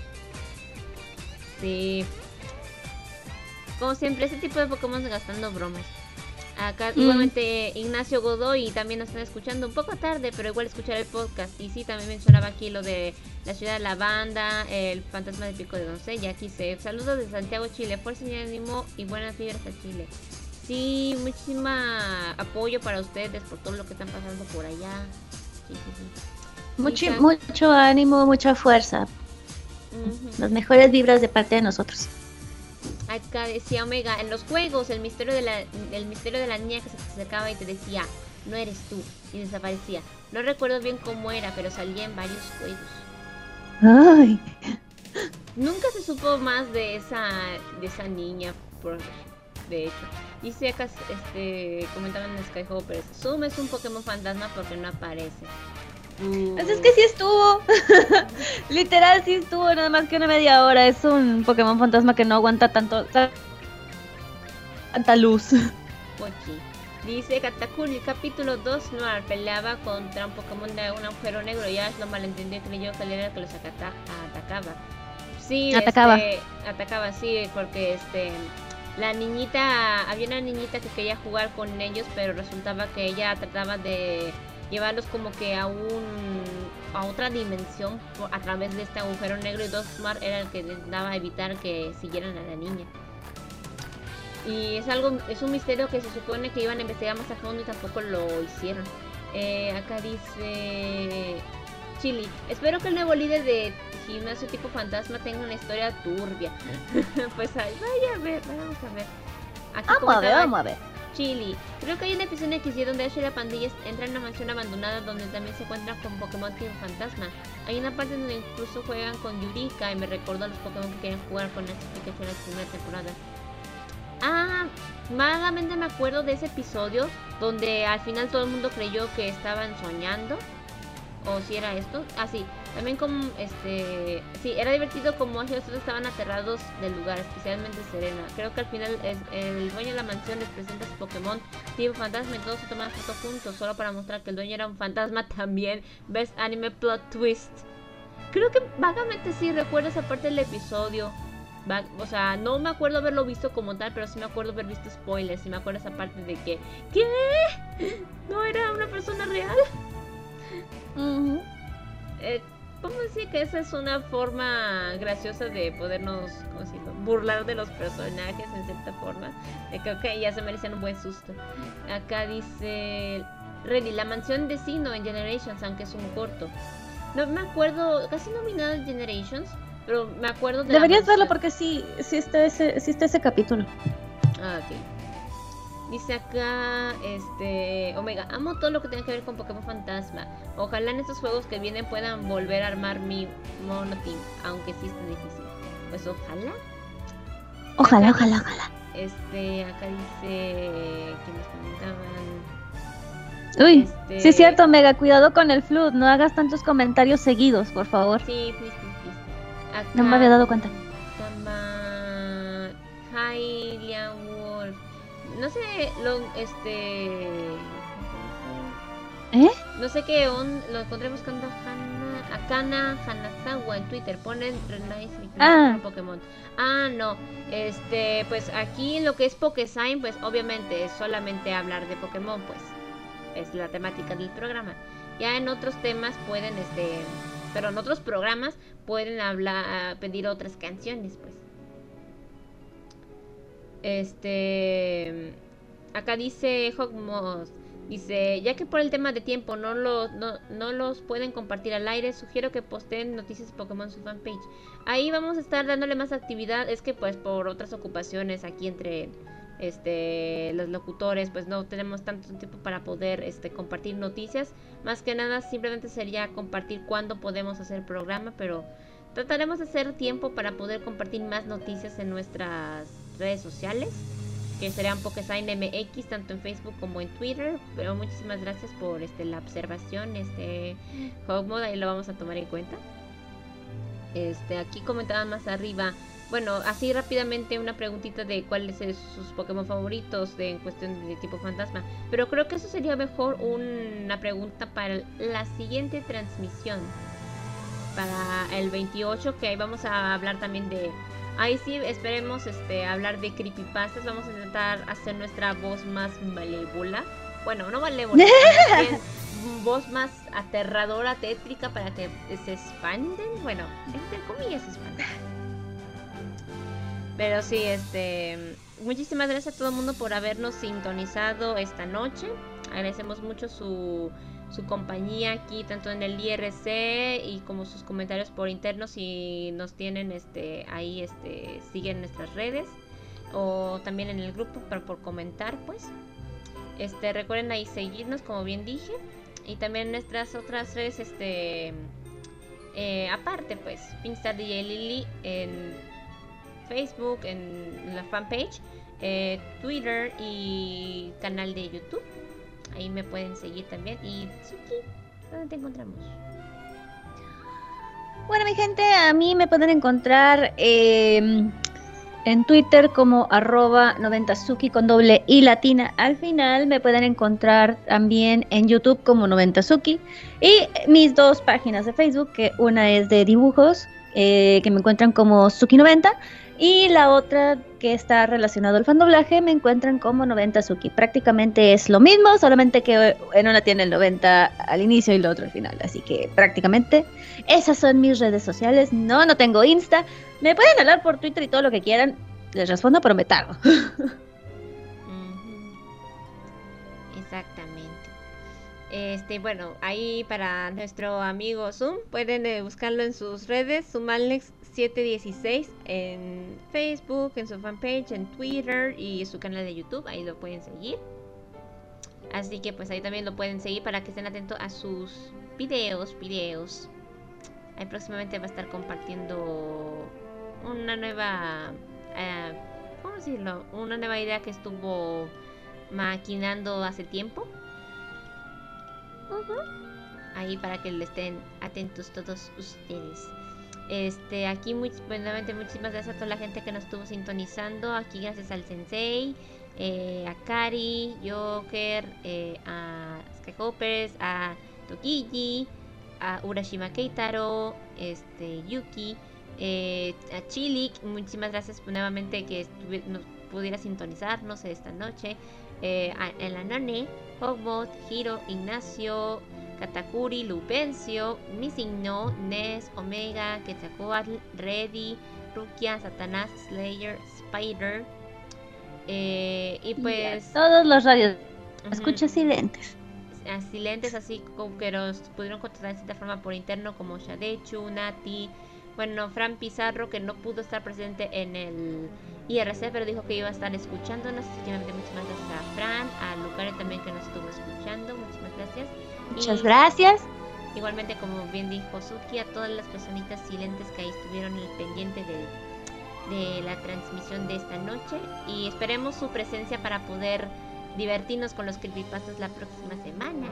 Sí. Como siempre, este tipo de Pokémon gastando bromas. Acá mm. igualmente Ignacio Godoy también nos están escuchando un poco tarde, pero igual escuchar el podcast. Y sí, también mencionaba aquí lo de la ciudad de la banda, el fantasma del pico de doncella. Aquí se saludos de Santiago, Chile, fuerza y ánimo y buenas vibras a Chile. Sí, muchísima apoyo para ustedes por todo lo que están pasando por allá. Sí, sí, sí. Mucho, mucho ánimo, mucha fuerza. Uh-huh. Las mejores vibras de parte de nosotros. Acá decía Omega, en los juegos el misterio de la el misterio de la niña que se te acercaba y te decía, no eres tú, y desaparecía. No recuerdo bien cómo era, pero salía en varios juegos. Ay. Nunca se supo más de esa de esa niña, por de hecho. Dice acá, este, comentaban en Skyhoppers, Zoom es un Pokémon fantasma porque no aparece. Uh. Pues es que sí estuvo. Literal sí estuvo, nada más que una media hora. Es un Pokémon fantasma que no aguanta tanto tanta luz. Pochi. Dice Katakuri, el capítulo dos Noir peleaba contra un Pokémon de un agujero negro y Ash lo malentendió y creyó que él era el que los acata atacaba. Sí, atacaba. Este, atacaba, sí, porque este la niñita, había una niñita que quería jugar con ellos, pero resultaba que ella trataba de llevarlos como que a un a otra dimensión por, a través de este agujero negro, y Dusknoir era el que intentaba evitar que siguieran a la niña. Y es algo, es un misterio que se supone que iban a investigar más a fondo y tampoco lo hicieron. Eh, acá dice Chili, espero que el nuevo líder de Gimnasio Tipo Fantasma tenga una historia turbia. Pues ahí, vaya a ver, vamos a ver. Aquí vamos a ver, vamos a ver. Chili, creo que hay un episodio X Y donde Ash y la pandilla entra en una mansión abandonada donde también se encuentran con Pokémon tipo fantasma. Hay una parte donde incluso juegan con Yurika y me recordó a los Pokémon que quieren jugar con Ash y Pikachu en la primera temporada. Ah, vagamente me acuerdo de ese episodio donde al final todo el mundo creyó que estaban soñando. O si era esto, ah sí, también como este, sí, era divertido como Ash y los otros estaban aterrados del lugar, especialmente Serena. Creo que al final es, el dueño de la mansión les presenta su Pokémon tipo fantasma y todos se toman foto juntos solo para mostrar que el dueño era un fantasma también. Best anime plot twist. Creo que vagamente sí recuerdo esa parte del episodio. Va, o sea, no me acuerdo haberlo visto como tal, pero sí me acuerdo haber visto spoilers y me acuerdo esa parte de que ¿qué? ¿No era una persona real? Uh-huh. eh, Vamos a decir que esa es una forma graciosa de podernos, ¿cómo decirlo?, burlar de los personajes en cierta forma. De que ok, ya se merecen un buen susto. Acá dice Reddy, la mansión de Sinnoh en Generations, aunque es un corto. No me acuerdo, casi no vi nada en Generations, pero me acuerdo de Deberías verlo porque sí, sí está ese, sí está ese capítulo. Ah, ok. Dice acá, este, Omega, amo todo lo que tenga que ver con Pokémon Fantasma. Ojalá en estos juegos que vienen puedan volver a armar mi mono team, aunque sí está difícil. Pues ojalá. Ojalá, Acá ojalá, dice- ojalá. Este, acá dice que nos comentaban. Uy, Este- sí es cierto, Mega, cuidado con el flood, no hagas tantos comentarios seguidos, por favor. Sí, please, please, please. Acá, No me había dado cuenta. Tama... Hylian Wolf. No sé, lo, este... ¿Eh? No sé qué on, lo encontré buscando a Hana, Akana Hanazawa en Twitter. Ponen Nice Ah. Pokémon. Ah, no. Este, pues aquí lo que es Pokesign, pues obviamente es solamente hablar de Pokémon, pues. Es la temática del programa. Ya en otros temas pueden, este, pero en otros programas pueden hablar, pedir otras canciones, pues. Este, acá dice Hogmoss, dice, ya que por el tema de tiempo no los, no, no los pueden compartir al aire, sugiero que posteen noticias de Pokémon en su fanpage. Ahí vamos a estar dándole más actividad, es que pues por otras ocupaciones aquí entre este los locutores pues no tenemos tanto tiempo para poder este compartir noticias. Más que nada simplemente sería compartir cuándo podemos hacer programa, pero trataremos de hacer tiempo para poder compartir más noticias en nuestras redes sociales, que serán Pokesign M X tanto en Facebook como en Twitter. Pero muchísimas gracias por este la observación, este Hogmod, ahí lo vamos a tomar en cuenta. Este, aquí comentaban más arriba, bueno, así rápidamente una preguntita de cuáles son sus Pokémon favoritos de, en cuestión de tipo fantasma. Pero creo que eso sería mejor una pregunta para la siguiente transmisión, para el veintiocho, que ahí vamos a hablar también de... Ahí sí, esperemos este hablar de creepypastas. Vamos a intentar hacer nuestra voz más malévola. Bueno, no malévola, más bien voz más aterradora, tétrica, para que se expanden. Bueno, entre comillas se expanden. Pero sí, este... muchísimas gracias a todo el mundo por habernos sintonizado esta noche. Agradecemos mucho su... su compañía aquí, tanto en el I R C y como sus comentarios por interno, si nos tienen este ahí, este siguen nuestras redes o también en el grupo para por comentar, pues. Este, recuerden ahí seguirnos, como bien dije, y también nuestras otras redes, este eh, aparte, pues, Pinkstar D J Lily en Facebook, en la fanpage, eh, Twitter y canal de YouTube. Ahí me pueden seguir también. Y Tsuki, ¿dónde te encontramos? Bueno, mi gente, a mí me pueden encontrar eh, en Twitter como arroba noventazuki con doble i latina al final. Me pueden encontrar también en YouTube como noventazuki. Y mis dos páginas de Facebook, que una es de dibujos, eh, que me encuentran como Suki noventa. Y la otra, que está relacionado al fandoblaje, me encuentran como noventazuki. Prácticamente es lo mismo, solamente que en una tiene el noventa al inicio y la otra al final. Así que prácticamente esas son mis redes sociales. No, no tengo Insta. Me pueden hablar por Twitter y todo lo que quieran. Les respondo, pero me tardo. Exactamente. Este, bueno, ahí para nuestro amigo Zoom, pueden eh, buscarlo en sus redes, Zoomalex siete dieciséis en Facebook, en su fanpage, en Twitter y su canal de YouTube, ahí lo pueden seguir. Así que pues ahí también lo pueden seguir para que estén atentos a sus videos, videos. Ahí próximamente va a estar compartiendo una nueva, eh, ¿cómo decirlo? Una nueva idea que estuvo maquinando hace tiempo. Uh-huh. Ahí para que le estén atentos todos ustedes. Este, aquí muy, buenamente, muchísimas gracias a toda la gente que nos estuvo sintonizando. Aquí gracias al Sensei, eh, a Kari, Joker, eh, a Skyhoppers, a Tokiji, a Urashima Keitaro, este, Yuki, eh, a Chilik. Muchísimas gracias nuevamente que nos pudiera sintonizarnos esta noche. Eh, a El Anone, Hogmod, Hiro, Ignacio, Katakuri, Lupencio, Missing No, Ness, Omega, Quetzalcoatl, Reddy, Rukia, Satanás, Slayer, Spider, eh, y pues y todos los radios uh-huh. escuchas silentes. Silentes, así como que nos pudieron contactar de cierta forma por interno, como Shadechu, Nati, bueno, Fran Pizarro, que no pudo estar presente en el I R C, pero dijo que iba a estar escuchándonos. Así que muchísimas gracias a Fran, a Lucare también que nos estuvo escuchando. Muchísimas gracias. Muchas Y gracias. igualmente, como bien dijo Suki, a todas las personitas silentes que ahí estuvieron al pendiente de, de la transmisión de esta noche. Y esperemos su presencia para poder divertirnos con los creepypastas la próxima semana.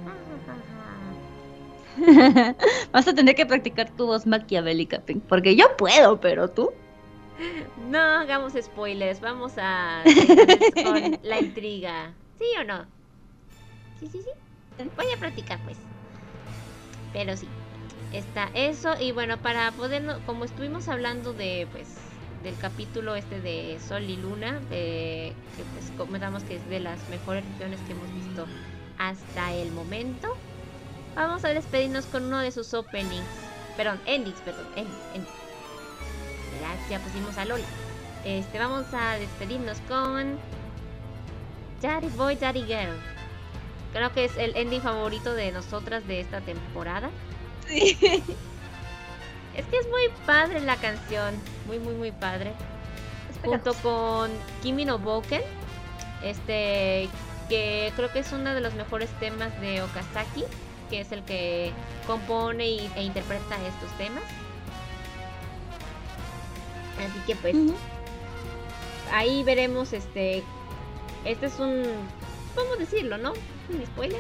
Vas a tener que practicar tu voz maquiavélica, Pink, porque yo puedo, pero tú. No hagamos spoilers, vamos a seguir con la intriga. ¿Sí o no? Sí, sí, sí. Voy a practicar, pues. Pero sí, está eso. Y bueno, para poder, como estuvimos hablando de, pues, del capítulo este de Sol y Luna, de, que pues comentamos que es de las mejores regiones que hemos visto hasta el momento, vamos a despedirnos con uno de sus openings. Perdón, endings, perdón, endings, endings. Ya pusimos a Lola. Este, vamos a despedirnos con Daddy Boy, Daddy Girl. Creo que es el ending favorito de nosotras de esta temporada. Sí. Es que es muy padre la canción, muy muy muy padre. Junto con Kimi no Boken, este, que creo que es uno de los mejores temas de Okazaki, que es el que compone y, e interpreta estos temas. Así que pues uh-huh. ahí veremos, este, este es un, ¿cómo decirlo, no? Un spoiler.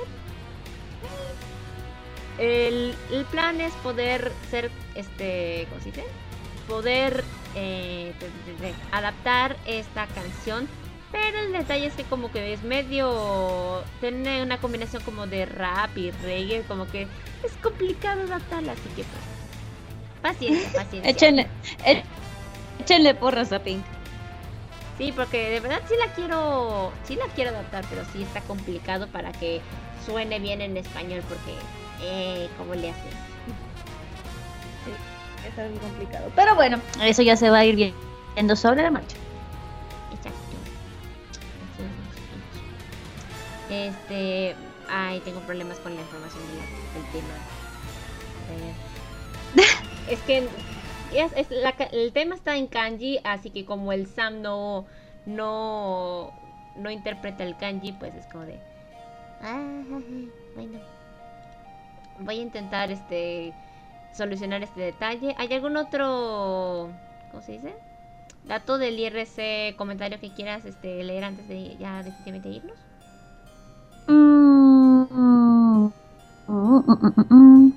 El, el plan es poder ser, este, ¿cómo se dice? Poder eh, de, de, de, adaptar esta canción, pero el detalle es que como que es medio, tiene una combinación como de rap y reggae, como que es complicado adaptarla, así que pues, paciencia, paciencia. Échenle, eh. Échenle porras a Pink. Sí, porque de verdad sí la quiero, sí la quiero adaptar, pero sí está complicado para que suene bien en español, porque, eh, ¿cómo le haces? Sí, está muy complicado. Pero bueno, eso ya se va a ir viendo sobre la marcha. Exacto. Este, ay, tengo problemas con la información de la, del tema. Eh, es que Es, es la, el tema está en kanji, así que como el Sam no no no interpreta el kanji, pues es como de ah, bueno, voy a intentar este solucionar este detalle. ¿Hay algún otro, cómo se dice, dato del I R C, comentario que quieras este leer antes de ya definitivamente irnos? Mm, mm, mm, mm, mm.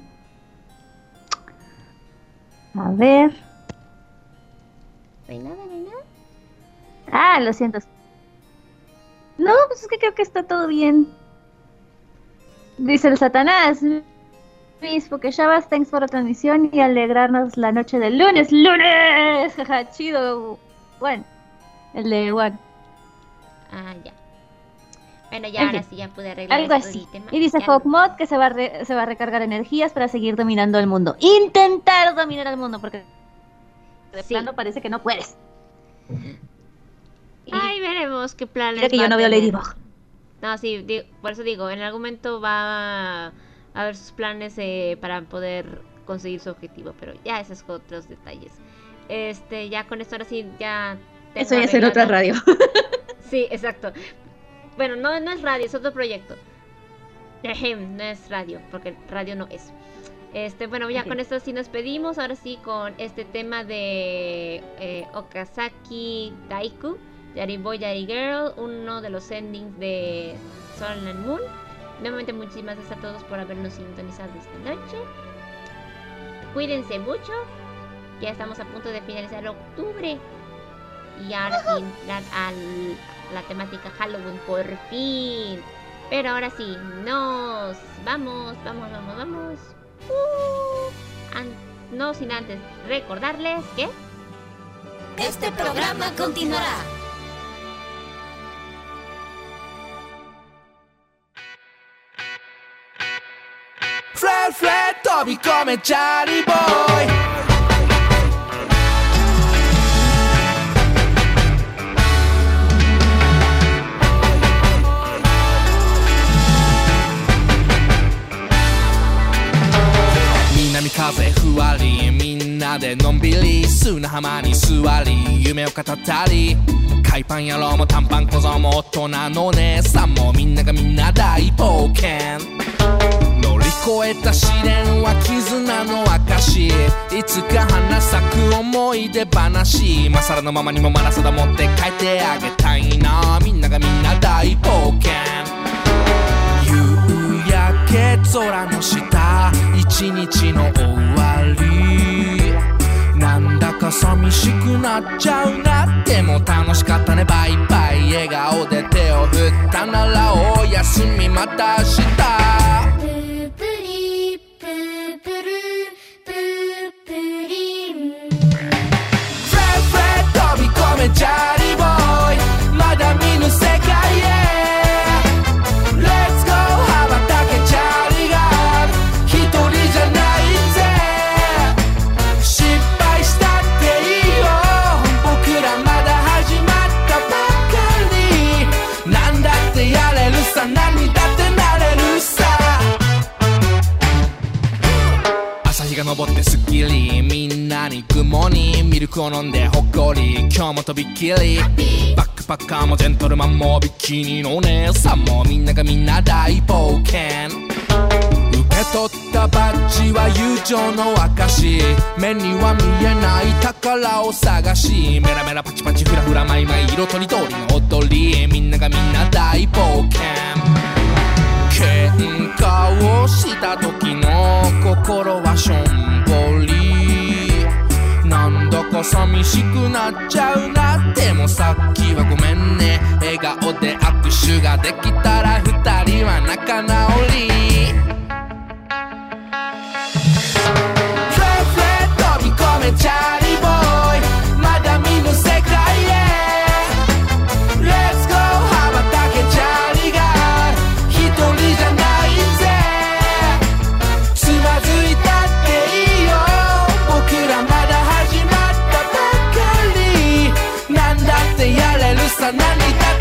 A ver. ¿No hay nada, no hay nada? Ah, lo siento. No, pues es que creo que está todo bien. Dice el Satanás. Mis Pokeshabas, thanks por la transmisión y alegrarnos la noche del lunes. ¡Lunes! Jaja, chido. Juan. El de Juan. Ah, ya. Bueno, ya ahora sí ya pude arreglar algo esto así. del tema. Y dice Hawkmod que se va, a re, se va a recargar energías para seguir dominando el mundo. Intentar dominar el mundo, porque de sí. plano parece que no puedes. Ay, veremos qué planes. Mira que yo no veo Ladybug. No, sí, digo, por eso digo, en algún momento va a, a ver sus planes eh, para poder conseguir su objetivo, pero ya esos otros detalles. Este, ya con esto ahora sí ya. Eso ya es en otra radio. Sí, exacto. Bueno, no, no es radio, es otro proyecto. No es radio, porque radio no es. Este, bueno, ya okay. Con esto sí nos pedimos. Ahora sí con este tema de eh, Okazaki Daiku, Yari Boy, Yari Girl, uno de los endings de Sun and Moon. Nuevamente muchísimas gracias a todos por habernos sintonizado esta noche. Cuídense mucho. Ya estamos a punto de finalizar octubre. Y ahora sí entrar al... la temática Halloween por fin. Pero ahora sí, nos vamos, vamos, vamos, vamos. Uh, an- no sin antes recordarles que este programa continuará. Fred, Fred, Toby come Charlie Boy. 風ふわりみんなでのんびり砂浜に座り夢を語ったり海パン野郎も短パン小僧も大人の姉さんもみんながみんな大冒険乗り越えた試練は絆の証いつか花咲く思い出話今更のままにもマラソン持って帰ってあげたいなみんながみんな大冒険夕焼け空の下一日の終わりなんだか寂しくなっちゃうなでも楽しかったねバイバイ笑顔で手を振ったならおやすみまた明日プープリプープルプープリンフレッフレッ飛び込めチャーリーボーイまだ見ぬ世界へ登ってスッキリみんなにグッモーニングミルクを飲んでほっこり今日もとびっきりバックパッカーもジェントルマンもビキニのお姉さんもみんながみんな大冒険受け取ったバッジは友情の証目には見えない宝を探しメラメラパチパチフラフラマイマイ色とりどりの踊りみんながみんな大冒険喧嘩をした時の心はしょんぼりなんだか寂しくなっちゃうなでもさっきはごめんね笑顔で握手ができたら二人は仲直りフレッフレッ飛び込めチャーリーボーイまだ見ぬ世界へ Let's go 羽ばたけチャーリーが一人じゃないぜつまずいたっていいよ僕らまだ始まったばかりなんだってやれるさ何だ